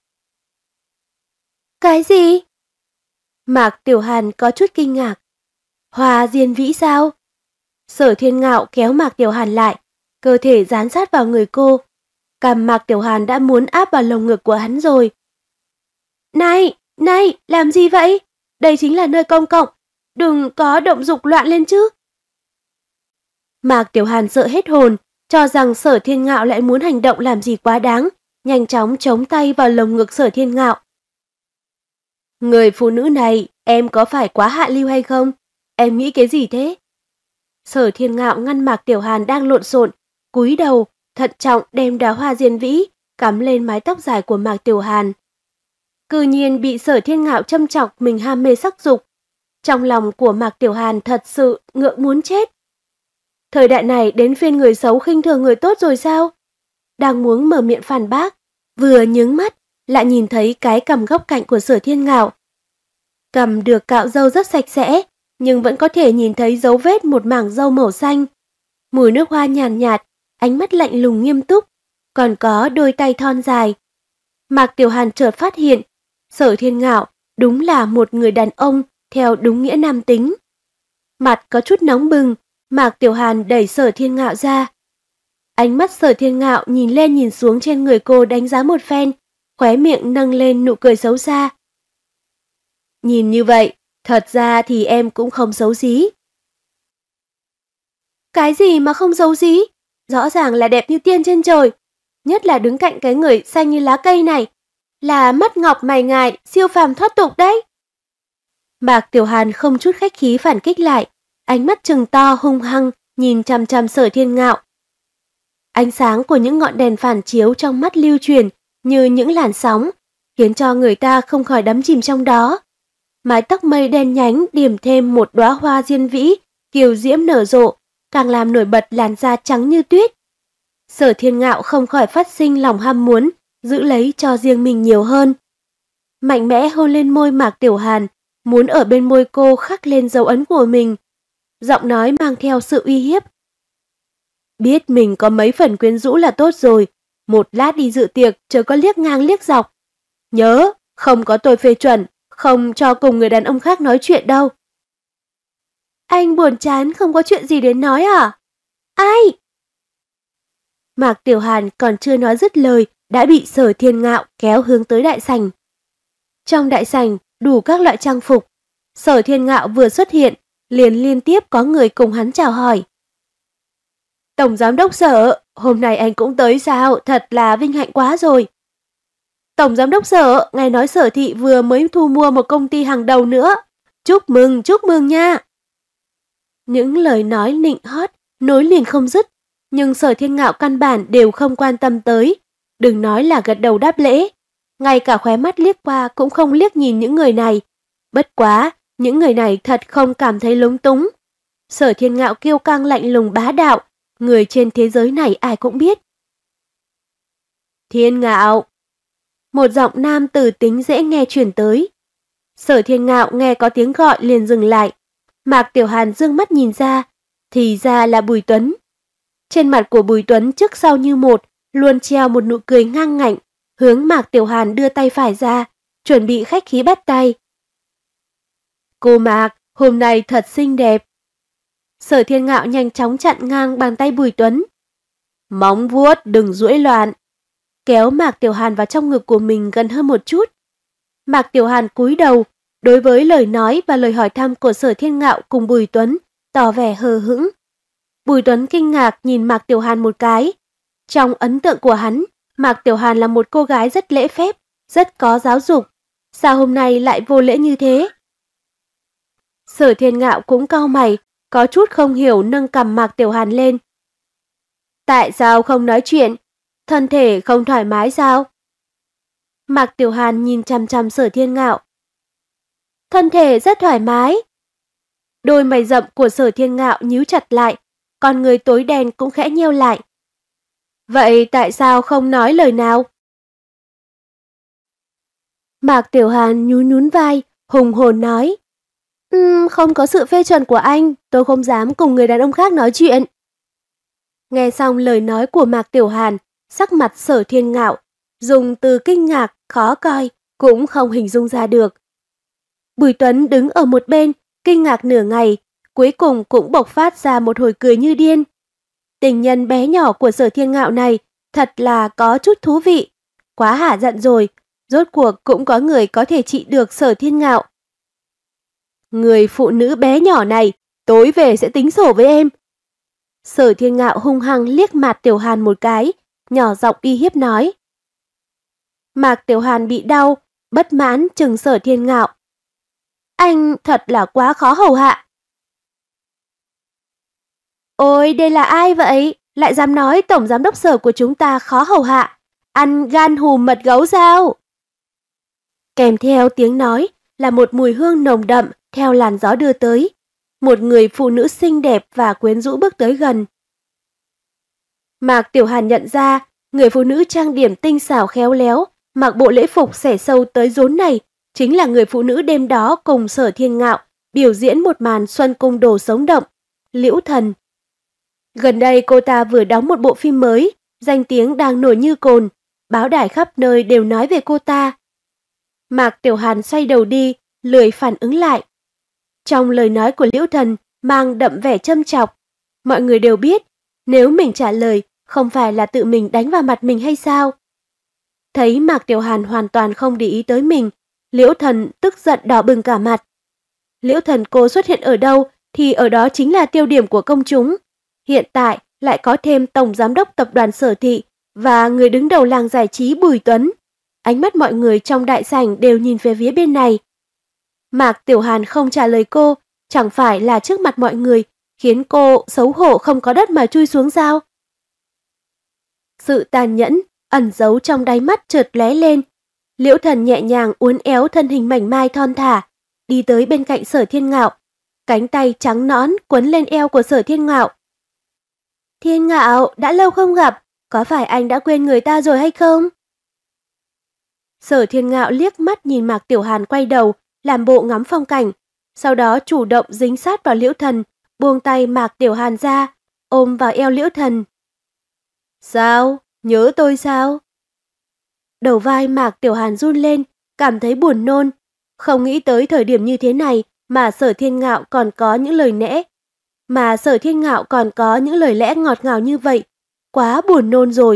Cái gì? Mạc Tiểu Hàn có chút kinh ngạc. Hoa diên vĩ sao? Sở Thiên Ngạo kéo Mạc Tiểu Hàn lại, cơ thể dán sát vào người cô. Cằm Mạc Tiểu Hàn đã muốn áp vào lồng ngực của hắn rồi. Này, này, làm gì vậy? Đây chính là nơi công cộng, đừng có động dục loạn lên chứ. Mạc Tiểu Hàn sợ hết hồn, cho rằng Sở Thiên Ngạo lại muốn hành động làm gì quá đáng, nhanh chóng chống tay vào lồng ngực Sở Thiên Ngạo. Người phụ nữ này, em có phải quá hạ lưu hay không? Em nghĩ cái gì thế? Sở Thiên Ngạo ngăn Mạc Tiểu Hàn đang lộn xộn, cúi đầu, thận trọng đem đóa hoa diên vĩ cắm lên mái tóc dài của Mạc Tiểu Hàn. Cư nhiên bị Sở Thiên Ngạo châm chọc mình ham mê sắc dục. Trong lòng của Mạc Tiểu Hàn thật sự ngượng muốn chết. Thời đại này đến phiên người xấu khinh thường người tốt rồi sao? Đang muốn mở miệng phản bác, vừa nhướng mắt, lại nhìn thấy cái cằm góc cạnh của Sở Thiên Ngạo. Cằm được cạo râu rất sạch sẽ, nhưng vẫn có thể nhìn thấy dấu vết một mảng râu màu xanh. Mùi nước hoa nhàn nhạt, nhạt, ánh mắt lạnh lùng nghiêm túc, còn có đôi tay thon dài. Mạc Tiểu Hàn chợt phát hiện, Sở Thiên Ngạo đúng là một người đàn ông theo đúng nghĩa nam tính. Mặt có chút nóng bừng, Mạc Tiểu Hàn đẩy Sở Thiên Ngạo ra. Ánh mắt Sở Thiên Ngạo nhìn lên nhìn xuống trên người cô đánh giá một phen, khóe miệng nâng lên nụ cười xấu xa. Nhìn như vậy, thật ra thì em cũng không xấu xí. Cái gì mà không xấu xí? Rõ ràng là đẹp như tiên trên trời. Nhất là đứng cạnh cái người xanh như lá cây này. Là mắt ngọc mày ngài, siêu phàm thoát tục đấy. Mạc Tiểu Hàn không chút khách khí phản kích lại, ánh mắt trừng to hung hăng, nhìn chằm chằm Sở Thiên Ngạo. Ánh sáng của những ngọn đèn phản chiếu trong mắt lưu truyền như những làn sóng, khiến cho người ta không khỏi đắm chìm trong đó. Mái tóc mây đen nhánh điểm thêm một đóa hoa diên vĩ, kiều diễm nở rộ, càng làm nổi bật làn da trắng như tuyết. Sở Thiên Ngạo không khỏi phát sinh lòng ham muốn, giữ lấy cho riêng mình nhiều hơn. Mạnh mẽ hôn lên môi Mạc Tiểu Hàn, muốn ở bên môi cô khắc lên dấu ấn của mình. Giọng nói mang theo sự uy hiếp. Biết mình có mấy phần quyến rũ là tốt rồi, một lát đi dự tiệc chớ có liếc ngang liếc dọc. Nhớ, không có tôi phê chuẩn, không cho cùng người đàn ông khác nói chuyện đâu. Anh buồn chán không có chuyện gì để nói à? Ai? Mạc Tiểu Hàn còn chưa nói dứt lời, đã bị Sở Thiên Ngạo kéo hướng tới đại sảnh. Trong đại sảnh, đủ các loại trang phục. Sở Thiên Ngạo vừa xuất hiện, liền liên tiếp có người cùng hắn chào hỏi. Tổng giám đốc Sở, hôm nay anh cũng tới sao? Thật là vinh hạnh quá rồi. Tổng giám đốc Sở, ngài nói Sở thị vừa mới thu mua một công ty hàng đầu nữa. Chúc mừng, chúc mừng nha. Những lời nói nịnh hót, nối liền không dứt, nhưng Sở Thiên Ngạo căn bản đều không quan tâm tới. Đừng nói là gật đầu đáp lễ, ngay cả khóe mắt liếc qua cũng không liếc nhìn những người này. Bất quá, những người này thật không cảm thấy lúng túng. Sở Thiên Ngạo kiêu căng lạnh lùng bá đạo, người trên thế giới này ai cũng biết. Thiên Ngạo. Một giọng nam tử tính dễ nghe truyền tới. Sở Thiên Ngạo nghe có tiếng gọi liền dừng lại. Mạc Tiểu Hàn dương mắt nhìn ra, thì ra là Bùi Tuấn. Trên mặt của Bùi Tuấn trước sau như một, luôn treo một nụ cười ngang ngạnh, hướng Mạc Tiểu Hàn đưa tay phải ra, chuẩn bị khách khí bắt tay. Cô Mạc, hôm nay thật xinh đẹp. Sở Thiên Ngạo nhanh chóng chặn ngang bàn tay Bùi Tuấn. Móng vuốt đừng duỗi loạn. Kéo Mạc Tiểu Hàn vào trong ngực của mình gần hơn một chút. Mạc Tiểu Hàn cúi đầu, đối với lời nói và lời hỏi thăm của Sở Thiên Ngạo cùng Bùi Tuấn, tỏ vẻ hờ hững. Bùi Tuấn kinh ngạc nhìn Mạc Tiểu Hàn một cái. Trong ấn tượng của hắn, Mạc Tiểu Hàn là một cô gái rất lễ phép, rất có giáo dục. Sao hôm nay lại vô lễ như thế? Sở Thiên Ngạo cũng cau mày, có chút không hiểu nâng cằm Mạc Tiểu Hàn lên. Tại sao không nói chuyện? Thân thể không thoải mái sao? Mạc Tiểu Hàn nhìn chằm chằm Sở Thiên Ngạo. Thân thể rất thoải mái. Đôi mày rậm của Sở Thiên Ngạo nhíu chặt lại, con người tối đen cũng khẽ nheo lại. Vậy tại sao không nói lời nào? Mạc Tiểu Hàn nhún nhún vai, hùng hồn nói. Um, không có sự phê chuẩn của anh, tôi không dám cùng người đàn ông khác nói chuyện. Nghe xong lời nói của Mạc Tiểu Hàn, sắc mặt Sở Thiên Ngạo, dùng từ kinh ngạc, khó coi, cũng không hình dung ra được. Bùi Tuấn đứng ở một bên, kinh ngạc nửa ngày, cuối cùng cũng bộc phát ra một hồi cười như điên. Tình nhân bé nhỏ của Sở Thiên Ngạo này thật là có chút thú vị. Quá hả giận rồi, rốt cuộc cũng có người có thể trị được Sở Thiên Ngạo. Người phụ nữ bé nhỏ này, tối về sẽ tính sổ với em. Sở Thiên Ngạo hung hăng liếc Mạc Tiểu Hàn một cái, nhỏ giọng uy hiếp nói. Mạc Tiểu Hàn bị đau, bất mãn trừng Sở Thiên Ngạo. Anh thật là quá khó hầu hạ. Ôi, đây là ai vậy? Lại dám nói tổng giám đốc Sở của chúng ta khó hầu hạ. Ăn gan hùm mật gấu sao? Kèm theo tiếng nói là một mùi hương nồng đậm theo làn gió đưa tới. Một người phụ nữ xinh đẹp và quyến rũ bước tới gần. Mạc Tiểu Hàn nhận ra, người phụ nữ trang điểm tinh xảo khéo léo, mặc bộ lễ phục xẻ sâu tới rốn này, chính là người phụ nữ đêm đó cùng Sở Thiên Ngạo biểu diễn một màn xuân cung đồ sống động, Liễu Thần. Gần đây cô ta vừa đóng một bộ phim mới, danh tiếng đang nổi như cồn, báo đài khắp nơi đều nói về cô ta. Mạc Tiểu Hàn xoay đầu đi, lười phản ứng lại. Trong lời nói của Liễu Thần mang đậm vẻ châm chọc, mọi người đều biết, nếu mình trả lời không phải là tự mình đánh vào mặt mình hay sao? Thấy Mạc Tiểu Hàn hoàn toàn không để ý tới mình, Liễu Thần tức giận đỏ bừng cả mặt. Liễu Thần cô xuất hiện ở đâu thì ở đó chính là tiêu điểm của công chúng. Hiện tại lại có thêm tổng giám đốc tập đoàn Sở Thị và người đứng đầu làng giải trí Bùi Tuấn. Ánh mắt mọi người trong đại sảnh đều nhìn về phía bên này. Mạc Tiểu Hàn không trả lời cô, chẳng phải là trước mặt mọi người khiến cô xấu hổ không có đất mà chui xuống sao? Sự tàn nhẫn ẩn giấu trong đáy mắt chợt lóe lên. Liễu Thần nhẹ nhàng uốn éo thân hình mảnh mai thon thả, đi tới bên cạnh Sở Thiên Ngạo, cánh tay trắng nõn quấn lên eo của Sở Thiên Ngạo. Thiên Ngạo, đã lâu không gặp, có phải anh đã quên người ta rồi hay không? Sở Thiên Ngạo liếc mắt nhìn Mạc Tiểu Hàn quay đầu, làm bộ ngắm phong cảnh, sau đó chủ động dính sát vào Liễu Thần, buông tay Mạc Tiểu Hàn ra, ôm vào eo Liễu Thần. Sao? Nhớ tôi sao? Đầu vai Mạc Tiểu Hàn run lên, cảm thấy buồn nôn. Không nghĩ tới thời điểm như thế này mà Sở Thiên Ngạo còn có những lời lẽ. Mà Sở Thiên Ngạo còn có những lời lẽ ngọt ngào như vậy. Quá buồn nôn rồi.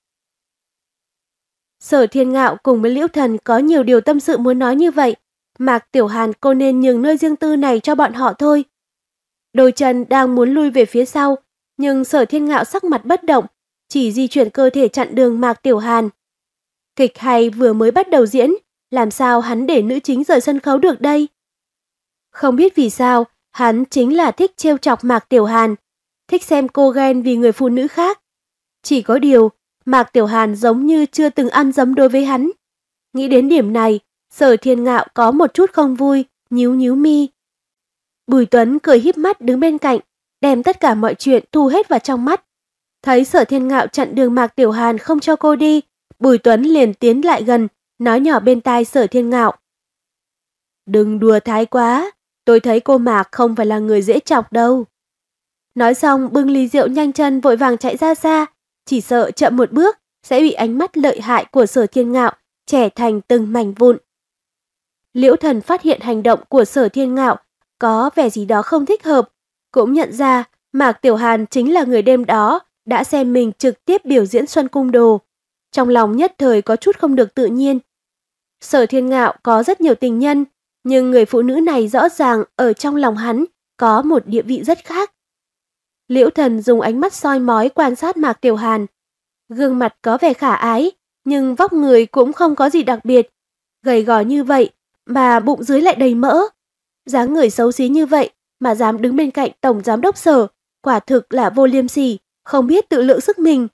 Sở Thiên Ngạo cùng với Liễu Thần có nhiều điều tâm sự muốn nói như vậy. Mạc Tiểu Hàn cô nên nhường nơi riêng tư này cho bọn họ thôi. Đôi chân đang muốn lui về phía sau, nhưng Sở Thiên Ngạo sắc mặt bất động, chỉ di chuyển cơ thể chặn đường Mạc Tiểu Hàn. Kịch hay vừa mới bắt đầu diễn, làm sao hắn để nữ chính rời sân khấu được đây? Không biết vì sao, hắn chính là thích trêu chọc Mạc Tiểu Hàn, thích xem cô ghen vì người phụ nữ khác. Chỉ có điều, Mạc Tiểu Hàn giống như chưa từng ăn dấm đối với hắn. Nghĩ đến điểm này, Sở Thiên Ngạo có một chút không vui, nhíu nhíu mi. Bùi Tuấn cười híp mắt đứng bên cạnh, đem tất cả mọi chuyện thu hết vào trong mắt. Thấy Sở Thiên Ngạo chặn đường Mạc Tiểu Hàn không cho cô đi, Bùi Tuấn liền tiến lại gần, nói nhỏ bên tai Sở Thiên Ngạo. Đừng đùa thái quá, tôi thấy cô Mạc không phải là người dễ chọc đâu. Nói xong bưng ly rượu nhanh chân vội vàng chạy ra xa, chỉ sợ chậm một bước sẽ bị ánh mắt lợi hại của Sở Thiên Ngạo chẻ thành từng mảnh vụn. Liễu Thần phát hiện hành động của Sở Thiên Ngạo có vẻ gì đó không thích hợp, cũng nhận ra Mạc Tiểu Hàn chính là người đêm đó đã xem mình trực tiếp biểu diễn Xuân Cung Đồ. Trong lòng nhất thời có chút không được tự nhiên. Sở Thiên Ngạo có rất nhiều tình nhân, nhưng người phụ nữ này rõ ràng ở trong lòng hắn có một địa vị rất khác. Liễu Thần dùng ánh mắt soi mói quan sát Mạc Tiểu Hàn. Gương mặt có vẻ khả ái, nhưng vóc người cũng không có gì đặc biệt. Gầy gò như vậy, mà bụng dưới lại đầy mỡ. Dáng người xấu xí như vậy mà dám đứng bên cạnh Tổng Giám đốc Sở, quả thực là vô liêm sỉ, không biết tự lượng sức mình.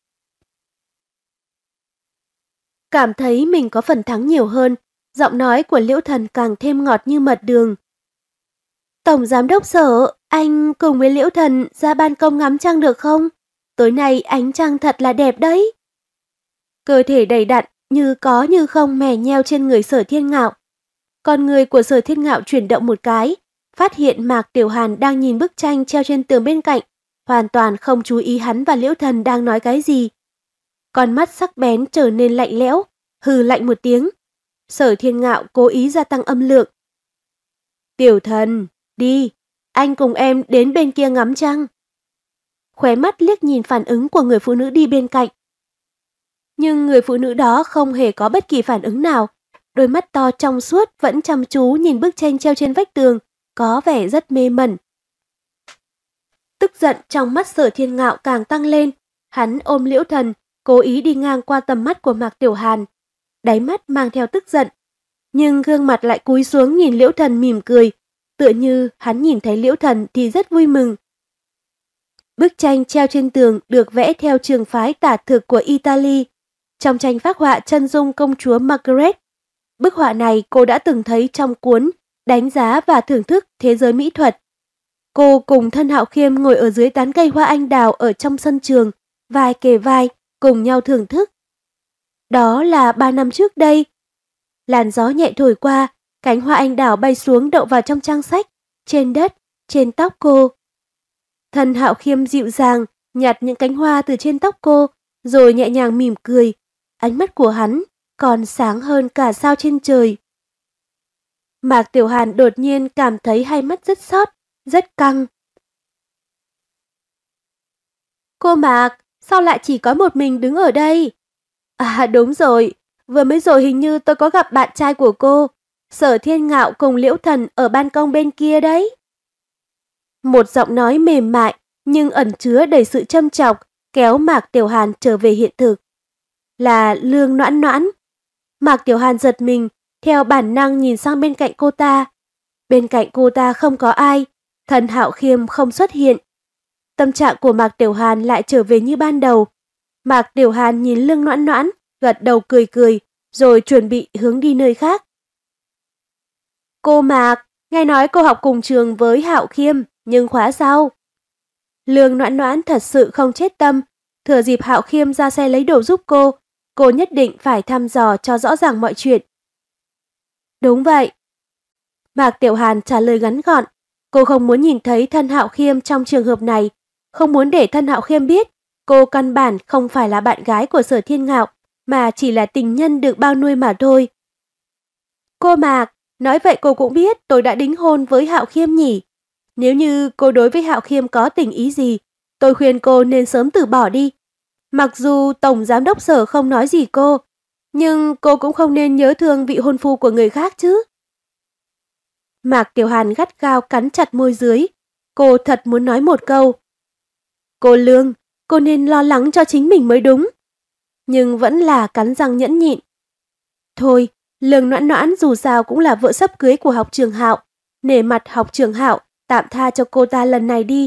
Cảm thấy mình có phần thắng nhiều hơn, giọng nói của Liễu Thần càng thêm ngọt như mật đường. Tổng Giám đốc Sở, anh cùng với Liễu Thần ra ban công ngắm trăng được không? Tối nay ánh trăng thật là đẹp đấy. Cơ thể đầy đặn, như có như không mè nheo trên người Sở Thiên Ngạo. Con người của Sở Thiên Ngạo chuyển động một cái, phát hiện Mạc Tiểu Hàn đang nhìn bức tranh treo trên tường bên cạnh, hoàn toàn không chú ý hắn và Liễu Thần đang nói cái gì. Con mắt sắc bén trở nên lạnh lẽo, hừ lạnh một tiếng. Sở Thiên Ngạo cố ý gia tăng âm lượng. Tiểu Thần, đi, anh cùng em đến bên kia ngắm trăng. Khóe mắt liếc nhìn phản ứng của người phụ nữ đi bên cạnh. Nhưng người phụ nữ đó không hề có bất kỳ phản ứng nào, đôi mắt to trong suốt vẫn chăm chú nhìn bức tranh treo trên vách tường, có vẻ rất mê mẩn. Tức giận trong mắt Sở Thiên Ngạo càng tăng lên, hắn ôm Liễu Thần, cố ý đi ngang qua tầm mắt của Mạc Tiểu Hàn, đáy mắt mang theo tức giận, nhưng gương mặt lại cúi xuống nhìn Liễu Thần mỉm cười, tựa như hắn nhìn thấy Liễu Thần thì rất vui mừng. Bức tranh treo trên tường được vẽ theo trường phái tả thực của Italy. Trong tranh phác họa chân dung công chúa Margaret. Bức họa này cô đã từng thấy trong cuốn Đánh giá và thưởng thức thế giới mỹ thuật. Cô cùng Thân Hạo Khiêm ngồi ở dưới tán cây hoa anh đào ở trong sân trường, vai kề vai, cùng nhau thưởng thức. Đó là ba năm trước đây. Làn gió nhẹ thổi qua, cánh hoa anh đào bay xuống đậu vào trong trang sách, trên đất, trên tóc cô. Thân Hạo Khiêm dịu dàng nhặt những cánh hoa từ trên tóc cô, rồi nhẹ nhàng mỉm cười. Ánh mắt của hắn còn sáng hơn cả sao trên trời. Mạc Tiểu Hàn đột nhiên cảm thấy hai mắt rất sót, rất căng. Cô Mạc, sao lại chỉ có một mình đứng ở đây? À đúng rồi, vừa mới rồi hình như tôi có gặp bạn trai của cô, Sở Thiên Ngạo cùng Liễu Thần ở ban công bên kia đấy. Một giọng nói mềm mại nhưng ẩn chứa đầy sự châm chọc kéo Mạc Tiểu Hàn trở về hiện thực. Là Lương Noãn Noãn. Mạc Tiểu Hàn giật mình, theo bản năng nhìn sang bên cạnh cô ta. Bên cạnh cô ta không có ai, Thân Hạo Khiêm không xuất hiện. Tâm trạng của Mạc Tiểu Hàn lại trở về như ban đầu. Mạc Tiểu Hàn nhìn Lương Noãn Noãn, gật đầu cười cười, rồi chuẩn bị hướng đi nơi khác. Cô Mạc, nghe nói cô học cùng trường với Hạo Khiêm, nhưng khóa sau. Lương Noãn Noãn thật sự không chết tâm, thừa dịp Hạo Khiêm ra xe lấy đồ giúp cô, cô nhất định phải thăm dò cho rõ ràng mọi chuyện. Đúng vậy. Mạc Tiểu Hàn trả lời ngắn gọn, cô không muốn nhìn thấy Thân Hạo Khiêm trong trường hợp này, không muốn để Thân Hạo Khiêm biết cô căn bản không phải là bạn gái của Sở Thiên Ngạo, mà chỉ là tình nhân được bao nuôi mà thôi. Cô Mạc, nói vậy cô cũng biết tôi đã đính hôn với Hạo Khiêm nhỉ? Nếu như cô đối với Hạo Khiêm có tình ý gì, tôi khuyên cô nên sớm từ bỏ đi. Mặc dù Tổng Giám đốc Sở không nói gì cô, nhưng cô cũng không nên nhớ thương vị hôn phu của người khác chứ. Mạc Tiểu Hàn gắt gao cắn chặt môi dưới, cô thật muốn nói một câu. Cô Lương, cô nên lo lắng cho chính mình mới đúng. Nhưng vẫn là cắn răng nhẫn nhịn. Thôi, Lương Noãn Noãn dù sao cũng là vợ sắp cưới của học trường Hạo, nể mặt học trường Hạo, tạm tha cho cô ta lần này đi.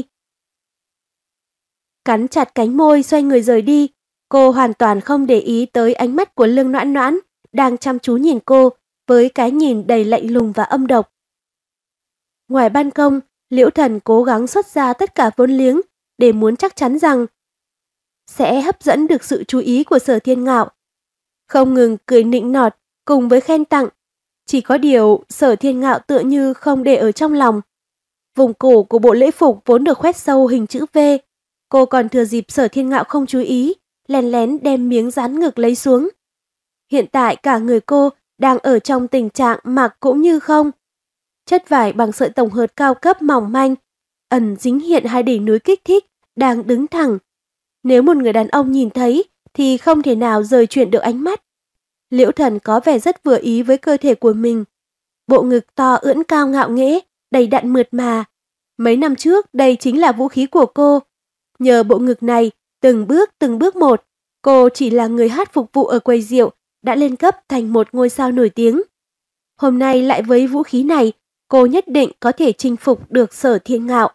Cắn chặt cánh môi xoay người rời đi, cô hoàn toàn không để ý tới ánh mắt của Lương Noãn Noãn đang chăm chú nhìn cô với cái nhìn đầy lạnh lùng và âm độc. Ngoài ban công, Liễu Thần cố gắng xuất ra tất cả vốn liếng để muốn chắc chắn rằng sẽ hấp dẫn được sự chú ý của Sở Thiên Ngạo. Không ngừng cười nịnh nọt cùng với khen tặng, chỉ có điều Sở Thiên Ngạo tựa như không để ở trong lòng. Vùng cổ của bộ lễ phục vốn được khoét sâu hình chữ V, cô còn thừa dịp Sở Thiên Ngạo không chú ý, lén lén đem miếng dán ngực lấy xuống. Hiện tại cả người cô đang ở trong tình trạng mặc cũng như không. Chất vải bằng sợi tổng hợp cao cấp mỏng manh, ẩn dính hiện hai đỉnh núi kích thích đang đứng thẳng. Nếu một người đàn ông nhìn thấy thì không thể nào rời chuyển được ánh mắt. Liễu Thần có vẻ rất vừa ý với cơ thể của mình. bộ ngực to ưỡn cao ngạo nghễ, đầy đặn mượt mà. Mấy năm trước đây chính là vũ khí của cô. Nhờ bộ ngực này, từng bước từng bước một, cô chỉ là người hát phục vụ ở quầy rượu, đã lên cấp thành một ngôi sao nổi tiếng. Hôm nay lại với vũ khí này, cô nhất định có thể chinh phục được Sở Thiên Ngạo.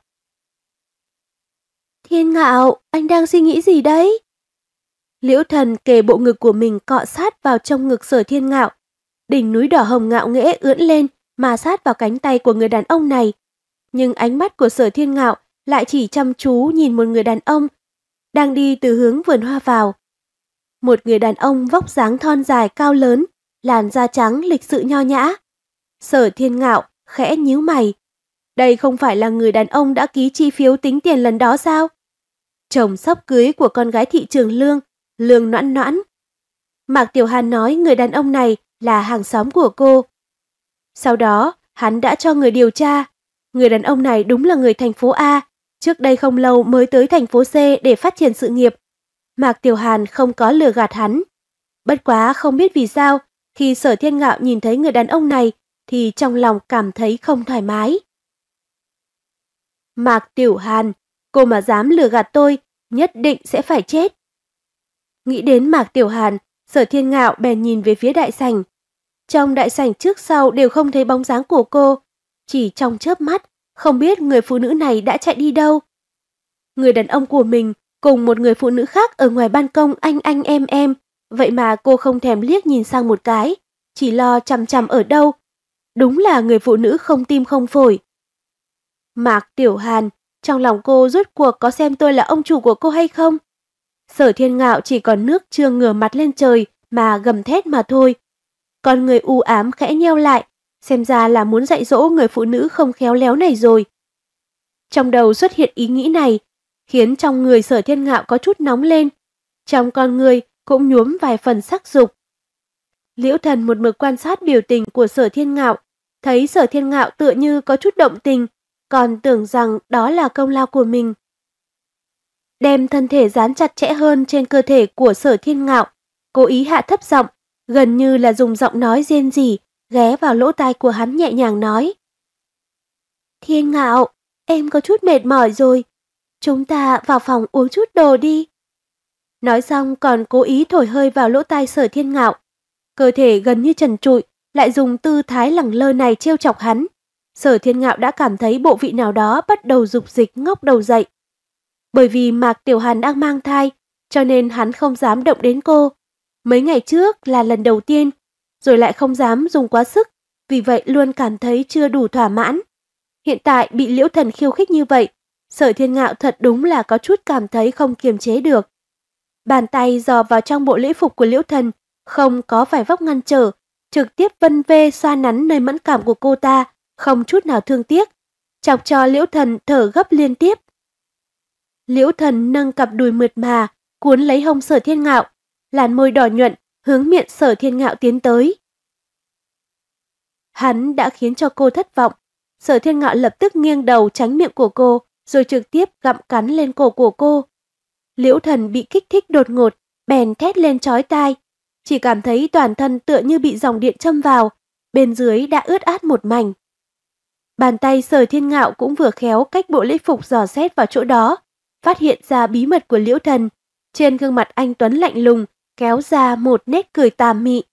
Thiên Ngạo, anh đang suy nghĩ gì đấy? Liễu Thần kề bộ ngực của mình cọ sát vào trong ngực Sở Thiên Ngạo. Đỉnh núi đỏ hồng ngạo nghễ ưỡn lên mà sát vào cánh tay của người đàn ông này. Nhưng ánh mắt của Sở Thiên Ngạo lại chỉ chăm chú nhìn một người đàn ông đang đi từ hướng vườn hoa vào. Một người đàn ông vóc dáng thon dài cao lớn, làn da trắng lịch sự nho nhã. Sở Thiên Ngạo khẽ nhíu mày. Đây không phải là người đàn ông đã ký chi phiếu tính tiền lần đó sao? Chồng sắp cưới của con gái thị trường Lương, Lương Noãn Noãn. Mạc Tiểu Hàn nói người đàn ông này là hàng xóm của cô. Sau đó, hắn đã cho người điều tra. Người đàn ông này đúng là người thành phố A, trước đây không lâu mới tới thành phố C để phát triển sự nghiệp. Mạc Tiểu Hàn không có lừa gạt hắn. Bất quá không biết vì sao, khi Sở Thiên Ngạo nhìn thấy người đàn ông này thì trong lòng cảm thấy không thoải mái. Mạc Tiểu Hàn, cô mà dám lừa gạt tôi, nhất định sẽ phải chết. Nghĩ đến Mạc Tiểu Hàn, Sở Thiên Ngạo bèn nhìn về phía đại sảnh. Trong đại sảnh trước sau đều không thấy bóng dáng của cô, chỉ trong chớp mắt, không biết người phụ nữ này đã chạy đi đâu. Người đàn ông của mình cùng một người phụ nữ khác ở ngoài ban công anh anh em em, vậy mà cô không thèm liếc nhìn sang một cái, chỉ lo chằm chằm ở đâu. Đúng là người phụ nữ không tim không phổi. Mạc Tiểu Hàn, trong lòng cô rốt cuộc có xem tôi là ông chủ của cô hay không? Sở Thiên Ngạo chỉ còn nước chưa ngửa mặt lên trời mà gầm thét mà thôi. Con người u ám khẽ nheo lại, xem ra là muốn dạy dỗ người phụ nữ không khéo léo này rồi. Trong đầu xuất hiện ý nghĩ này, khiến trong người Sở Thiên Ngạo có chút nóng lên, trong con người cũng nhuốm vài phần sắc dục. Liễu Thần một mực quan sát biểu tình của Sở Thiên Ngạo, thấy Sở Thiên Ngạo tựa như có chút động tình, còn tưởng rằng đó là công lao của mình. Đem thân thể dán chặt chẽ hơn trên cơ thể của Sở Thiên Ngạo, cố ý hạ thấp giọng, gần như là dùng giọng nói rên rỉ, ghé vào lỗ tai của hắn nhẹ nhàng nói. Thiên Ngạo, em có chút mệt mỏi rồi, chúng ta vào phòng uống chút đồ đi. Nói xong còn cố ý thổi hơi vào lỗ tai Sở Thiên Ngạo, cơ thể gần như trần trụi, lại dùng tư thái lẳng lơ này trêu chọc hắn. Sở Thiên Ngạo đã cảm thấy bộ vị nào đó bắt đầu dục dịch ngóc đầu dậy. Bởi vì Mạc Tiểu Hàn đang mang thai, cho nên hắn không dám động đến cô. Mấy ngày trước là lần đầu tiên, rồi lại không dám dùng quá sức, vì vậy luôn cảm thấy chưa đủ thỏa mãn. Hiện tại bị Liễu Thần khiêu khích như vậy, Sở Thiên Ngạo thật đúng là có chút cảm thấy không kiềm chế được. Bàn tay dò vào trong bộ lễ phục của Liễu Thần, không có vải vóc ngăn trở, trực tiếp vân vê xoa nắn nơi mẫn cảm của cô ta, không chút nào thương tiếc, chọc cho Liễu Thần thở gấp liên tiếp. Liễu Thần nâng cặp đùi mượt mà, cuốn lấy hông Sở Thiên Ngạo, làn môi đỏ nhuận hướng miệng Sở Thiên Ngạo tiến tới. Hắn đã khiến cho cô thất vọng. Sở Thiên Ngạo lập tức nghiêng đầu tránh miệng của cô, rồi trực tiếp gặm cắn lên cổ của cô. Liễu Thần bị kích thích đột ngột, bèn thét lên chói tai, chỉ cảm thấy toàn thân tựa như bị dòng điện châm vào, bên dưới đã ướt át một mảnh. Bàn tay Sở Thiên Ngạo cũng vừa khéo cách bộ lễ phục dò xét vào chỗ đó, phát hiện ra bí mật của Liễu Thần. Trên gương mặt anh tuấn lạnh lùng, kéo ra một nét cười tà mị.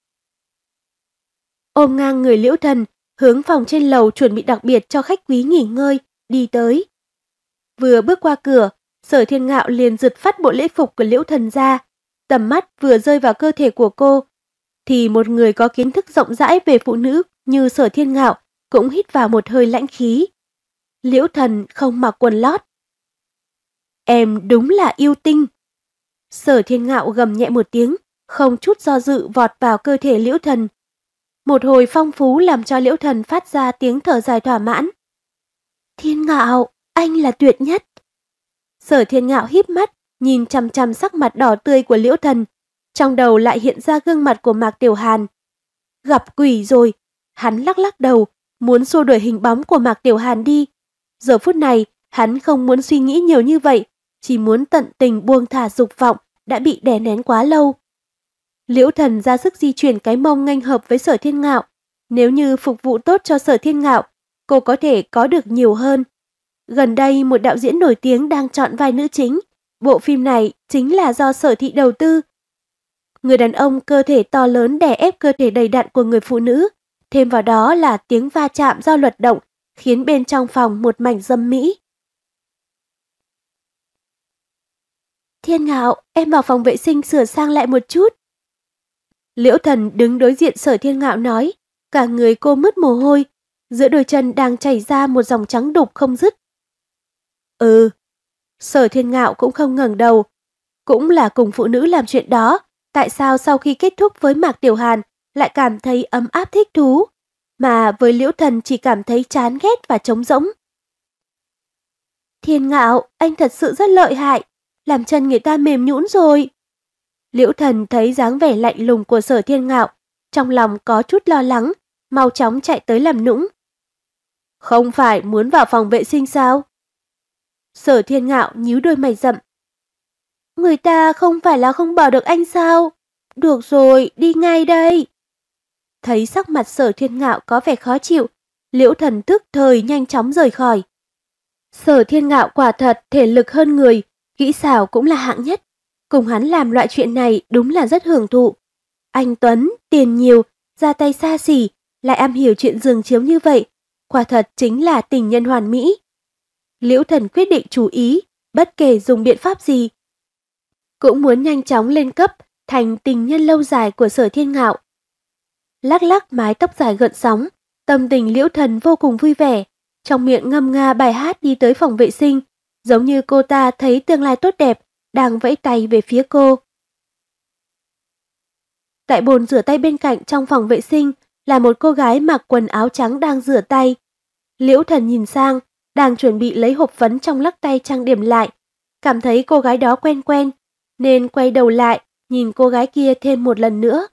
Ôm ngang người Liễu Thần, hướng phòng trên lầu chuẩn bị đặc biệt cho khách quý nghỉ ngơi, đi tới. Vừa bước qua cửa, Sở Thiên Ngạo liền giật phát bộ lễ phục của Liễu Thần ra, tầm mắt vừa rơi vào cơ thể của cô, thì một người có kiến thức rộng rãi về phụ nữ như Sở Thiên Ngạo cũng hít vào một hơi lãnh khí. Liễu Thần không mặc quần lót. Em đúng là yêu tinh. Sở Thiên Ngạo gầm nhẹ một tiếng, không chút do dự vọt vào cơ thể Liễu Thần. Một hồi phong phú làm cho Liễu Thần phát ra tiếng thở dài thỏa mãn. Thiên Ngạo, anh là tuyệt nhất. Sở Thiên Ngạo híp mắt, nhìn chằm chằm sắc mặt đỏ tươi của Liễu Thần, trong đầu lại hiện ra gương mặt của Mạc Tiểu Hàn. Gặp quỷ rồi, hắn lắc lắc đầu, muốn xua đuổi hình bóng của Mạc Tiểu Hàn đi. Giờ phút này, hắn không muốn suy nghĩ nhiều như vậy, chỉ muốn tận tình buông thả dục vọng đã bị đè nén quá lâu. Liễu Thần ra sức di chuyển cái mông nghênh hợp với Sở Thiên Ngạo, Nếu như phục vụ tốt cho Sở Thiên Ngạo, cô có thể có được nhiều hơn. Gần đây một đạo diễn nổi tiếng đang chọn vai nữ chính. Bộ phim này chính là do Sở Thị đầu tư. Người đàn ông cơ thể to lớn đè ép cơ thể đầy đặn của người phụ nữ. Thêm vào đó là tiếng va chạm do luật động, khiến bên trong phòng một mảnh dâm mỹ. Thiên Ngạo, em vào phòng vệ sinh sửa sang lại một chút. Liễu Thần đứng đối diện Sở Thiên Ngạo nói, cả người cô mứt mồ hôi, giữa đôi chân đang chảy ra một dòng trắng đục không dứt. Ừ, Sở Thiên Ngạo cũng không ngẩng đầu, cũng là cùng phụ nữ làm chuyện đó, tại sao sau khi kết thúc với Mạc Tiểu Hàn lại cảm thấy ấm áp thích thú, mà với Liễu Thần chỉ cảm thấy chán ghét và trống rỗng. Thiên Ngạo, anh thật sự rất lợi hại, làm chân người ta mềm nhũn rồi. Liễu Thần thấy dáng vẻ lạnh lùng của Sở Thiên Ngạo, trong lòng có chút lo lắng, mau chóng chạy tới làm nũng. Không phải muốn vào phòng vệ sinh sao? Sở Thiên Ngạo nhíu đôi mày rậm. Người ta không phải là không bỏ được anh sao? Được rồi, đi ngay đây. Thấy sắc mặt Sở Thiên Ngạo có vẻ khó chịu, Liễu Thần tức thời nhanh chóng rời khỏi. Sở Thiên Ngạo quả thật thể lực hơn người, kỹ xảo cũng là hạng nhất. Cùng hắn làm loại chuyện này đúng là rất hưởng thụ. Anh Tuấn, tiền nhiều, ra tay xa xỉ, lại am hiểu chuyện giường chiếu như vậy, quả thật chính là tình nhân hoàn mỹ. Liễu Thần quyết định chú ý, bất kể dùng biện pháp gì, cũng muốn nhanh chóng lên cấp thành tình nhân lâu dài của Sở Thiên Ngạo. Lắc lắc mái tóc dài gợn sóng, tâm tình Liễu Thần vô cùng vui vẻ, trong miệng ngâm nga bài hát đi tới phòng vệ sinh, giống như cô ta thấy tương lai tốt đẹp, đang vẫy tay về phía cô. Tại bồn rửa tay bên cạnh trong phòng vệ sinh là một cô gái mặc quần áo trắng đang rửa tay. Liễu Thần nhìn sang, đang chuẩn bị lấy hộp phấn trong lắc tay trang điểm lại, cảm thấy cô gái đó quen quen, nên quay đầu lại, nhìn cô gái kia thêm một lần nữa.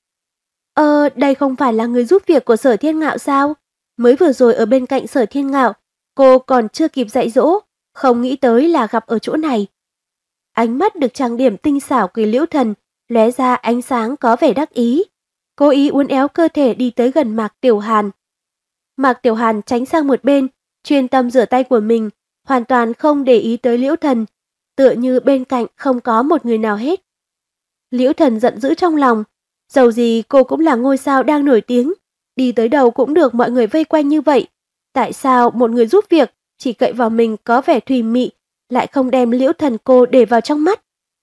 Ờ, đây không phải là người giúp việc của Sở Thiên Ngạo sao? Mới vừa rồi ở bên cạnh Sở Thiên Ngạo, cô còn chưa kịp dạy dỗ, không nghĩ tới là gặp ở chỗ này. Ánh mắt được trang điểm tinh xảo của Liễu Thần lóe ra ánh sáng có vẻ đắc ý. Cố ý uốn éo cơ thể đi tới gần Mạc Tiểu Hàn. Mạc Tiểu Hàn tránh sang một bên, chuyên tâm rửa tay của mình, hoàn toàn không để ý tới Liễu Thần, tựa như bên cạnh không có một người nào hết. Liễu Thần giận dữ trong lòng, dầu gì cô cũng là ngôi sao đang nổi tiếng, đi tới đâu cũng được mọi người vây quanh như vậy. Tại sao một người giúp việc chỉ cậy vào mình có vẻ thùy mị, lại không đem Liễu Thần cô để vào trong mắt?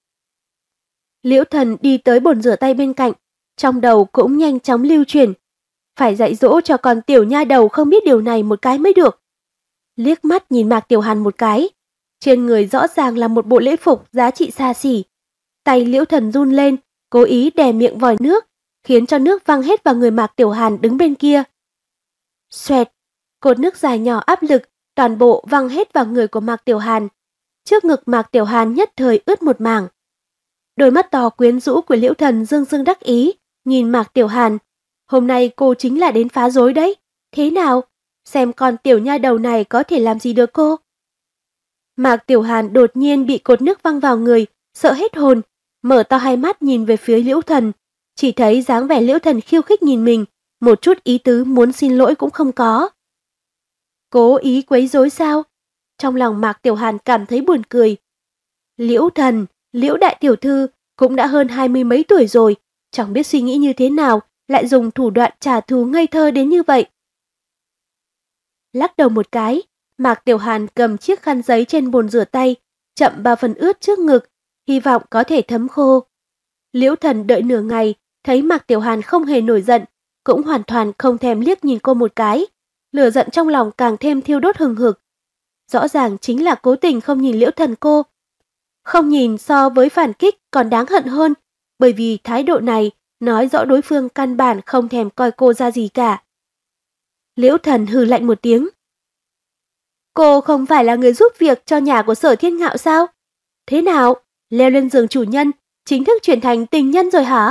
Liễu Thần đi tới bồn rửa tay bên cạnh, trong đầu cũng nhanh chóng lưu chuyển. Phải dạy dỗ cho con tiểu nha đầu không biết điều này một cái mới được. Liếc mắt nhìn Mạc Tiểu Hàn một cái, trên người rõ ràng là một bộ lễ phục giá trị xa xỉ. Tay Liễu Thần run lên, cố ý đè miệng vòi nước, khiến cho nước văng hết vào người Mạc Tiểu Hàn đứng bên kia. Xoẹt, cột nước dài nhỏ áp lực, toàn bộ văng hết vào người của Mạc Tiểu Hàn. Trước ngực Mạc Tiểu Hàn nhất thời ướt một mảng. Đôi mắt to quyến rũ của Liễu Thần dương dương đắc ý, nhìn Mạc Tiểu Hàn. Hôm nay cô chính là đến phá rối đấy. Thế nào? Xem con tiểu nha đầu này có thể làm gì được cô? Mạc Tiểu Hàn đột nhiên bị cột nước văng vào người, sợ hết hồn, mở to hai mắt nhìn về phía Liễu Thần. Chỉ thấy dáng vẻ Liễu Thần khiêu khích nhìn mình, một chút ý tứ muốn xin lỗi cũng không có. Cố ý quấy rối sao? Trong lòng Mạc Tiểu Hàn cảm thấy buồn cười. Liễu Thần, Liễu đại tiểu thư cũng đã hơn hai mươi mấy tuổi rồi, chẳng biết suy nghĩ như thế nào, lại dùng thủ đoạn trả thù ngây thơ đến như vậy. Lắc đầu một cái, Mạc Tiểu Hàn cầm chiếc khăn giấy trên bồn rửa tay, chậm ba phần ướt trước ngực, hy vọng có thể thấm khô. Liễu Thần đợi nửa ngày, thấy Mạc Tiểu Hàn không hề nổi giận, cũng hoàn toàn không thèm liếc nhìn cô một cái, lửa giận trong lòng càng thêm thiêu đốt hừng hực. Rõ ràng chính là cố tình không nhìn Liễu Thần cô. Không nhìn so với phản kích còn đáng hận hơn, bởi vì thái độ này nói rõ đối phương căn bản không thèm coi cô ra gì cả. Liễu Thần hừ lạnh một tiếng. Cô không phải là người giúp việc cho nhà của Sở Thiên Ngạo sao? Thế nào? Leo lên giường chủ nhân, chính thức chuyển thành tình nhân rồi hả?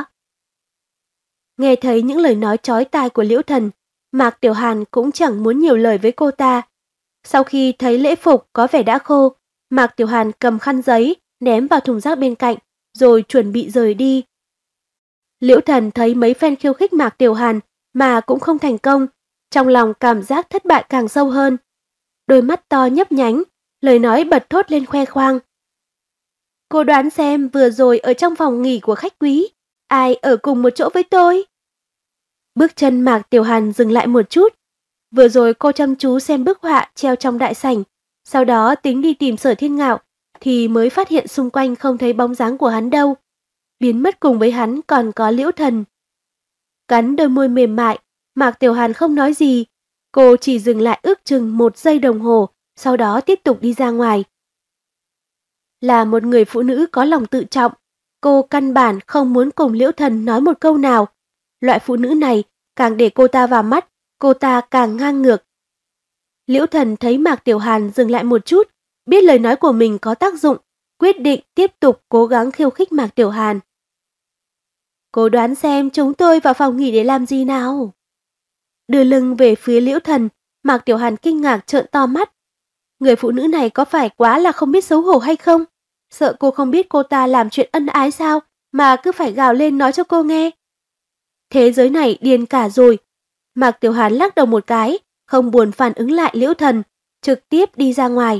Nghe thấy những lời nói chói tai của Liễu Thần, Mạc Tiểu Hàn cũng chẳng muốn nhiều lời với cô ta. Sau khi thấy lễ phục có vẻ đã khô, Mạc Tiểu Hàn cầm khăn giấy, ném vào thùng rác bên cạnh, rồi chuẩn bị rời đi. Liễu Thần thấy mấy phen khiêu khích Mạc Tiểu Hàn, mà cũng không thành công, trong lòng cảm giác thất bại càng sâu hơn. Đôi mắt to nhấp nhánh, lời nói bật thốt lên khoe khoang. Cô đoán xem vừa rồi ở trong phòng nghỉ của khách quý, ai ở cùng một chỗ với tôi? Bước chân Mạc Tiểu Hàn dừng lại một chút. Vừa rồi cô chăm chú xem bức họa treo trong đại sảnh, sau đó tính đi tìm Sở Thiên Ngạo, thì mới phát hiện xung quanh không thấy bóng dáng của hắn đâu. Biến mất cùng với hắn còn có Liễu Thần. Cắn đôi môi mềm mại, Mạc Tiểu Hàn không nói gì. Cô chỉ dừng lại ước chừng một giây đồng hồ, sau đó tiếp tục đi ra ngoài. Là một người phụ nữ có lòng tự trọng, cô căn bản không muốn cùng Liễu Thần nói một câu nào. Loại phụ nữ này càng để cô ta vào mắt, cô ta càng ngang ngược. Liễu Thần thấy Mạc Tiểu Hàn dừng lại một chút, biết lời nói của mình có tác dụng, quyết định tiếp tục cố gắng khiêu khích Mạc Tiểu Hàn. Cô đoán xem chúng tôi vào phòng nghỉ để làm gì nào? Đưa lưng về phía Liễu Thần, Mạc Tiểu Hàn kinh ngạc trợn to mắt. Người phụ nữ này có phải quá là không biết xấu hổ hay không? Sợ cô không biết cô ta làm chuyện ân ái sao mà cứ phải gào lên nói cho cô nghe. Thế giới này điên cả rồi. Mạc Tiểu Hàn lắc đầu một cái, không buồn phản ứng lại Liễu Thần, trực tiếp đi ra ngoài.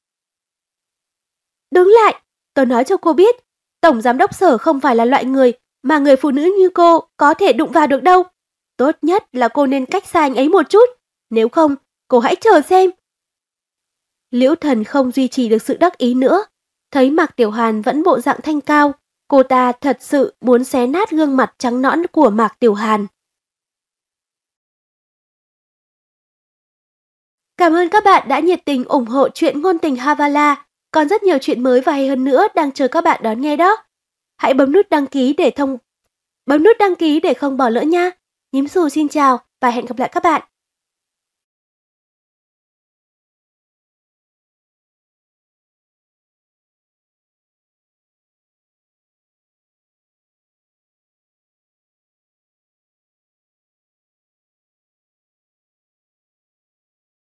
Đứng lại, tôi nói cho cô biết, Tổng Giám đốc Sở không phải là loại người mà người phụ nữ như cô có thể đụng vào được đâu. Tốt nhất là cô nên cách xa anh ấy một chút, nếu không, cô hãy chờ xem. Liễu Thần không duy trì được sự đắc ý nữa, thấy Mạc Tiểu Hàn vẫn bộ dạng thanh cao, cô ta thật sự muốn xé nát gương mặt trắng nõn của Mạc Tiểu Hàn. Cảm ơn các bạn đã nhiệt tình ủng hộ truyện ngôn tình Havala, còn rất nhiều chuyện mới và hay hơn nữa đang chờ các bạn đón nghe đó. Hãy bấm nút đăng ký để thông bấm nút đăng ký để không bỏ lỡ nha. Nhím Xù xin chào và hẹn gặp lại các bạn.